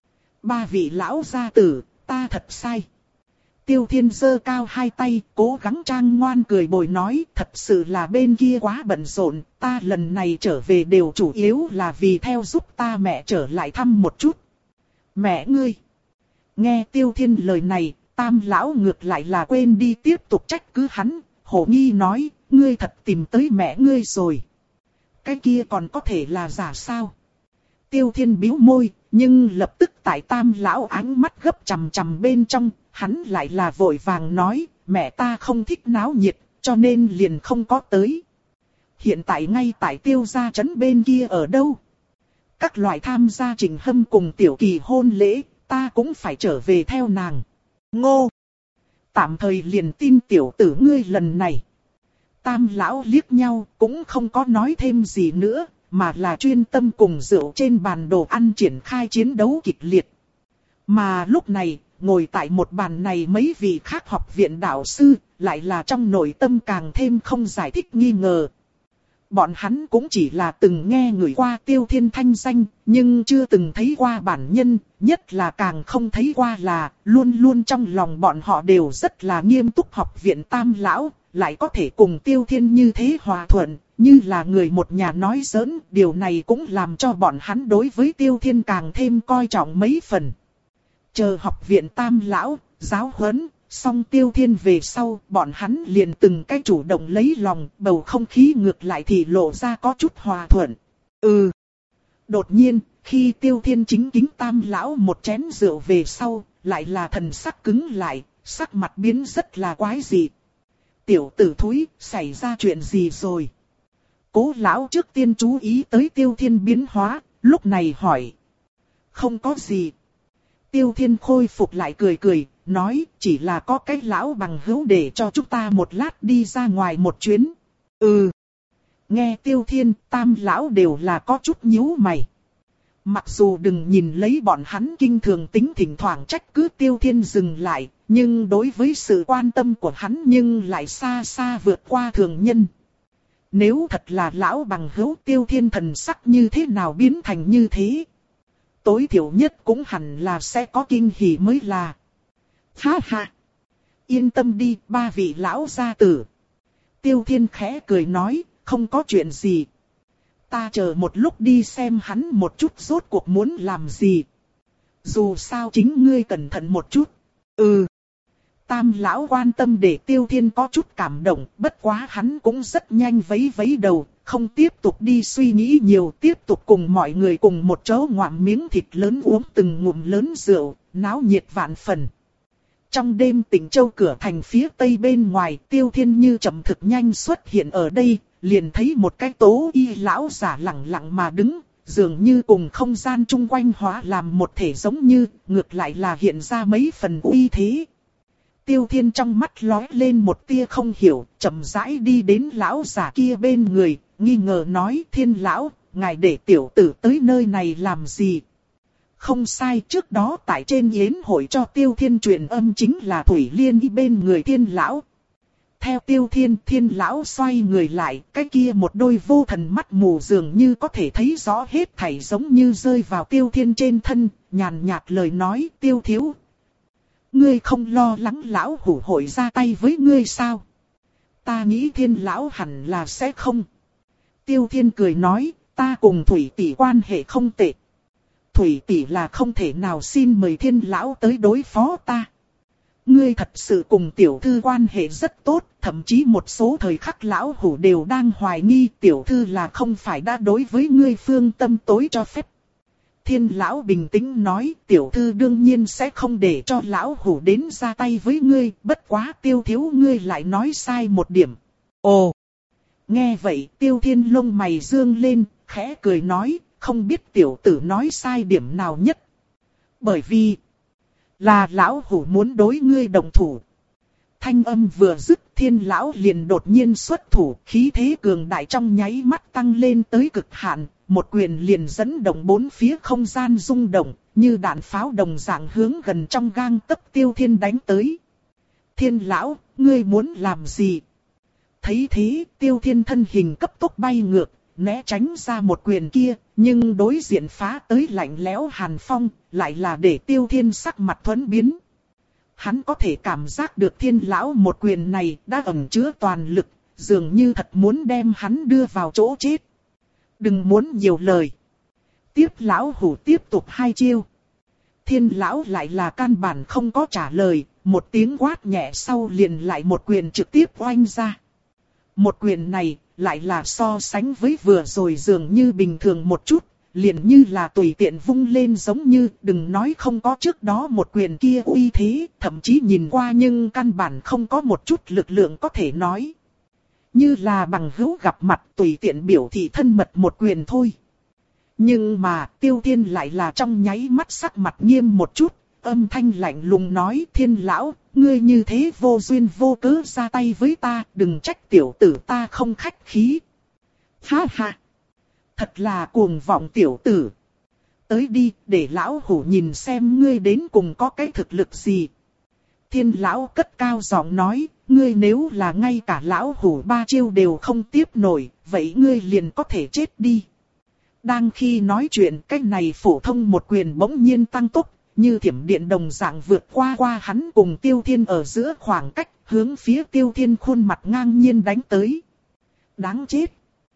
Ba vị lão gia tử, ta thật sai. Tiêu Thiên giơ cao hai tay, cố gắng trang ngoan cười bồi nói, thật sự là bên kia quá bận rộn, ta lần này trở về đều chủ yếu là vì theo giúp ta mẹ trở lại thăm một chút. Mẹ ngươi! Nghe Tiêu Thiên lời này, Tam lão ngược lại là quên đi tiếp tục trách cứ hắn, hổ nghi nói, ngươi thật tìm tới mẹ ngươi rồi. Cái kia còn có thể là giả sao? Tiêu Thiên bĩu môi, nhưng lập tức tại Tam lão ánh mắt gấp chằm chằm bên trong, hắn lại là vội vàng nói, mẹ ta không thích náo nhiệt, cho nên liền không có tới. Hiện tại ngay tại Tiêu gia trấn bên kia ở đâu? Các loại tham gia Trình Hâm cùng Tiểu Kỳ hôn lễ, ta cũng phải trở về theo nàng. Ngô! Tạm thời liền tin tiểu tử ngươi lần này. Tam lão liếc nhau, cũng không có nói thêm gì nữa, mà là chuyên tâm cùng rượu trên bàn đồ ăn triển khai chiến đấu kịch liệt. Mà lúc này, ngồi tại một bàn này mấy vị khác học viện đạo sư, lại là trong nội tâm càng thêm không giải thích nghi ngờ. Bọn hắn cũng chỉ là từng nghe người qua Tiêu Thiên thanh danh, nhưng chưa từng thấy qua bản nhân, nhất là càng không thấy qua là, luôn luôn trong lòng bọn họ đều rất là nghiêm túc học viện Tam lão, lại có thể cùng Tiêu Thiên như thế hòa thuận, như là người một nhà nói giỡn, điều này cũng làm cho bọn hắn đối với Tiêu Thiên càng thêm coi trọng mấy phần. Chờ học viện Tam lão, giáo huấn, xong Tiêu Thiên về sau, bọn hắn liền từng cái chủ động lấy lòng, bầu không khí ngược lại thì lộ ra có chút hòa thuận. Ừ. Đột nhiên, khi Tiêu Thiên chính kính Tam lão một chén rượu về sau, lại là thần sắc cứng lại, sắc mặt biến rất là quái dị. Tiểu tử thúi, xảy ra chuyện gì rồi? Cố lão trước tiên chú ý tới Tiêu Thiên biến hóa, lúc này hỏi. Không có gì. Tiêu Thiên khôi phục lại cười cười, nói chỉ là có cái lão bằng hữu để cho chúng ta một lát đi ra ngoài một chuyến. Ừ. Nghe Tiêu Thiên, Tam lão đều là có chút nhíu mày. Mặc dù đừng nhìn lấy bọn hắn kinh thường tính thỉnh thoảng trách cứ Tiêu Thiên dừng lại, nhưng đối với sự quan tâm của hắn nhưng lại xa xa vượt qua thường nhân. Nếu thật là lão bằng hữu, Tiêu Thiên thần sắc như thế nào biến thành như thế? Tối thiểu nhất cũng hẳn là sẽ có kinh hỉ mới là. Ha ha! Yên tâm đi, ba vị lão gia tử. Tiêu Thiên khẽ cười nói, không có chuyện gì. Ta chờ một lúc đi xem hắn một chút rốt cuộc muốn làm gì. Dù sao chính ngươi cẩn thận một chút. Ừ. Tam lão quan tâm để Tiêu Thiên có chút cảm động, bất quá hắn cũng rất nhanh vấy vấy đầu, không tiếp tục đi suy nghĩ nhiều, tiếp tục cùng mọi người cùng một chỗ ngoạm miếng thịt lớn uống từng ngụm lớn rượu, náo nhiệt vạn phần. Trong đêm Tịnh Châu cửa thành phía tây bên ngoài, Tiêu Thiên như chậm thực nhanh xuất hiện ở đây, liền thấy một cái tố y lão giả lẳng lặng mà đứng, dường như cùng không gian chung quanh hóa làm một thể giống như, ngược lại là hiện ra mấy phần uy thế. Tiêu Thiên trong mắt lóe lên một tia không hiểu, chậm rãi đi đến lão giả kia bên người, nghi ngờ nói Thiên lão, ngài để tiểu tử tới nơi này làm gì? Không sai, trước đó tại trên yến hội cho Tiêu Thiên truyền âm chính là Thủy Liên y bên người Thiên lão. Theo Tiêu Thiên, Thiên lão xoay người lại, cái kia một đôi vô thần mắt mù dường như có thể thấy rõ hết thảy, giống như rơi vào Tiêu Thiên trên thân, nhàn nhạt lời nói, Tiêu thiếu. Ngươi không lo lắng lão hủ hội ra tay với ngươi sao? Ta nghĩ Thiên lão hẳn là sẽ không. Tiêu Thiên cười nói, ta cùng Thủy tỷ quan hệ không tệ. Thủy tỷ là không thể nào xin mời Thiên lão tới đối phó ta. Ngươi thật sự cùng tiểu thư quan hệ rất tốt, thậm chí một số thời khắc lão hủ đều đang hoài nghi tiểu thư là không phải đã đối với ngươi phương tâm tối cho phép. Thiên lão bình tĩnh nói, tiểu thư đương nhiên sẽ không để cho lão hủ đến ra tay với ngươi, bất quá Tiêu thiếu ngươi lại nói sai một điểm. Ồ! Nghe vậy Tiêu Thiên lông mày dương lên, khẽ cười nói, không biết tiểu tử nói sai điểm nào nhất. Bởi vì, là lão hủ muốn đối ngươi đồng thủ. Thanh âm vừa dứt, Thiên lão liền đột nhiên xuất thủ, khí thế cường đại trong nháy mắt tăng lên tới cực hạn, một quyền liền dẫn động bốn phía không gian rung động, như đạn pháo đồng dạng hướng gần trong gang tấc Tiêu Thiên đánh tới. Thiên lão, ngươi muốn làm gì? Thấy thế, Tiêu Thiên thân hình cấp tốc bay ngược, né tránh ra một quyền kia, nhưng đối diện phá tới lạnh lẽo hàn phong, lại là để Tiêu Thiên sắc mặt thuẫn biến. Hắn có thể cảm giác được Thiên lão một quyền này đã ẩn chứa toàn lực, dường như thật muốn đem hắn đưa vào chỗ chết. Đừng muốn nhiều lời. Tiếp lão hủ tiếp tục hai chiêu. Thiên lão lại là căn bản không có trả lời, một tiếng quát nhẹ sau liền lại một quyền trực tiếp oanh ra. Một quyền này lại là so sánh với vừa rồi dường như bình thường một chút, liền như là tùy tiện vung lên, giống như đừng nói không có trước đó một quyền kia uy thế, thậm chí nhìn qua nhưng căn bản không có một chút lực lượng có thể nói. Như là bằng hữu gặp mặt tùy tiện biểu thị thân mật một quyền thôi. Nhưng mà Tiêu Thiên lại là trong nháy mắt sắc mặt nghiêm một chút, âm thanh lạnh lùng nói, Thiên lão, ngươi như thế vô duyên vô cớ ra tay với ta, đừng trách tiểu tử ta không khách khí. Ha ha! Thật là cuồng vọng tiểu tử. Tới đi, để lão hủ nhìn xem ngươi đến cùng có cái thực lực gì. Thiên lão cất cao giọng nói, ngươi nếu là ngay cả lão hủ ba chiêu đều không tiếp nổi, vậy ngươi liền có thể chết đi. Đang khi nói chuyện, cái này phổ thông một quyền bỗng nhiên tăng tốc, như thiểm điện đồng dạng vượt qua qua hắn cùng Tiêu Thiên ở giữa khoảng cách, hướng phía Tiêu Thiên khuôn mặt ngang nhiên đánh tới. Đáng chết!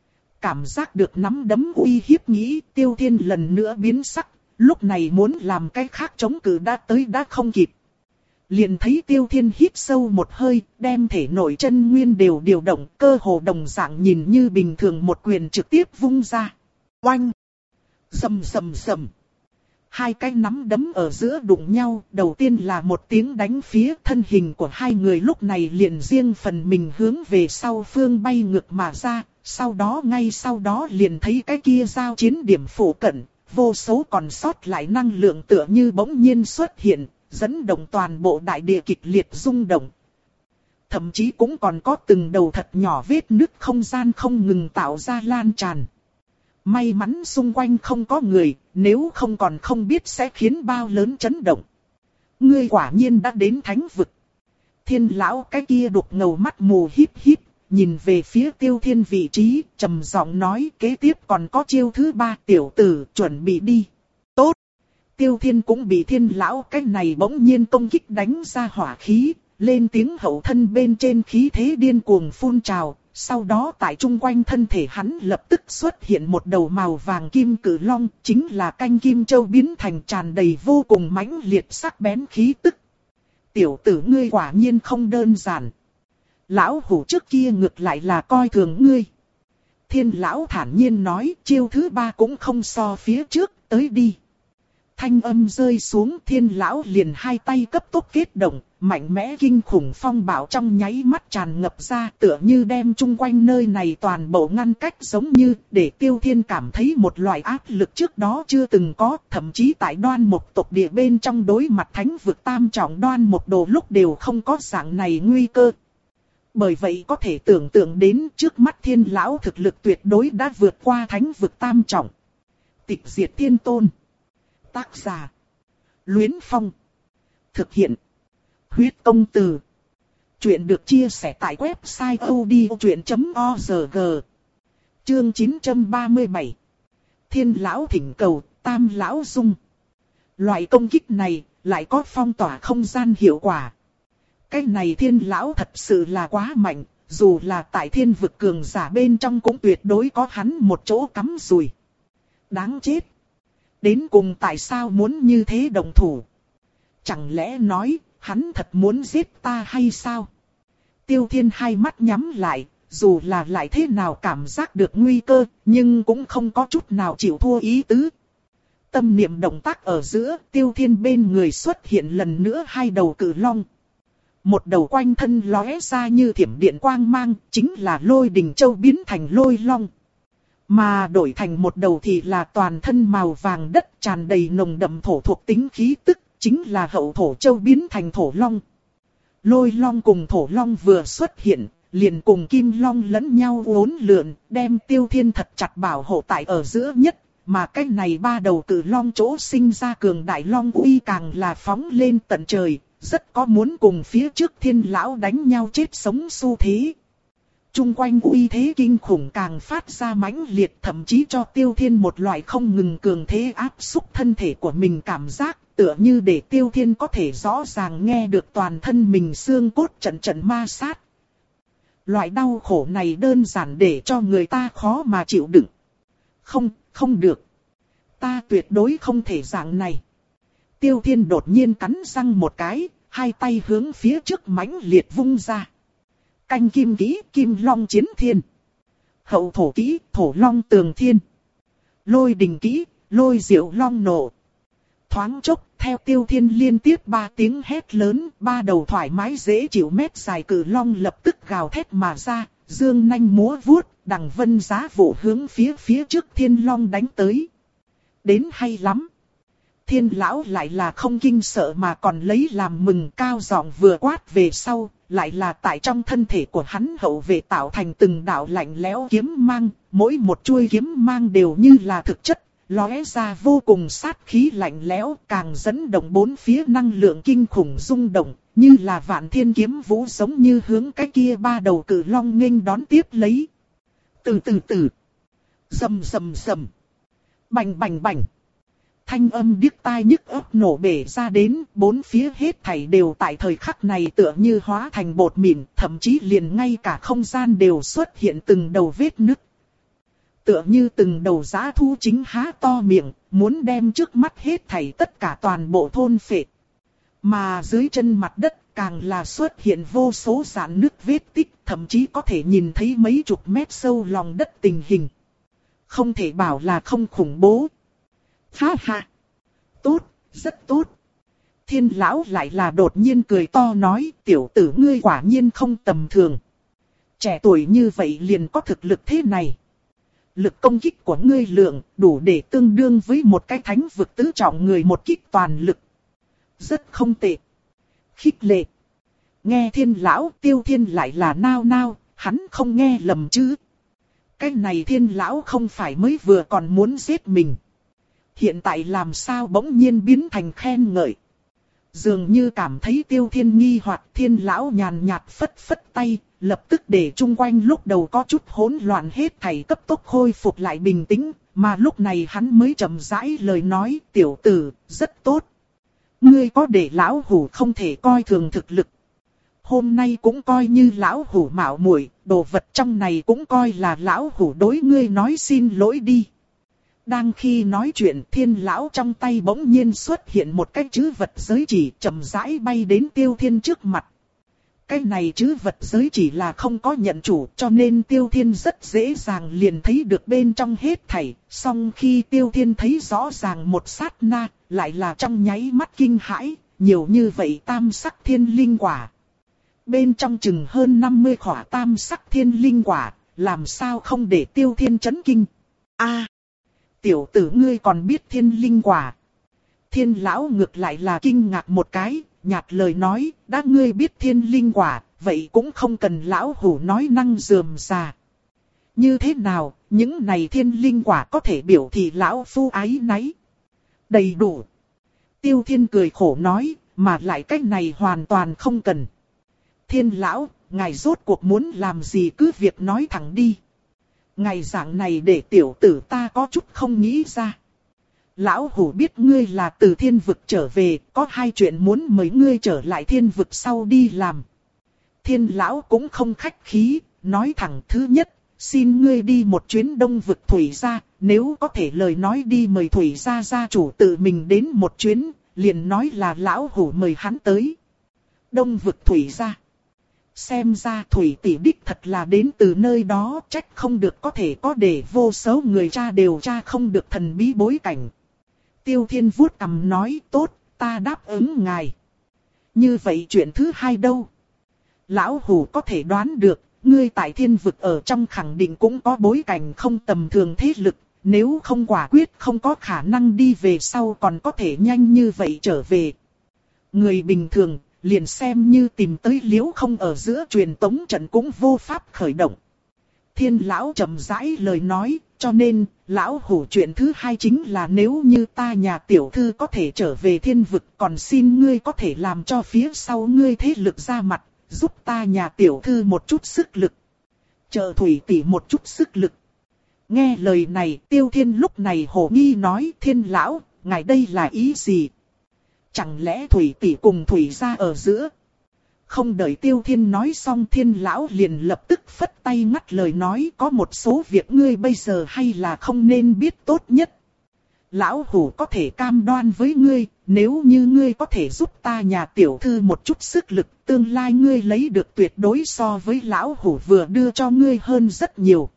Cảm giác được nắm đấm uy hiếp nghĩ, Tiêu Thiên lần nữa biến sắc, lúc này muốn làm cái khác chống cự đã tới đã không kịp. Liền thấy Tiêu Thiên hít sâu một hơi, đem thể nội chân nguyên đều điều động, cơ hồ đồng dạng nhìn như bình thường một quyền trực tiếp vung ra. Oanh! Sầm sầm sầm! Hai cái nắm đấm ở giữa đụng nhau, đầu tiên là một tiếng đánh phía, thân hình của hai người lúc này liền riêng phần mình hướng về sau phương bay ngược mà ra, sau đó ngay sau đó liền thấy cái kia giao chiến điểm phụ cận, vô số còn sót lại năng lượng tựa như bỗng nhiên xuất hiện, dẫn động toàn bộ đại địa kịch liệt rung động. Thậm chí cũng còn có từng đầu thật nhỏ vết nứt không gian không ngừng tạo ra lan tràn. May mắn xung quanh không có người, nếu không còn không biết sẽ khiến bao lớn chấn động. Ngươi quả nhiên đã đến thánh vực. Thiên lão cái kia đục ngầu mắt mù híp híp, nhìn về phía Tiêu Thiên vị trí, trầm giọng nói kế tiếp còn có chiêu thứ ba, tiểu tử chuẩn bị đi. Tốt. Tiêu Thiên cũng bị Thiên lão cái này bỗng nhiên công kích đánh ra hỏa khí, lên tiếng hậu thân bên trên khí thế điên cuồng phun trào. Sau đó tại trung quanh thân thể hắn lập tức xuất hiện một đầu màu vàng kim cử long, chính là canh kim châu biến thành tràn đầy vô cùng mãnh liệt sắc bén khí tức. Tiểu tử ngươi quả nhiên không đơn giản. Lão hủ trước kia ngược lại là coi thường ngươi. Thiên lão thản nhiên nói, chiêu thứ ba cũng không so phía trước, tới đi. Thanh âm rơi xuống, Thiên lão liền hai tay cấp tốc kết động, mạnh mẽ kinh khủng phong bạo trong nháy mắt tràn ngập ra, tựa như đem chung quanh nơi này toàn bộ ngăn cách, giống như để Tiêu Thiên cảm thấy một loại áp lực trước đó chưa từng có, thậm chí tại Đoan Mộc tộc địa bên trong đối mặt thánh vực tam trọng Đoan Mộc Đồ lúc đều không có dạng này nguy cơ. bởi vậy có thể tưởng tượng đến trước mắt thiên lão thực lực tuyệt đối đã vượt qua thánh vực tam trọng. Tịch diệt thiên tôn. Tác giả. Luyến Phong. Thực hiện. Huyết công từ. Chuyện được chia sẻ tại website odchuyện chấm org. Chương chín trăm ba mươi bảy. Thiên lão thỉnh cầu, tam lão dung. Loại công kích này lại có phong tỏa không gian hiệu quả. Cái này thiên lão thật sự là quá mạnh, dù là tại thiên vực cường giả bên trong cũng tuyệt đối có hắn một chỗ cắm rùi. Đáng chết. Đến cùng tại sao muốn như thế đồng thủ? Chẳng lẽ nói, hắn thật muốn giết ta hay sao? Tiêu Thiên hai mắt nhắm lại, dù là lại thế nào cảm giác được nguy cơ, nhưng cũng không có chút nào chịu thua ý tứ. Tâm niệm động tác ở giữa, Tiêu Thiên bên người xuất hiện lần nữa hai đầu cự long. Một đầu quanh thân lóe ra như thiểm điện quang mang, chính là Lôi Đình Châu biến thành lôi long. Mà đổi thành một đầu thì là toàn thân màu vàng đất tràn đầy nồng đậm thổ thuộc tính khí tức, chính là Hậu Thổ Châu biến thành thổ long. Lôi long cùng thổ long vừa xuất hiện, liền cùng kim long lẫn nhau uốn lượn, đem Tiêu Thiên thật chặt bảo hộ tại ở giữa nhất. Mà cái này ba đầu cự long chỗ sinh ra cường đại long uy càng là phóng lên tận trời, rất có muốn cùng phía trước thiên lão đánh nhau chết sống xu thế. Trung quanh uy thế kinh khủng càng phát ra mãnh liệt, thậm chí cho Tiêu Thiên một loại không ngừng cường thế áp xúc thân thể của mình cảm giác, tựa như để Tiêu Thiên có thể rõ ràng nghe được toàn thân mình xương cốt trận trận ma sát. Loại đau khổ này đơn giản để cho người ta khó mà chịu đựng. Không, không được. Ta tuyệt đối không thể dạng này. Tiêu Thiên đột nhiên cắn răng một cái, hai tay hướng phía trước mãnh liệt vung ra. Canh kim kỹ, kim long chiến thiên. Hậu thổ kỹ, thổ long tường thiên. Lôi đình kỹ, lôi diệu long nổ. Thoáng chốc, theo Tiêu Thiên liên tiếp ba tiếng hét lớn, ba đầu thoải mái dễ chịu mét dài cử long lập tức gào thét mà ra, dương nanh múa vuốt, đằng vân giá vụ hướng phía phía trước thiên long đánh tới. Đến hay lắm. Thiên lão lại là không kinh sợ mà còn lấy làm mừng, cao giọng vừa quát về sau, lại là tại trong thân thể của hắn hậu vệ tạo thành từng đạo lạnh lẽo kiếm mang, mỗi một chuôi kiếm mang đều như là thực chất, lóe ra vô cùng sát khí lạnh lẽo, càng dẫn động bốn phía năng lượng kinh khủng rung động, như là vạn thiên kiếm vũ giống như hướng cái kia ba đầu cự long nghênh đón tiếp lấy. Từ từ từ, rầm rầm rầm, bành bành bành. Thanh âm điếc tai nhức óc nổ bể ra đến, bốn phía hết thảy đều tại thời khắc này tựa như hóa thành bột mịn, thậm chí liền ngay cả không gian đều xuất hiện từng đầu vết nứt. Tựa như từng đầu dã thú chính há to miệng, muốn đem trước mắt hết thảy tất cả toàn bộ thôn phệ. Mà dưới chân mặt đất càng là xuất hiện vô số rạn nứt vết tích, thậm chí có thể nhìn thấy mấy chục mét sâu lòng đất tình hình. Không thể bảo là không khủng bố. Ha ha! Tốt, rất tốt. Thiên lão lại là đột nhiên cười to nói, tiểu tử ngươi quả nhiên không tầm thường. Trẻ tuổi như vậy liền có thực lực thế này. Lực công kích của ngươi lượng đủ để tương đương với một cái thánh vực tứ trọng người một kích toàn lực. Rất không tệ. Khích lệ. Nghe thiên lão, Tiêu Thiên lại là nao nao, hắn không nghe lầm chứ. Cái này thiên lão không phải mới vừa còn muốn giết mình. Hiện tại làm sao bỗng nhiên biến thành khen ngợi. Dường như cảm thấy Tiêu Thiên nghi hoặc, thiên lão nhàn nhạt phất phất tay, lập tức để chung quanh lúc đầu có chút hỗn loạn hết thảy cấp tốc khôi phục lại bình tĩnh, mà lúc này hắn mới chậm rãi lời nói, tiểu tử, rất tốt. Ngươi có để lão hủ không thể coi thường thực lực. Hôm nay cũng coi như lão hủ mạo muội, đồ vật trong này cũng coi là lão hủ đối ngươi nói xin lỗi đi. Đang khi nói chuyện, thiên lão trong tay bỗng nhiên xuất hiện một cái chữ vật giới chỉ chậm rãi bay đến Tiêu Thiên trước mặt. Cái này chữ vật giới chỉ là không có nhận chủ, cho nên Tiêu Thiên rất dễ dàng liền thấy được bên trong hết thảy. Song khi Tiêu Thiên thấy rõ ràng một sát na, lại là trong nháy mắt kinh hãi, nhiều như vậy tam sắc thiên linh quả. Bên trong chừng hơn năm mươi khỏa tam sắc thiên linh quả, làm sao không để Tiêu Thiên chấn kinh. A, tiểu tử ngươi còn biết thiên linh quả. Thiên lão ngược lại là kinh ngạc một cái, nhạt lời nói, đã ngươi biết thiên linh quả, vậy cũng không cần lão hủ nói năng rườm rà. Như thế nào, những này thiên linh quả có thể biểu thị lão phu ái náy. Đầy đủ. Tiêu Thiên cười khổ nói, mà lại cách này hoàn toàn không cần. Thiên lão, ngài rốt cuộc muốn làm gì cứ việc nói thẳng đi. Ngày dạng này để tiểu tử ta có chút không nghĩ ra. Lão hủ biết ngươi là từ thiên vực trở về, có hai chuyện muốn mời ngươi trở lại thiên vực sau đi làm. Thiên lão cũng không khách khí, nói thẳng thứ nhất, xin ngươi đi một chuyến đông vực Thủy gia, nếu có thể lời nói đi mời Thủy gia gia chủ tự mình đến một chuyến, liền nói là lão hủ mời hắn tới. Đông vực Thủy gia. Xem ra Thủy tỷ đích thật là đến từ nơi đó, trách không được có thể có để vô số người tra đều tra không được thần bí bối cảnh. Tiêu Thiên vuốt cằm nói, tốt, ta đáp ứng ngài. Như vậy chuyện thứ hai đâu? Lão hủ có thể đoán được, ngươi tại thiên vực ở trong khẳng định cũng có bối cảnh không tầm thường thế lực, nếu không quả quyết không có khả năng đi về sau còn có thể nhanh như vậy trở về. Người bình thường, liền xem như tìm tới liễu không ở giữa truyền tống trận cũng vô pháp khởi động. Thiên lão chậm rãi lời nói, cho nên, lão hủ chuyện thứ hai chính là nếu như ta nhà tiểu thư có thể trở về thiên vực, còn xin ngươi có thể làm cho phía sau ngươi thế lực ra mặt, giúp ta nhà tiểu thư một chút sức lực. Trợ Thủy tỷ một chút sức lực. Nghe lời này, Tiêu Thiên lúc này hồ nghi nói, Thiên lão, ngài đây là ý gì? Chẳng lẽ Thủy tỷ cùng Thủy gia ở giữa? Không đợi Tiêu Thiên nói xong, Thiên lão liền lập tức phất tay ngắt lời nói, có một số việc ngươi bây giờ hay là không nên biết tốt nhất. Lão hủ có thể cam đoan với ngươi, nếu như ngươi có thể giúp ta nhà tiểu thư một chút sức lực, tương lai ngươi lấy được tuyệt đối so với lão hủ vừa đưa cho ngươi hơn rất nhiều.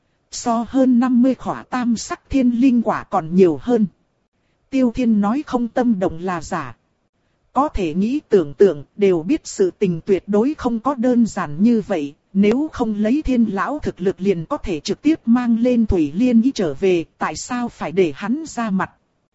So hơn năm mươi khỏa tam sắc thiên linh quả còn nhiều hơn. Tiêu Thiên nói không tâm động là giả. Có thể nghĩ tưởng tượng, đều biết sự tình tuyệt đối không có đơn giản như vậy. Nếu không lấy Thiên lão thực lực liền có thể trực tiếp mang lên Thủy Liên Ý trở về, tại sao phải để hắn ra mặt?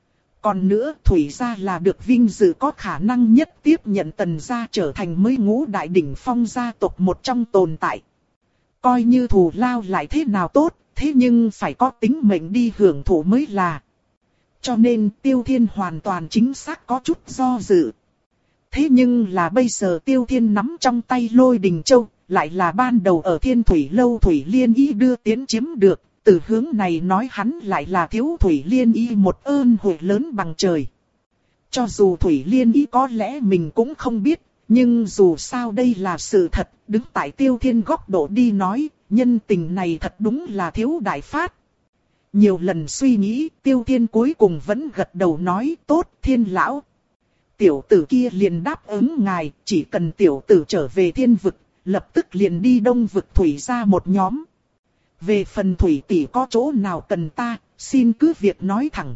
Còn nữa, Thủy gia là được vinh dự có khả năng nhất tiếp nhận Tần gia trở thành mới ngũ đại đỉnh phong gia tộc một trong tồn tại. Coi như thù lao lại thế nào tốt, thế nhưng phải có tính mệnh đi hưởng thụ mới là. Cho nên Tiêu Thiên hoàn toàn chính xác có chút do dự. Thế nhưng là bây giờ Tiêu Thiên nắm trong tay Lôi Đình Châu, lại là ban đầu ở Thiên Thủy Lâu Thủy Liên Y đưa tiến chiếm được, từ hướng này nói hắn lại là thiếu Thủy Liên Y một ơn huệ lớn bằng trời. Cho dù Thủy Liên Y có lẽ mình cũng không biết, nhưng dù sao đây là sự thật, đứng tại Tiêu Thiên góc độ đi nói, nhân tình này thật đúng là thiếu đại phát. Nhiều lần suy nghĩ, Tiêu Thiên cuối cùng vẫn gật đầu nói, tốt Thiên lão. Tiểu tử kia liền đáp ứng ngài, chỉ cần tiểu tử trở về thiên vực, lập tức liền đi đông vực Thủy ra một nhóm. Về phần Thủy tỷ có chỗ nào cần ta, xin cứ việc nói thẳng.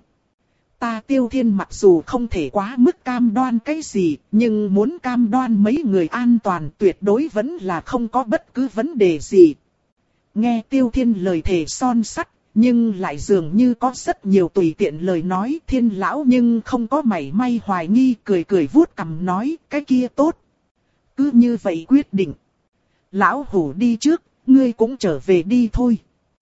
Ta Tiêu Thiên mặc dù không thể quá mức cam đoan cái gì, nhưng muốn cam đoan mấy người an toàn tuyệt đối vẫn là không có bất cứ vấn đề gì. Nghe Tiêu Thiên lời thề son sắt, nhưng lại dường như có rất nhiều tùy tiện lời nói. Thiên lão nhưng không có mảy may hoài nghi, cười cười vuốt cằm nói, cái kia tốt. Cứ như vậy quyết định. Lão hủ đi trước, ngươi cũng trở về đi thôi.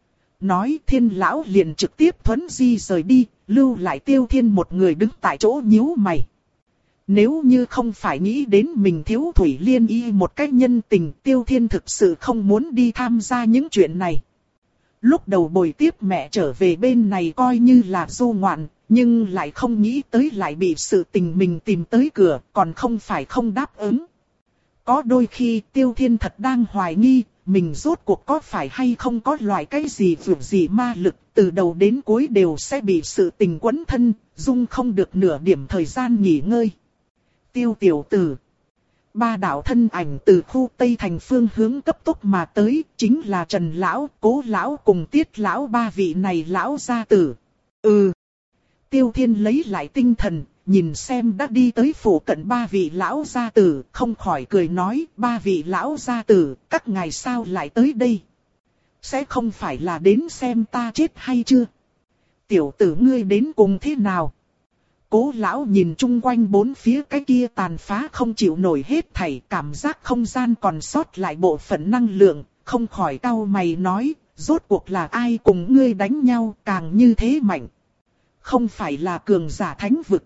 Nói Thiên lão liền trực tiếp thuấn di rời đi, lưu lại Tiêu Thiên một người đứng tại chỗ nhíu mày. Nếu như không phải nghĩ đến mình thiếu Thủy Liên Y một cách nhân tình, Tiêu Thiên thực sự không muốn đi tham gia những chuyện này. Lúc đầu bồi tiếp mẹ trở về bên này coi như là du ngoạn, nhưng lại không nghĩ tới lại bị sự tình mình tìm tới cửa, còn không phải không đáp ứng. Có đôi khi Tiêu Thiên thật đang hoài nghi, mình rốt cuộc có phải hay không có loại cái gì vượt gì ma lực, từ đầu đến cuối đều sẽ bị sự tình quấn thân, dung không được nửa điểm thời gian nghỉ ngơi. Tiêu tiểu tử. Ba đạo thân ảnh từ khu Tây Thành phương hướng cấp tốc mà tới, chính là Trần Lão, Cố Lão cùng Tiết Lão ba vị này lão gia tử. Ừ. Tiêu Thiên lấy lại tinh thần, nhìn xem đã đi tới phủ cận ba vị lão gia tử, không khỏi cười nói, ba vị lão gia tử, các ngài sao lại tới đây? Sẽ không phải là đến xem ta chết hay chưa? Tiểu tử ngươi đến cùng thế nào? Cố lão nhìn chung quanh bốn phía cái kia tàn phá không chịu nổi hết thảy, cảm giác không gian còn sót lại bộ phận năng lượng, không khỏi cau mày nói, rốt cuộc là ai cùng ngươi đánh nhau càng như thế mạnh. Không phải là cường giả thánh vực,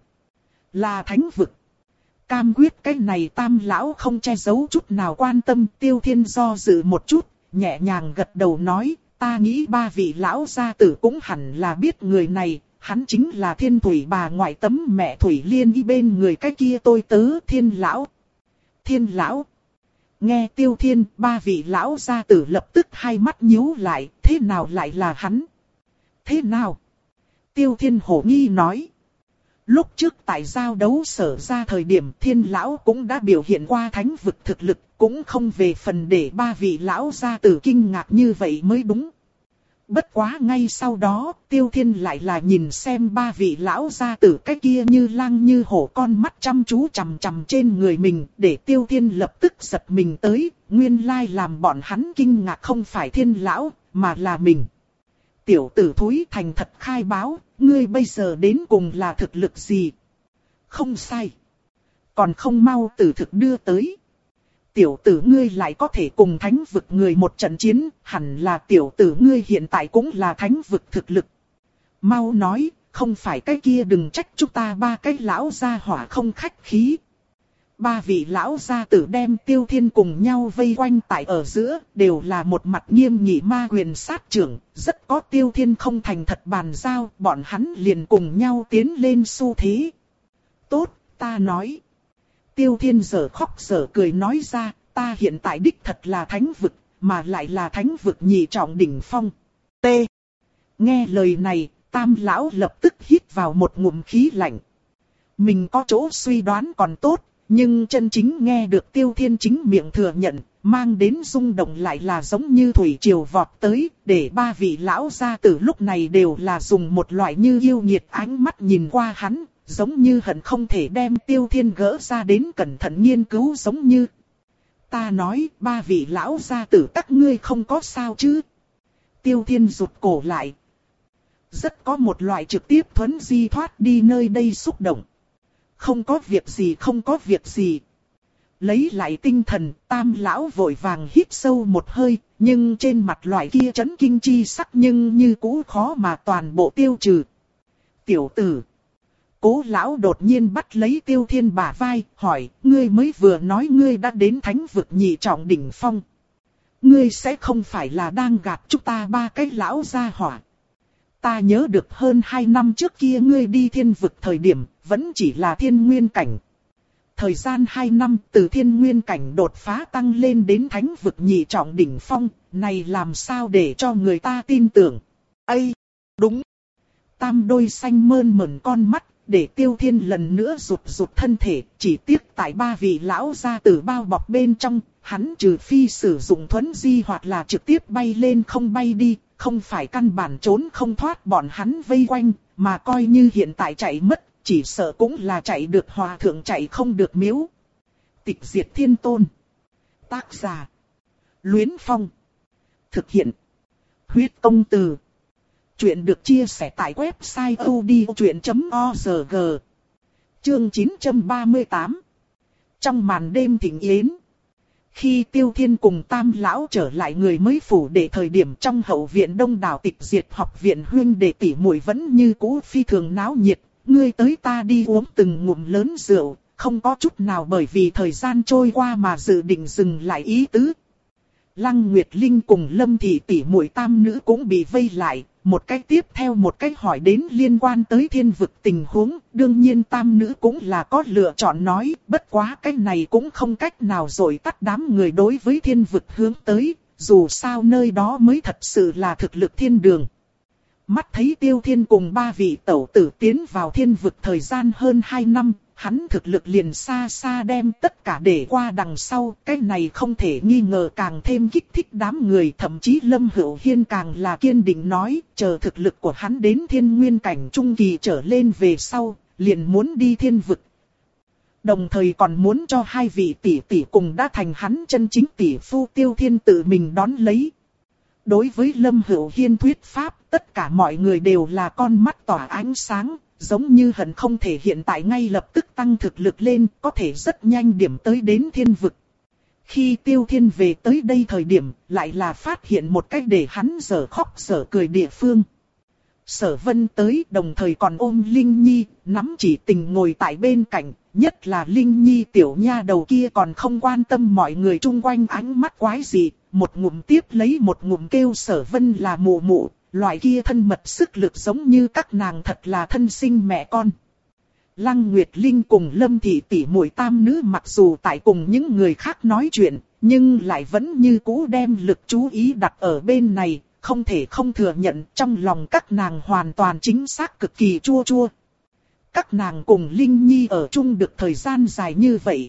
là thánh vực. Cam quyết cái này Tam lão không che giấu chút nào quan tâm. Tiêu Thiên do dự một chút, nhẹ nhàng gật đầu nói, ta nghĩ ba vị lão gia tử cũng hẳn là biết người này. Hắn chính là Thiên Thủy bà ngoại tấm mẹ Thủy Liên y bên người cái kia tôi tớ Thiên lão. Thiên lão. Nghe Tiêu Thiên, ba vị lão gia tử lập tức hai mắt nhíu lại, thế nào lại là hắn? Thế nào? Tiêu Thiên hổ nghi nói. Lúc trước tại giao đấu sở ra thời điểm Thiên lão cũng đã biểu hiện qua thánh vực thực lực, cũng không về phần để ba vị lão gia tử kinh ngạc như vậy mới đúng. Bất quá ngay sau đó, Tiêu Thiên lại là nhìn xem ba vị lão gia tử cái kia như lang như hổ con mắt chăm chú chằm chằm trên người mình, để Tiêu Thiên lập tức giật mình tới, nguyên lai làm bọn hắn kinh ngạc không phải Thiên lão, mà là mình. Tiểu tử thúi thành thật khai báo, ngươi bây giờ đến cùng là thực lực gì? Không sai. Còn không mau tử thực đưa tới. Tiểu tử ngươi lại có thể cùng thánh vực người một trận chiến, hẳn là tiểu tử ngươi hiện tại cũng là thánh vực thực lực. Mau nói, không phải cái kia đừng trách chúng ta ba cái lão gia hỏa không khách khí. Ba vị lão gia tử đem Tiêu Thiên cùng nhau vây quanh tại ở giữa, đều là một mặt nghiêm nghị ma quyền sát trưởng, rất có Tiêu Thiên không thành thật bàn giao, bọn hắn liền cùng nhau tiến lên xu thế. Tốt, ta nói. Tiêu Thiên giờ khóc giờ cười nói ra, ta hiện tại đích thật là thánh vực, mà lại là thánh vực nhị trọng đỉnh phong. T. Nghe lời này, Tam lão lập tức hít vào một ngụm khí lạnh. Mình có chỗ suy đoán còn tốt, nhưng chân chính nghe được Tiêu Thiên chính miệng thừa nhận, mang đến rung động lại là giống như thủy triều vọt tới, để ba vị lão gia tử lúc này đều là dùng một loại như yêu nghiệt ánh mắt nhìn qua hắn. Giống như hận không thể đem Tiêu Thiên gỡ ra đến cẩn thận nghiên cứu giống như. Ta nói ba vị lão gia tử các ngươi không có sao chứ. Tiêu Thiên rụt cổ lại. Rất có một loại trực tiếp thuấn di thoát đi nơi đây xúc động. Không có việc gì không có việc gì. Lấy lại tinh thần, Tam lão vội vàng hít sâu một hơi, nhưng trên mặt loại kia chấn kinh chi sắc nhưng như cũ khó mà toàn bộ tiêu trừ. Tiểu tử. Cố lão đột nhiên bắt lấy Tiêu Thiên bả vai, hỏi, ngươi mới vừa nói ngươi đã đến thánh vực nhị trọng đỉnh phong. Ngươi sẽ không phải là đang gạt chúng ta ba cái lão gia hỏa. Ta nhớ được hơn hai năm trước kia ngươi đi thiên vực thời điểm, vẫn chỉ là thiên nguyên cảnh. Thời gian hai năm từ thiên nguyên cảnh đột phá tăng lên đến thánh vực nhị trọng đỉnh phong, này làm sao để cho người ta tin tưởng. Ây, đúng. Tam đôi xanh mơn mởn con mắt. Để Tiêu Thiên lần nữa rụt rụt thân thể, chỉ tiếc tại ba vị lão gia tử bao bọc bên trong, hắn trừ phi sử dụng thuấn di hoặc là trực tiếp bay lên không bay đi, không phải căn bản trốn không thoát bọn hắn vây quanh, mà coi như hiện tại chạy mất, chỉ sợ cũng là chạy được hòa thượng chạy không được miếu. Tịch diệt thiên tôn. Tác giả. Luyến Phong. Thực hiện. Huyết công từ. Chuyện được chia sẻ tại website odchuyện chấm org. Chương chín trăm ba mươi tám. Trong màn đêm thịnh yến. Khi Tiêu Thiên cùng Tam lão trở lại người mới phủ để thời điểm trong hậu viện đông đảo Tịch Diệt học viện huynh đệ tỷ muội vẫn như cũ phi thường náo nhiệt, ngươi tới ta đi uống từng ngụm lớn rượu, không có chút nào bởi vì thời gian trôi qua mà dự định dừng lại ý tứ. Lăng Nguyệt Linh cùng Lâm Thị tỷ muội tam nữ cũng bị vây lại, một cách tiếp theo một cách hỏi đến liên quan tới thiên vực tình huống, đương nhiên tam nữ cũng là có lựa chọn nói, bất quá cách này cũng không cách nào rồi tắt đám người đối với thiên vực hướng tới, dù sao nơi đó mới thật sự là thực lực thiên đường. Mắt thấy Tiêu Thiên cùng ba vị tẩu tử tiến vào thiên vực thời gian hơn hai năm, hắn thực lực liền xa xa đem tất cả để qua đằng sau, cái này không thể nghi ngờ càng thêm kích thích đám người, thậm chí Lâm Hữu Hiên càng là kiên định nói, chờ thực lực của hắn đến thiên nguyên cảnh trung kỳ trở lên về sau, liền muốn đi thiên vực. Đồng thời còn muốn cho hai vị tỷ tỷ cùng đã thành hắn chân chính tỷ phu Tiêu Thiên tự mình đón lấy. Đối với Lâm Hữu Hiên thuyết pháp, tất cả mọi người đều là con mắt tỏa ánh sáng, giống như hận không thể hiện tại ngay lập tức tăng thực lực lên, có thể rất nhanh điểm tới đến thiên vực. Khi Tiêu Thiên về tới đây thời điểm, lại là phát hiện một cách để hắn dở khóc dở cười địa phương. Sở Vân tới, đồng thời còn ôm Linh Nhi, nắm chỉ tình ngồi tại bên cạnh, nhất là Linh Nhi tiểu nha đầu kia còn không quan tâm mọi người chung quanh ánh mắt quái gì, một ngụm tiếp lấy một ngụm kêu Sở Vân là mụ mụ, loại kia thân mật sức lực giống như các nàng thật là thân sinh mẹ con. Lăng Nguyệt Linh cùng Lâm Thị tỷ muội tam nữ mặc dù tại cùng những người khác nói chuyện, nhưng lại vẫn như cũ đem lực chú ý đặt ở bên này, không thể không thừa nhận trong lòng các nàng hoàn toàn chính xác cực kỳ chua chua. Các nàng cùng Linh Nhi ở chung được thời gian dài như vậy.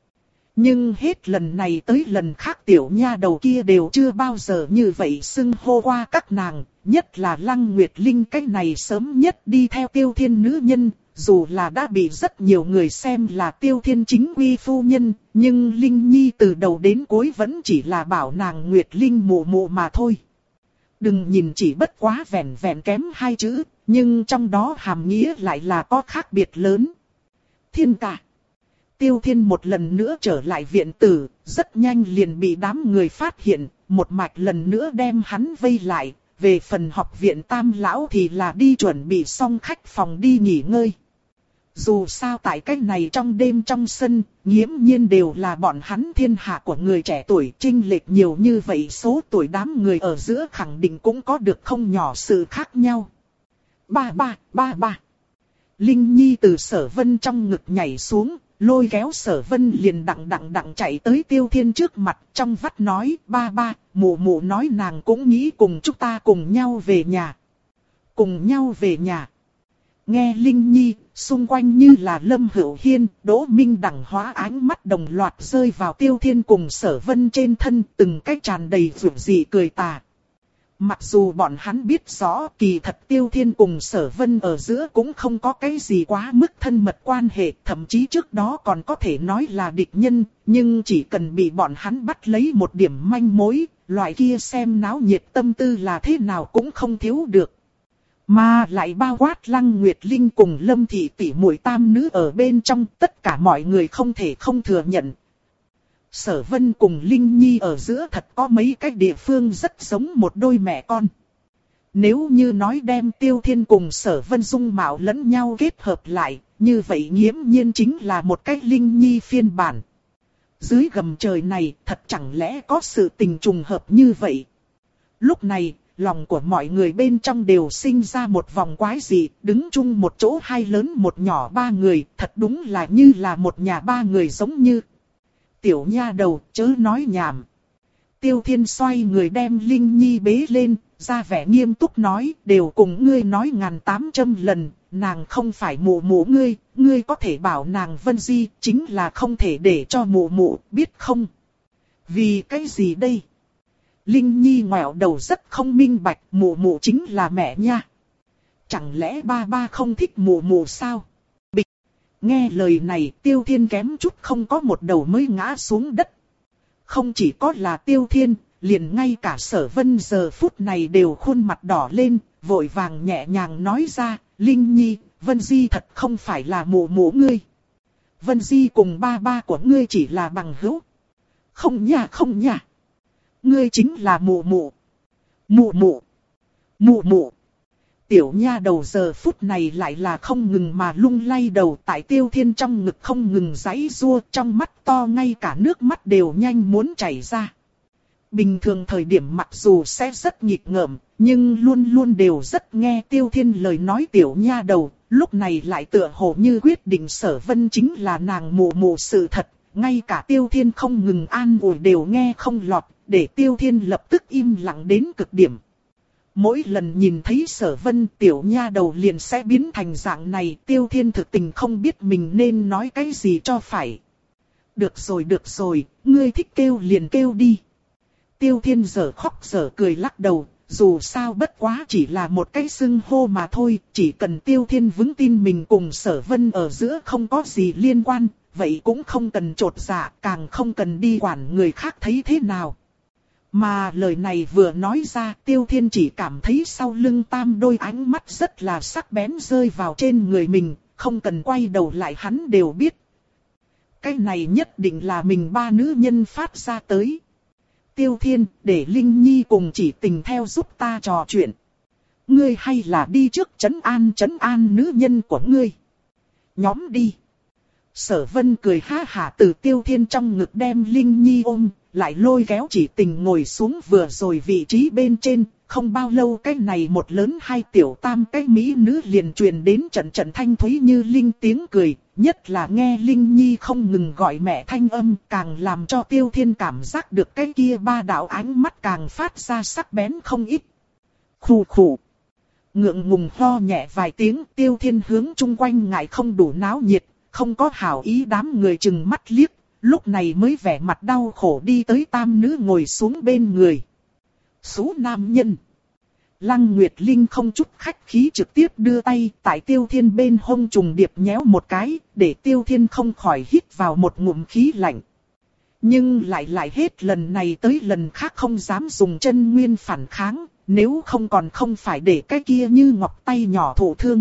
Nhưng hết lần này tới lần khác tiểu nha đầu kia đều chưa bao giờ như vậy xưng hô qua các nàng, nhất là Lăng Nguyệt Linh cái này sớm nhất đi theo Tiêu Thiên nữ nhân, dù là đã bị rất nhiều người xem là Tiêu Thiên chính quy phu nhân, nhưng Linh Nhi từ đầu đến cuối vẫn chỉ là bảo nàng Nguyệt Linh mụ mụ mà thôi. Đừng nhìn chỉ bất quá vẹn vẹn kém hai chữ, nhưng trong đó hàm nghĩa lại là có khác biệt lớn. Thiên ca. Tiêu Thiên một lần nữa trở lại viện tử, rất nhanh liền bị đám người phát hiện, một mạch lần nữa đem hắn vây lại. Về phần học viện tam lão thì là đi chuẩn bị xong khách phòng đi nghỉ ngơi. Dù sao tại cách này trong đêm trong sân, nghiễm nhiên đều là bọn hắn thiên hạ của người trẻ tuổi, chênh lệch nhiều như vậy số tuổi đám người ở giữa khẳng định cũng có được không nhỏ sự khác nhau. Ba ba, ba ba. Linh Nhi từ Sở Vân trong ngực nhảy xuống, lôi kéo Sở Vân liền đặng đặng đặng chạy tới Tiêu Thiên trước mặt, trong vắt nói, ba ba, mụ mụ nói nàng cũng nghĩ cùng chúng ta cùng nhau về nhà. Cùng nhau về nhà. Nghe Linh Nhi, xung quanh như là Lâm Hữu Hiên, Đỗ Minh đẳng hóa ánh mắt đồng loạt rơi vào Tiêu Thiên cùng Sở Vân trên thân, từng cách tràn đầy vượt dị cười tà. Mặc dù bọn hắn biết rõ kỳ thật Tiêu Thiên cùng Sở Vân ở giữa cũng không có cái gì quá mức thân mật quan hệ, thậm chí trước đó còn có thể nói là địch nhân, nhưng chỉ cần bị bọn hắn bắt lấy một điểm manh mối, loại kia xem náo nhiệt tâm tư là thế nào cũng không thiếu được. Mà lại bao quát Lăng Nguyệt Linh cùng Lâm Thị tỷ muội tam nữ ở bên trong, tất cả mọi người không thể không thừa nhận. Sở Vân cùng Linh Nhi ở giữa thật có mấy cái địa phương rất giống một đôi mẹ con. Nếu như nói đem Tiêu Thiên cùng Sở Vân dung mạo lẫn nhau kết hợp lại, như vậy nghiễm nhiên chính là một cái Linh Nhi phiên bản. Dưới gầm trời này thật chẳng lẽ có sự tình trùng hợp như vậy. Lúc này, lòng của mọi người bên trong đều sinh ra một vòng quái dị, đứng chung một chỗ hai lớn một nhỏ ba người, thật đúng là như là một nhà ba người giống như. Tiểu nha đầu, chớ nói nhảm. Tiêu Thiên xoay người đem Linh Nhi bế lên, ra vẻ nghiêm túc nói, đều cùng ngươi nói ngàn tám trăm lần, nàng không phải mụ mụ ngươi, ngươi có thể bảo nàng Vân Di, chính là không thể để cho mụ mụ, biết không? Vì cái gì đây? Linh Nhi ngoẹo đầu rất không minh bạch, mụ mụ chính là mẹ nha. Chẳng lẽ ba ba không thích mụ mụ sao? Bịch. Nghe lời này Tiêu Thiên kém chút không có một đầu mới ngã xuống đất. Không chỉ có là Tiêu Thiên, liền ngay cả Sở Vân giờ phút này đều khuôn mặt đỏ lên, vội vàng nhẹ nhàng nói ra, Linh Nhi, Vân Di thật không phải là mụ mụ ngươi. Vân Di cùng ba ba của ngươi chỉ là bằng hữu. Không nha không nha. Ngươi chính là mụ mụ. Mụ mụ. Mụ mụ. Tiểu nha đầu giờ phút này lại là không ngừng mà lung lay đầu, tại Tiêu Thiên trong ngực không ngừng giãy giụa, trong mắt to ngay cả nước mắt đều nhanh muốn chảy ra. Bình thường thời điểm mặc dù sẽ rất nghịch ngợm, nhưng luôn luôn đều rất nghe Tiêu Thiên lời nói tiểu nha đầu, lúc này lại tựa hồ như quyết định Sở Vân chính là nàng mụ mụ sự thật, ngay cả Tiêu Thiên không ngừng an ủi đều nghe không lọt, để Tiêu Thiên lập tức im lặng đến cực điểm. Mỗi lần nhìn thấy Sở Vân tiểu nha đầu liền sẽ biến thành dạng này, Tiêu Thiên thực tình không biết mình nên nói cái gì cho phải. Được rồi được rồi, ngươi thích kêu liền kêu đi. Tiêu Thiên giờ khóc giờ cười lắc đầu, dù sao bất quá chỉ là một cái xưng hô mà thôi, chỉ cần Tiêu Thiên vững tin mình cùng Sở Vân ở giữa không có gì liên quan, vậy cũng không cần trột dạ, càng không cần đi quản người khác thấy thế nào. Mà lời này vừa nói ra, Tiêu Thiên chỉ cảm thấy sau lưng tam đôi ánh mắt rất là sắc bén rơi vào trên người mình, không cần quay đầu lại hắn đều biết. Cái này nhất định là mình ba nữ nhân phát ra tới. Tiêu Thiên, để Linh Nhi cùng Chỉ Tình theo giúp ta trò chuyện. Ngươi hay là đi trước trấn an trấn an nữ nhân của ngươi. Nhóm đi. Sở Vân cười ha hả từ Tiêu Thiên trong ngực đem Linh Nhi ôm, lại lôi kéo Chỉ Tình ngồi xuống vừa rồi vị trí bên trên. Không bao lâu cái này một lớn hai tiểu tam cái mỹ nữ liền truyền đến trận trận thanh thúy như linh tiếng cười. Nhất là nghe Linh Nhi không ngừng gọi mẹ thanh âm, càng làm cho Tiêu Thiên cảm giác được cái kia ba đạo ánh mắt càng phát ra sắc bén không ít. Khù khù. Ngượng ngùng ho nhẹ vài tiếng, Tiêu Thiên hướng chung quanh ngại không đủ náo nhiệt, không có hảo ý đám người chừng mắt liếc, lúc này mới vẻ mặt đau khổ đi tới tam nữ ngồi xuống bên người. Số nam nhân. Lăng Nguyệt Linh không chút khách khí trực tiếp đưa tay tại Tiêu Thiên bên hông trùng điệp nhéo một cái, để Tiêu Thiên không khỏi hít vào một ngụm khí lạnh. Nhưng lại lại hết lần này tới lần khác không dám dùng chân nguyên phản kháng, nếu không còn không phải để cái kia như ngọc tay nhỏ thụ thương.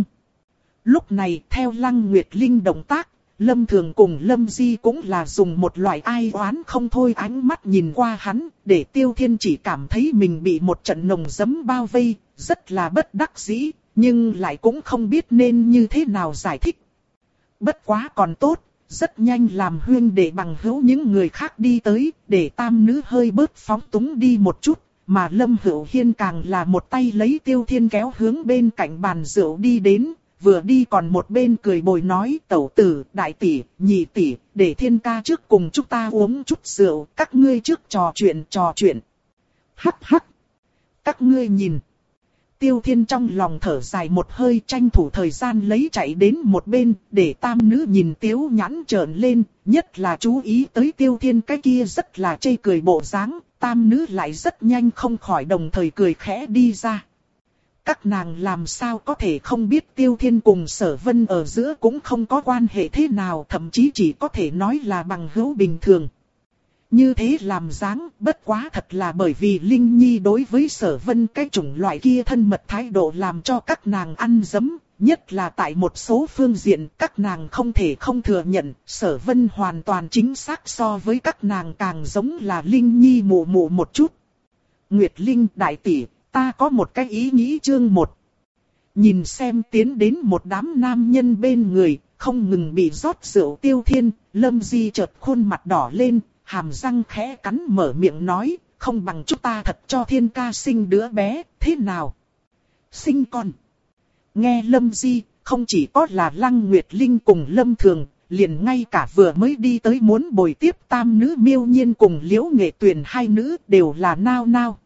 Lúc này theo Lăng Nguyệt Linh động tác, Lâm Thường cùng Lâm Di cũng là dùng một loại ai oán không thôi ánh mắt nhìn qua hắn, để Tiêu Thiên chỉ cảm thấy mình bị một trận nồng giấm bao vây, rất là bất đắc dĩ, nhưng lại cũng không biết nên như thế nào giải thích. Bất quá còn tốt, rất nhanh làm huyên để bằng hữu những người khác đi tới, để tam nữ hơi bớt phóng túng đi một chút, mà Lâm Hữu Hiên càng là một tay lấy Tiêu Thiên kéo hướng bên cạnh bàn rượu đi đến. Vừa đi còn một bên cười bồi nói tẩu tử, đại tỷ, nhị tỷ, để Thiên ca trước cùng chúng ta uống chút rượu, các ngươi trước trò chuyện trò chuyện. Hắc hắc. Các ngươi nhìn. Tiêu Thiên trong lòng thở dài một hơi tranh thủ thời gian lấy chạy đến một bên, để tam nữ nhìn tiếu nhãn trợn lên, nhất là chú ý tới Tiêu Thiên cái kia rất là chê cười bộ dáng, tam nữ lại rất nhanh không khỏi đồng thời cười khẽ đi ra. Các nàng làm sao có thể không biết Tiêu Thiên cùng Sở Vân ở giữa cũng không có quan hệ thế nào, thậm chí chỉ có thể nói là bằng hữu bình thường. Như thế làm dáng, bất quá thật là bởi vì Linh Nhi đối với Sở Vân cái chủng loại kia thân mật thái độ làm cho các nàng ăn dấm, nhất là tại một số phương diện các nàng không thể không thừa nhận, Sở Vân hoàn toàn chính xác so với các nàng càng giống là Linh Nhi mụ mụ một chút. Nguyệt Linh đại tỷ, ta có một cái ý nghĩ chương một. Nhìn xem tiến đến một đám nam nhân bên người, không ngừng bị rót rượu Tiêu Thiên, Lâm Di chợt khuôn mặt đỏ lên, hàm răng khẽ cắn mở miệng nói, không bằng chúng ta thật cho Thiên ca sinh đứa bé, thế nào? Sinh con. Nghe Lâm Di, không chỉ có là Lăng Nguyệt Linh cùng Lâm Thường, liền ngay cả vừa mới đi tới muốn bồi tiếp tam nữ Miêu Nhiên cùng Liễu Nghệ Tuyền hai nữ đều là nao nao.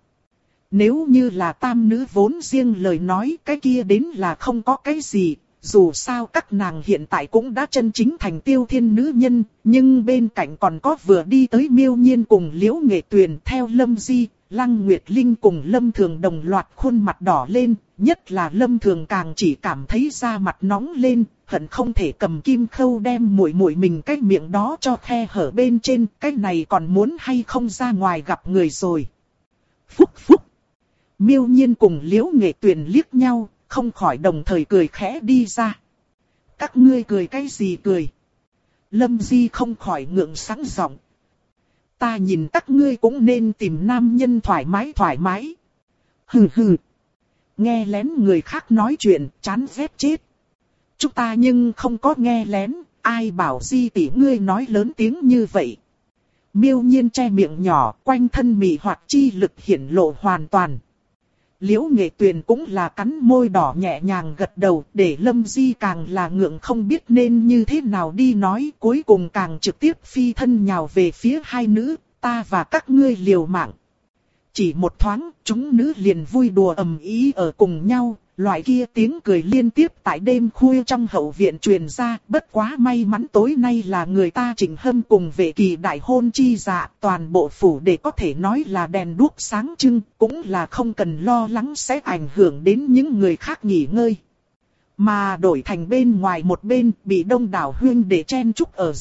Nếu như là tam nữ vốn riêng lời nói cái kia đến là không có cái gì, dù sao các nàng hiện tại cũng đã chân chính thành Tiêu Thiên nữ nhân, nhưng bên cạnh còn có vừa đi tới Miêu Nhiên cùng Liễu Nghệ Tuyền theo Lâm Di, Lăng Nguyệt Linh cùng Lâm Thường đồng loạt khuôn mặt đỏ lên, nhất là Lâm Thường càng chỉ cảm thấy da mặt nóng lên, hận không thể cầm kim khâu đem muội muội mình cái miệng đó cho khe hở bên trên, cái này còn muốn hay không ra ngoài gặp người rồi. Phúc phúc. Miêu Nhiên cùng Liễu Nghệ Tuyền liếc nhau, không khỏi đồng thời cười khẽ đi ra. Các ngươi cười cái gì cười? Lâm Di không khỏi ngượng sáng giọng. Ta nhìn các ngươi cũng nên tìm nam nhân thoải mái thoải mái. Hừ hừ. Nghe lén người khác nói chuyện, chán ghét chết. Chúng ta nhưng không có nghe lén, ai bảo Di tỷ ngươi nói lớn tiếng như vậy. Miêu Nhiên che miệng nhỏ, quanh thân mị hoặc chi lực hiển lộ hoàn toàn. Liễu Nghệ Tuyền cũng là cắn môi đỏ nhẹ nhàng gật đầu, để Lâm Di càng là ngượng không biết nên như thế nào đi nói, cuối cùng càng trực tiếp phi thân nhào về phía hai nữ, ta và các ngươi liều mạng. Chỉ một thoáng, chúng nữ liền vui đùa ầm ĩ ở cùng nhau, loại kia tiếng cười liên tiếp tại đêm khuya trong hậu viện truyền ra, bất quá may mắn tối nay là người ta Trịnh Hâm cùng Vệ Kỳ đại hôn chi dạ, toàn bộ phủ để có thể nói là đèn đuốc sáng trưng, cũng là không cần lo lắng sẽ ảnh hưởng đến những người khác nghỉ ngơi. Mà đổi thành bên ngoài một bên, bị đông đảo huyên để chen chúc ở giữa,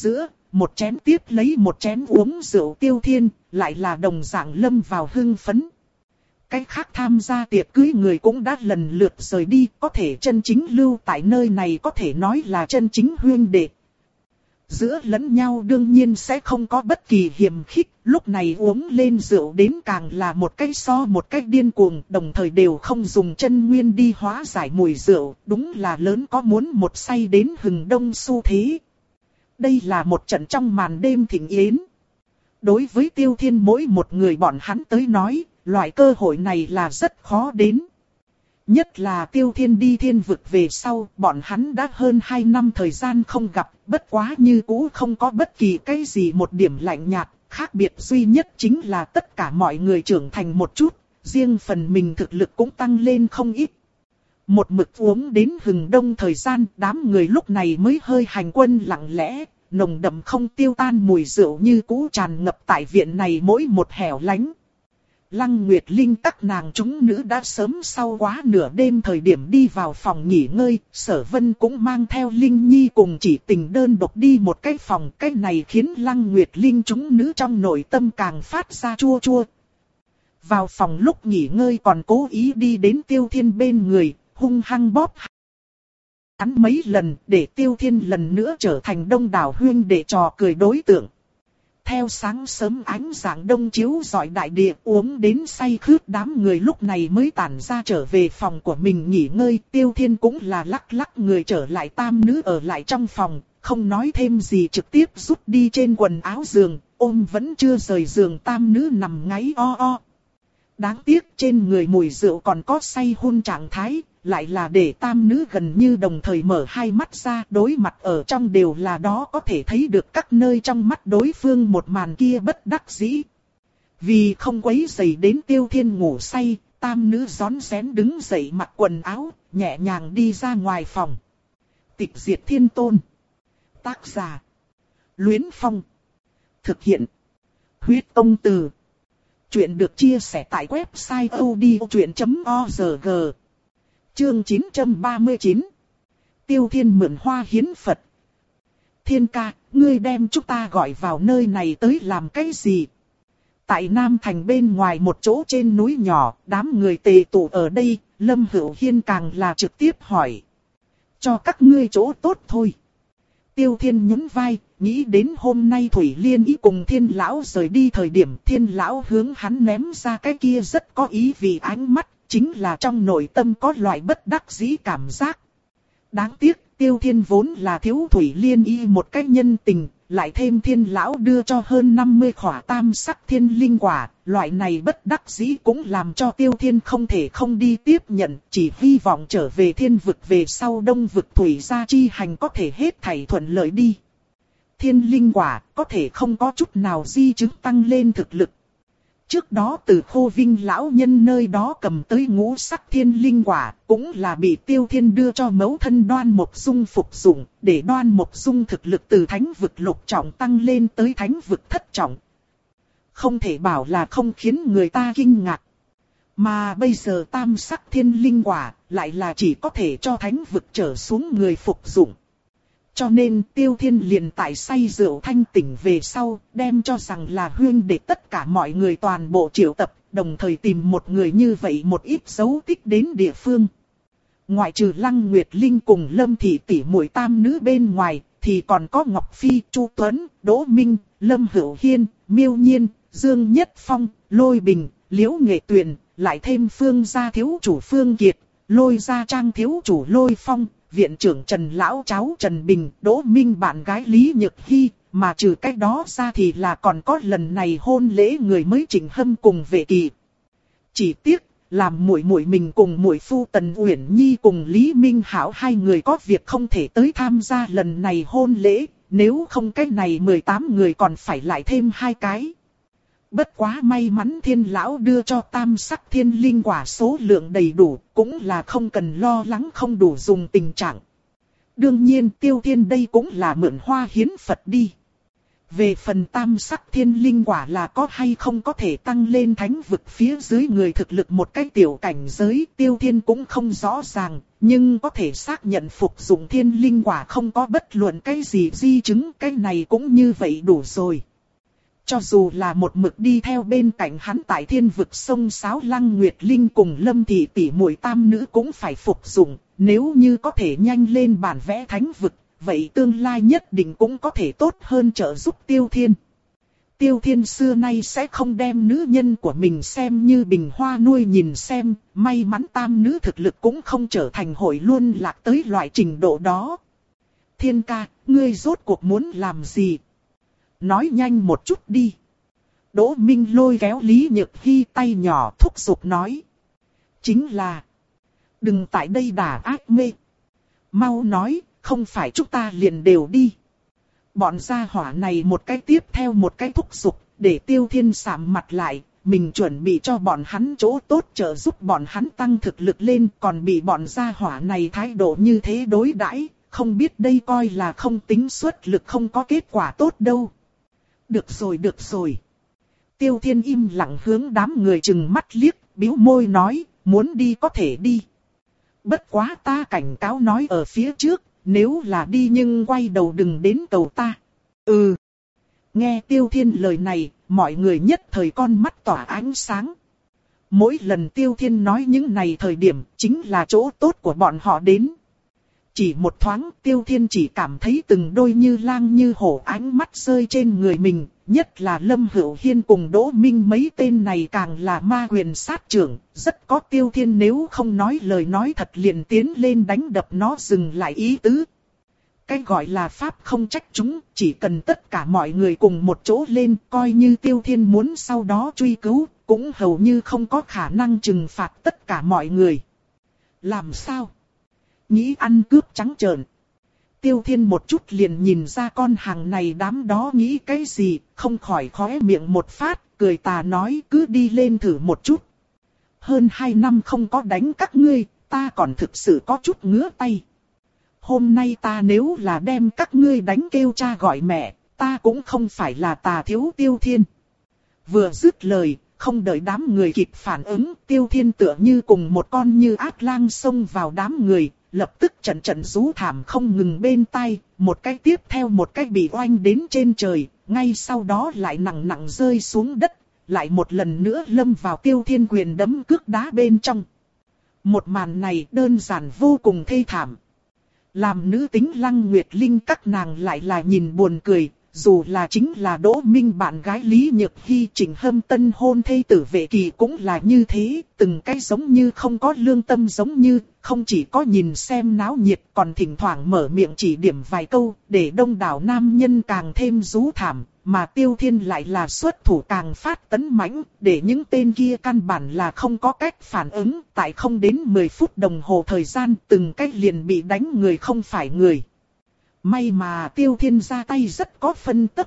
một chén tiếp lấy một chén uống rượu Tiêu Thiên, lại là đồng dạng lâm vào hưng phấn. Cái khác tham gia tiệc cưới người cũng đã lần lượt rời đi, có thể chân chính lưu tại nơi này có thể nói là chân chính huynh đệ. Giữa lẫn nhau đương nhiên sẽ không có bất kỳ hiềm khích, lúc này uống lên rượu đến càng là một cái so một cách điên cuồng, đồng thời đều không dùng chân nguyên đi hóa giải mùi rượu, đúng là lớn có muốn một say đến hừng đông xu thế. Đây là một trận trong màn đêm thịnh yến. Đối với Tiêu Thiên mỗi một người bọn hắn tới nói, loại cơ hội này là rất khó đến. Nhất là Tiêu Thiên đi thiên vực về sau, bọn hắn đã hơn hai năm thời gian không gặp, bất quá như cũ không có bất kỳ cái gì một điểm lạnh nhạt, khác biệt duy nhất chính là tất cả mọi người trưởng thành một chút, riêng phần mình thực lực cũng tăng lên không ít. Một mực uống đến hừng đông thời gian, đám người lúc này mới hơi hành quân lặng lẽ, nồng đậm không tiêu tan mùi rượu như cũ tràn ngập tại viện này mỗi một hẻo lánh. Lăng Nguyệt Linh các nàng chúng nữ đã sớm sau quá nửa đêm thời điểm đi vào phòng nghỉ ngơi, Sở Vân cũng mang theo Linh Nhi cùng Chỉ Tình đơn độc đi một cái phòng, cái này khiến Lăng Nguyệt Linh chúng nữ trong nội tâm càng phát ra chua chua. Vào phòng lúc nghỉ ngơi còn cố ý đi đến Tiêu Thiên bên người, hung hăng bóp hắn mấy lần để Tiêu Thiên lần nữa trở thành đông đảo huyên để trò cười đối tượng. Theo sáng sớm ánh sáng đông chiếu rọi đại địa, uống đến say khướt, đám người lúc này mới tản ra trở về phòng của mình nghỉ ngơi. Tiêu Thiên cũng là lắc lắc người trở lại, tam nữ ở lại trong phòng, không nói thêm gì trực tiếp rút đi trên quần áo giường, ôm vẫn chưa rời giường tam nữ nằm ngáy o o. Đáng tiếc trên người mùi rượu còn có say hôn trạng thái, lại là để tam nữ gần như đồng thời mở hai mắt ra, đối mặt ở trong đều là đó có thể thấy được các nơi trong mắt đối phương một màn kia bất đắc dĩ. Vì không quấy rầy đến Tiêu Thiên ngủ say, tam nữ rón rén đứng dậy mặc quần áo, nhẹ nhàng đi ra ngoài phòng. Tịch diệt thiên tôn. Tác giả: Luyến Phong. Thực hiện: Huyết Tông Từ. Chuyện được chia sẻ tại website odchuyện chấm org. Chương chín trăm ba mươi chín. Tiêu Thiên mượn hoa hiến Phật. Thiên ca, ngươi đem chúng ta gọi vào nơi này tới làm cái gì? Tại Nam Thành bên ngoài một chỗ trên núi nhỏ, đám người tề tụ ở đây, Lâm Hữu Hiên càng là trực tiếp hỏi. Cho các ngươi chỗ tốt thôi. Tiêu Thiên nhún vai, nghĩ đến hôm nay Thủy Liên ý cùng Thiên Lão rời đi thời điểm Thiên Lão hướng hắn ném ra cái kia rất có ý vì ánh mắt, chính là trong nội tâm có loại bất đắc dĩ cảm giác. Đáng tiếc, Tiêu Thiên vốn là thiếu Thủy Liên y một cách nhân tình, lại thêm Thiên Lão đưa cho hơn năm mươi khỏa tam sắc thiên linh quả, loại này bất đắc dĩ cũng làm cho Tiêu Thiên không thể không đi tiếp nhận, chỉ hy vọng trở về thiên vực về sau đông vực Thủy gia chi hành có thể hết thảy thuận lợi đi. Thiên linh quả có thể không có chút nào di chứng tăng lên thực lực. Trước đó từ Khô Vinh lão nhân nơi đó cầm tới ngũ sắc thiên linh quả, cũng là bị Tiêu Thiên đưa cho mẫu thân Đoan Mộc Dung phục dụng, để Đoan Mộc Dung thực lực từ thánh vực lục trọng tăng lên tới thánh vực thất trọng. Không thể bảo là không khiến người ta kinh ngạc. Mà bây giờ tam sắc thiên linh quả, lại là chỉ có thể cho thánh vực trở xuống người phục dụng. Cho nên Tiêu Thiên liền tại say rượu thanh tỉnh về sau, đem cho rằng là huyên để tất cả mọi người toàn bộ triệu tập, đồng thời tìm một người như vậy một ít dấu tích đến địa phương. Ngoại trừ Lăng Nguyệt Linh cùng Lâm Thị tỷ muội tam nữ bên ngoài, thì còn có Ngọc Phi, Chu Tuấn, Đỗ Minh, Lâm Hữu Hiên, Miêu Nhiên, Dương Nhất Phong, Lôi Bình, Liễu Nghệ Tuyền, lại thêm Phương gia thiếu chủ Phương Kiệt, Lôi gia trang thiếu chủ Lôi Phong, viện trưởng Trần Lão cháu Trần Bình, Đỗ Minh bạn gái Lý Nhược Hy, mà trừ cách đó ra thì là còn có lần này hôn lễ người mới Trịnh Hâm cùng Vệ Kỳ. Chỉ tiếc, làm muội muội mình cùng muội phu Tần Uyển Nhi cùng Lý Minh Hảo hai người có việc không thể tới tham gia lần này hôn lễ, nếu không cái này mười tám người còn phải lại thêm hai cái. Bất quá may mắn Thiên Lão đưa cho tam sắc thiên linh quả số lượng đầy đủ, cũng là không cần lo lắng không đủ dùng tình trạng. Đương nhiên Tiêu Thiên đây cũng là mượn hoa hiến Phật đi. Về phần tam sắc thiên linh quả là có hay không có thể tăng lên thánh vực phía dưới người thực lực một cái tiểu cảnh giới, Tiêu Thiên cũng không rõ ràng, nhưng có thể xác nhận phục dụng thiên linh quả không có bất luận cái gì di chứng, cái này cũng như vậy đủ rồi. Cho dù là một mực đi theo bên cạnh hắn tại thiên vực sông Sáo Lăng Nguyệt Linh cùng Lâm Thị tỷ muội tam nữ cũng phải phục dụng, nếu như có thể nhanh lên bản vẽ thánh vực, vậy tương lai nhất định cũng có thể tốt hơn trợ giúp Tiêu Thiên. Tiêu Thiên xưa nay sẽ không đem nữ nhân của mình xem như bình hoa nuôi nhìn xem, may mắn tam nữ thực lực cũng không trở thành hội luôn lạc tới loại trình độ đó. Thiên ca, ngươi rốt cuộc muốn làm gì? Nói nhanh một chút đi. Đỗ Minh lôi kéo Lý Nhược Hy tay nhỏ thúc giục nói. Chính là, đừng tại đây đả ác mê. Mau nói, không phải chúng ta liền đều đi. Bọn gia hỏa này một cái tiếp theo một cái thúc giục, để Tiêu Thiên sạm mặt lại, mình chuẩn bị cho bọn hắn chỗ tốt trợ giúp bọn hắn tăng thực lực lên, còn bị bọn gia hỏa này thái độ như thế đối đãi, không biết đây coi là không tính xuất lực không có kết quả tốt đâu. Được rồi được rồi. Tiêu Thiên im lặng hướng đám người chừng mắt liếc, bĩu môi nói, muốn đi có thể đi. Bất quá ta cảnh cáo nói ở phía trước, nếu là đi nhưng quay đầu đừng đến cầu ta. Ừ. Nghe Tiêu Thiên lời này, mọi người nhất thời con mắt tỏa ánh sáng. Mỗi lần Tiêu Thiên nói những này thời điểm, chính là chỗ tốt của bọn họ đến. Chỉ một thoáng, Tiêu Thiên chỉ cảm thấy từng đôi như lang như hổ ánh mắt rơi trên người mình, nhất là Lâm Hữu Hiên cùng Đỗ Minh mấy tên này càng là ma quyền sát trưởng, rất có Tiêu Thiên nếu không nói lời nói thật liền tiến lên đánh đập nó dừng lại ý tứ. Cái gọi là pháp không trách chúng, chỉ cần tất cả mọi người cùng một chỗ lên, coi như Tiêu Thiên muốn sau đó truy cứu, cũng hầu như không có khả năng trừng phạt tất cả mọi người. Làm sao? Nghĩ ăn cướp trắng trợn. Tiêu Thiên một chút liền nhìn ra con hàng này đám đó nghĩ cái gì, không khỏi khóe miệng một phát, cười tà nói cứ đi lên thử một chút. Hơn hai năm không có đánh các ngươi, ta còn thực sự có chút ngứa tay. Hôm nay ta nếu là đem các ngươi đánh kêu cha gọi mẹ, ta cũng không phải là tà thiếu Tiêu Thiên. Vừa dứt lời, không đợi đám người kịp phản ứng, Tiêu Thiên tựa như cùng một con như ác lang xông vào đám người. Lập tức trận trận rú thảm không ngừng bên tai, một cái tiếp theo một cái bị oanh đến trên trời, ngay sau đó lại nặng nặng rơi xuống đất, lại một lần nữa lâm vào Tiêu Thiên quyền đấm cước đá bên trong. Một màn này đơn giản vô cùng thê thảm. Làm nữ tính Lăng Nguyệt Linh các nàng lại là nhìn buồn cười, dù là chính là Đỗ Minh bạn gái Lý Nhược Hy Trình Hâm tân hôn thê tử Vệ Kỳ cũng là như thế, từng cái giống như không có lương tâm giống như, không chỉ có nhìn xem náo nhiệt còn thỉnh thoảng mở miệng chỉ điểm vài câu, để đông đảo nam nhân càng thêm rú thảm, mà Tiêu Thiên lại là xuất thủ càng phát tấn mãnh, để những tên kia căn bản là không có cách phản ứng, tại không đến mười phút đồng hồ thời gian từng cái liền bị đánh người không phải người. May mà Tiêu Thiên ra tay rất có phân tức.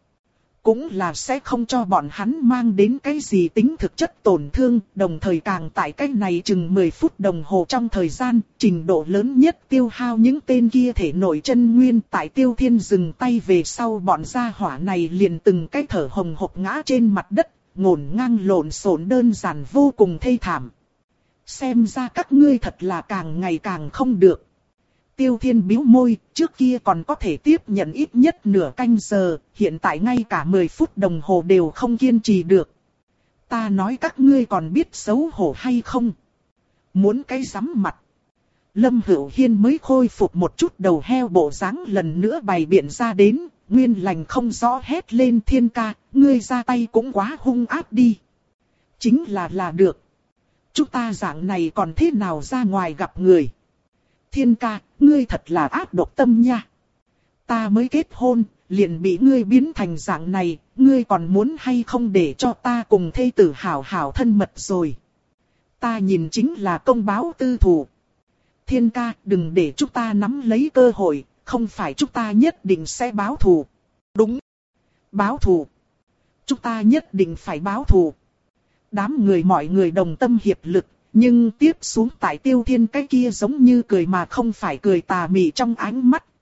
Cũng là sẽ không cho bọn hắn mang đến cái gì tính thực chất tổn thương, đồng thời càng tại cái này chừng mười phút đồng hồ trong thời gian, trình độ lớn nhất tiêu hao những tên kia thể nội chân nguyên. Tại Tiêu Thiên dừng tay về sau bọn gia hỏa này liền từng cái thở hồng hộc ngã trên mặt đất, ngổn ngang lộn xộn đơn giản vô cùng thê thảm. Xem ra các ngươi thật là càng ngày càng không được. Tiêu Thiên bĩu môi, trước kia còn có thể tiếp nhận ít nhất nửa canh giờ, hiện tại ngay cả mười phút đồng hồ đều không kiên trì được. Ta nói các ngươi còn biết xấu hổ hay không? Muốn cái rắm mặt. Lâm Hữu Hiên mới khôi phục một chút đầu heo bộ dáng lần nữa bày biện ra đến, nguyên lành không rõ hét lên Thiên ca, ngươi ra tay cũng quá hung ác đi. Chính là là được. Chúng ta dạng này còn thế nào ra ngoài gặp người? Thiên ca, ngươi thật là ác độc tâm nha. Ta mới kết hôn, liền bị ngươi biến thành dạng này, ngươi còn muốn hay không để cho ta cùng thê tử hảo hảo thân mật rồi. Ta nhìn chính là công báo tư thù. Thiên ca, đừng để chúng ta nắm lấy cơ hội, không phải chúng ta nhất định sẽ báo thù. Đúng. Báo thù. Chúng ta nhất định phải báo thù. Đám người mọi người đồng tâm hiệp lực. Nhưng tiếp xuống tại Tiêu Thiên cái kia giống như cười mà không phải cười tà mị trong ánh mắt,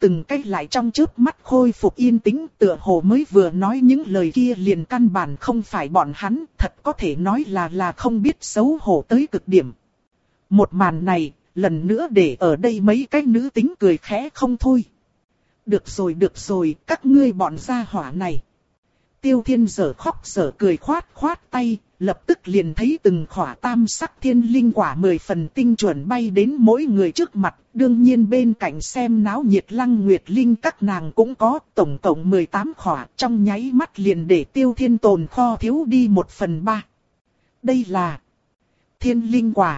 từng cách lại trong chớp mắt khôi phục yên tĩnh, tựa hồ mới vừa nói những lời kia liền căn bản không phải bọn hắn, thật có thể nói là là không biết xấu hổ tới cực điểm. Một màn này, lần nữa để ở đây mấy cái nữ tính cười khẽ không thôi. Được rồi được rồi, các ngươi bọn gia hỏa này. Tiêu Thiên dở khóc dở cười khoát khoát tay, lập tức liền thấy từng khỏa tam sắc thiên linh quả mười phần tinh chuẩn bay đến mỗi người trước mặt. Đương nhiên bên cạnh xem náo nhiệt Lăng Nguyệt Linh các nàng cũng có, tổng cộng mười tám khỏa, trong nháy mắt liền để Tiêu Thiên tồn kho thiếu đi một phần ba. Đây là thiên linh quả.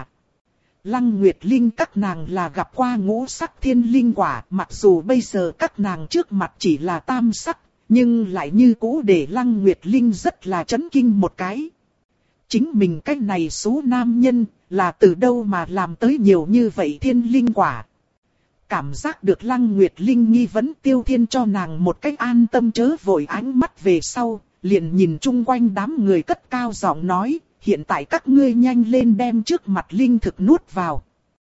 Lăng Nguyệt Linh các nàng là gặp qua ngũ sắc thiên linh quả, mặc dù bây giờ các nàng trước mặt chỉ là tam sắc, nhưng lại như cũ để Lăng Nguyệt Linh rất là chấn kinh một cái. Chính mình cái này số nam nhân, là từ đâu mà làm tới nhiều như vậy thiên linh quả. Cảm giác được Lăng Nguyệt Linh nghi vấn Tiêu Thiên cho nàng một cách an tâm chớ vội ánh mắt về sau, liền nhìn chung quanh đám người cất cao giọng nói, hiện tại các ngươi nhanh lên đem trước mặt linh thực nuốt vào.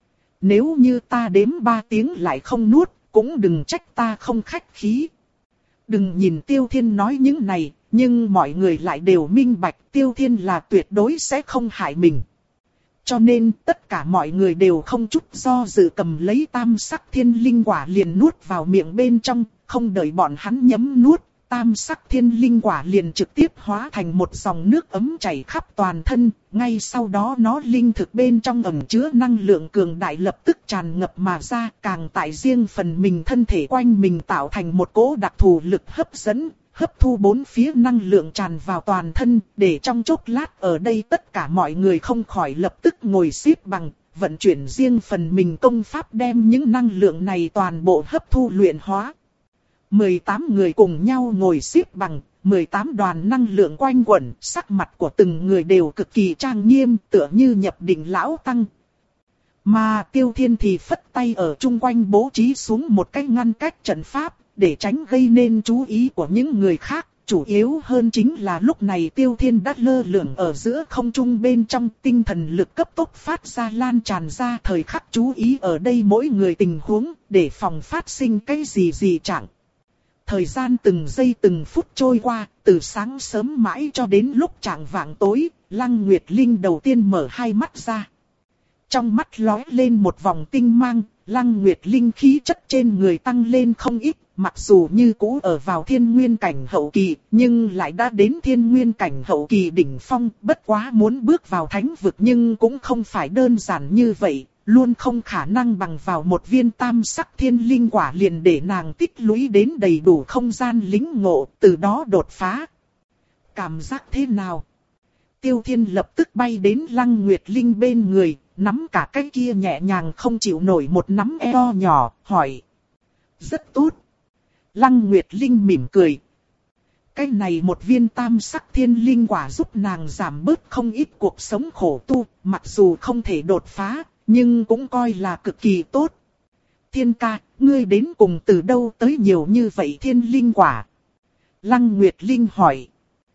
Nếu như ta đếm ba tiếng lại không nuốt, cũng đừng trách ta không khách khí. Đừng nhìn Tiêu Thiên nói những này, nhưng mọi người lại đều minh bạch Tiêu Thiên là tuyệt đối sẽ không hại mình. Cho nên tất cả mọi người đều không chút do dự cầm lấy tam sắc thiên linh quả liền nuốt vào miệng bên trong, không đợi bọn hắn nhấm nuốt. Tam sắc thiên linh quả liền trực tiếp hóa thành một dòng nước ấm chảy khắp toàn thân, ngay sau đó nó linh thực bên trong ẩn chứa năng lượng cường đại lập tức tràn ngập mà ra, càng tại riêng phần mình thân thể quanh mình tạo thành một cỗ đặc thù lực hấp dẫn, hấp thu bốn phía năng lượng tràn vào toàn thân, để trong chốc lát ở đây tất cả mọi người không khỏi lập tức ngồi xếp bằng, vận chuyển riêng phần mình công pháp đem những năng lượng này toàn bộ hấp thu luyện hóa. mười tám người cùng nhau ngồi xếp bằng, mười tám đoàn năng lượng quanh quẩn, sắc mặt của từng người đều cực kỳ trang nghiêm, tựa như nhập định lão tăng. Mà Tiêu Thiên thì phất tay ở chung quanh bố trí xuống một cái ngăn cách trận pháp, để tránh gây nên chú ý của những người khác. Chủ yếu hơn chính là lúc này Tiêu Thiên đã lơ lửng ở giữa không trung bên trong, tinh thần lực cấp tốc phát ra lan tràn ra, thời khắc chú ý ở đây mỗi người tình huống, để phòng phát sinh cái gì gì chẳng. Thời gian từng giây từng phút trôi qua, từ sáng sớm mãi cho đến lúc chạng vạng tối, Lăng Nguyệt Linh đầu tiên mở hai mắt ra. Trong mắt lóe lên một vòng tinh mang, Lăng Nguyệt Linh khí chất trên người tăng lên không ít, mặc dù như cũ ở vào thiên nguyên cảnh hậu kỳ, nhưng lại đã đến thiên nguyên cảnh hậu kỳ đỉnh phong, bất quá muốn bước vào thánh vực nhưng cũng không phải đơn giản như vậy. Luôn không khả năng bằng vào một viên tam sắc thiên linh quả liền để nàng tích lũy đến đầy đủ không gian lĩnh ngộ, từ đó đột phá. Cảm giác thế nào? Tiêu Thiên lập tức bay đến Lăng Nguyệt Linh bên người, nắm cả cái kia nhẹ nhàng không chịu nổi một nắm eo nhỏ, hỏi. Rất tốt. Lăng Nguyệt Linh mỉm cười. Cái này một viên tam sắc thiên linh quả giúp nàng giảm bớt không ít cuộc sống khổ tu, mặc dù không thể đột phá, nhưng cũng coi là cực kỳ tốt. Thiên ca, ngươi đến cùng từ đâu tới nhiều như vậy thiên linh quả? Lăng Nguyệt Linh hỏi.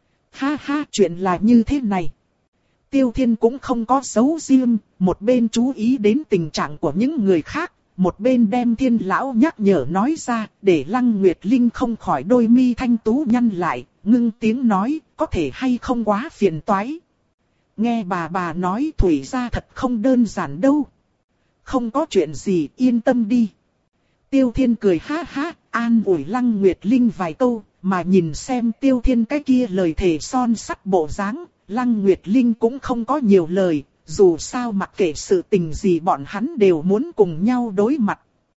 Ha ha, chuyện là như thế này. Tiêu Thiên cũng không có giấu riêng, một bên chú ý đến tình trạng của những người khác, một bên đem Thiên lão nhắc nhở nói ra, để Lăng Nguyệt Linh không khỏi đôi mi thanh tú nhăn lại, ngưng tiếng nói, có thể hay không quá phiền toái. Nghe bà bà nói Thủy gia thật không đơn giản đâu. Không có chuyện gì, yên tâm đi. Tiêu Thiên cười ha ha, an ủi Lăng Nguyệt Linh vài câu, mà nhìn xem Tiêu Thiên cái kia lời thề son sắt bộ dáng, Lăng Nguyệt Linh cũng không có nhiều lời, dù sao mặc kệ sự tình gì bọn hắn đều muốn cùng nhau đối mặt.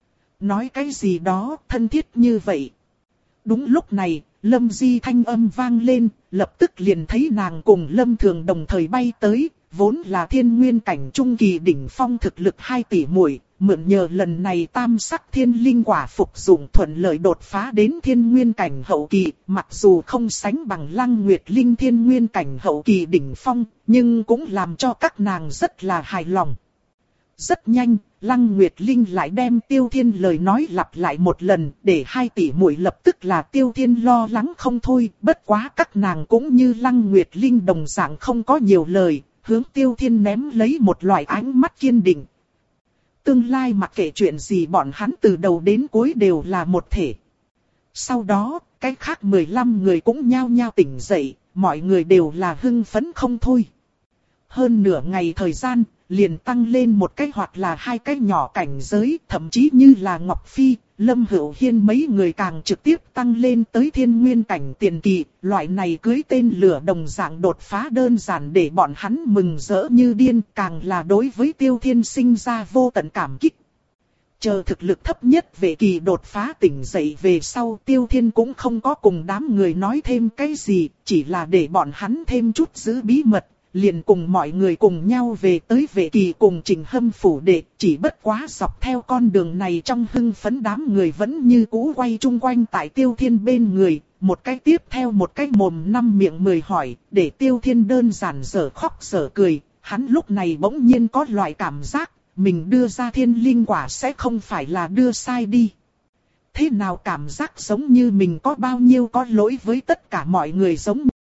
Nói cái gì đó thân thiết như vậy. Đúng lúc này, Lâm Di thanh âm vang lên, lập tức liền thấy nàng cùng Lâm Thường đồng thời bay tới, vốn là thiên nguyên cảnh trung kỳ đỉnh phong thực lực hai tỷ muội, mượn nhờ lần này tam sắc thiên linh quả phục dụng thuận lợi đột phá đến thiên nguyên cảnh hậu kỳ, mặc dù không sánh bằng Lăng Nguyệt Linh thiên nguyên cảnh hậu kỳ đỉnh phong, nhưng cũng làm cho các nàng rất là hài lòng. Rất nhanh, Lăng Nguyệt Linh lại đem Tiêu Thiên lời nói lặp lại một lần, để hai tỷ muội lập tức là Tiêu Thiên lo lắng không thôi, bất quá các nàng cũng như Lăng Nguyệt Linh đồng dạng không có nhiều lời, hướng Tiêu Thiên ném lấy một loại ánh mắt kiên định. Tương lai mặc kệ chuyện gì bọn hắn từ đầu đến cuối đều là một thể. Sau đó, cái khác mười lăm người cũng nhao nhao tỉnh dậy, mọi người đều là hưng phấn không thôi. Hơn nửa ngày thời gian, liền tăng lên một cái hoặc là hai cái nhỏ cảnh giới, thậm chí như là Ngọc Phi, Lâm Hữu Hiên mấy người càng trực tiếp tăng lên tới thiên nguyên cảnh tiền kỳ, loại này cưới tên lửa đồng dạng đột phá đơn giản để bọn hắn mừng rỡ như điên, càng là đối với Tiêu Thiên sinh ra vô tận cảm kích. Chờ thực lực thấp nhất về kỳ đột phá tỉnh dậy về sau, Tiêu Thiên cũng không có cùng đám người nói thêm cái gì, chỉ là để bọn hắn thêm chút giữ bí mật. Liền cùng mọi người cùng nhau về tới vệ kỳ cùng Trình Hâm phủ đệ, chỉ bất quá dọc theo con đường này trong hưng phấn đám người vẫn như cũ quay chung quanh tại Tiêu Thiên bên người, một cái tiếp theo một cái mồm năm miệng mười hỏi, để Tiêu Thiên đơn giản dở khóc dở cười, hắn lúc này bỗng nhiên có loại cảm giác, mình đưa ra thiên linh quả sẽ không phải là đưa sai đi. Thế nào cảm giác giống như mình có bao nhiêu có lỗi với tất cả mọi người giống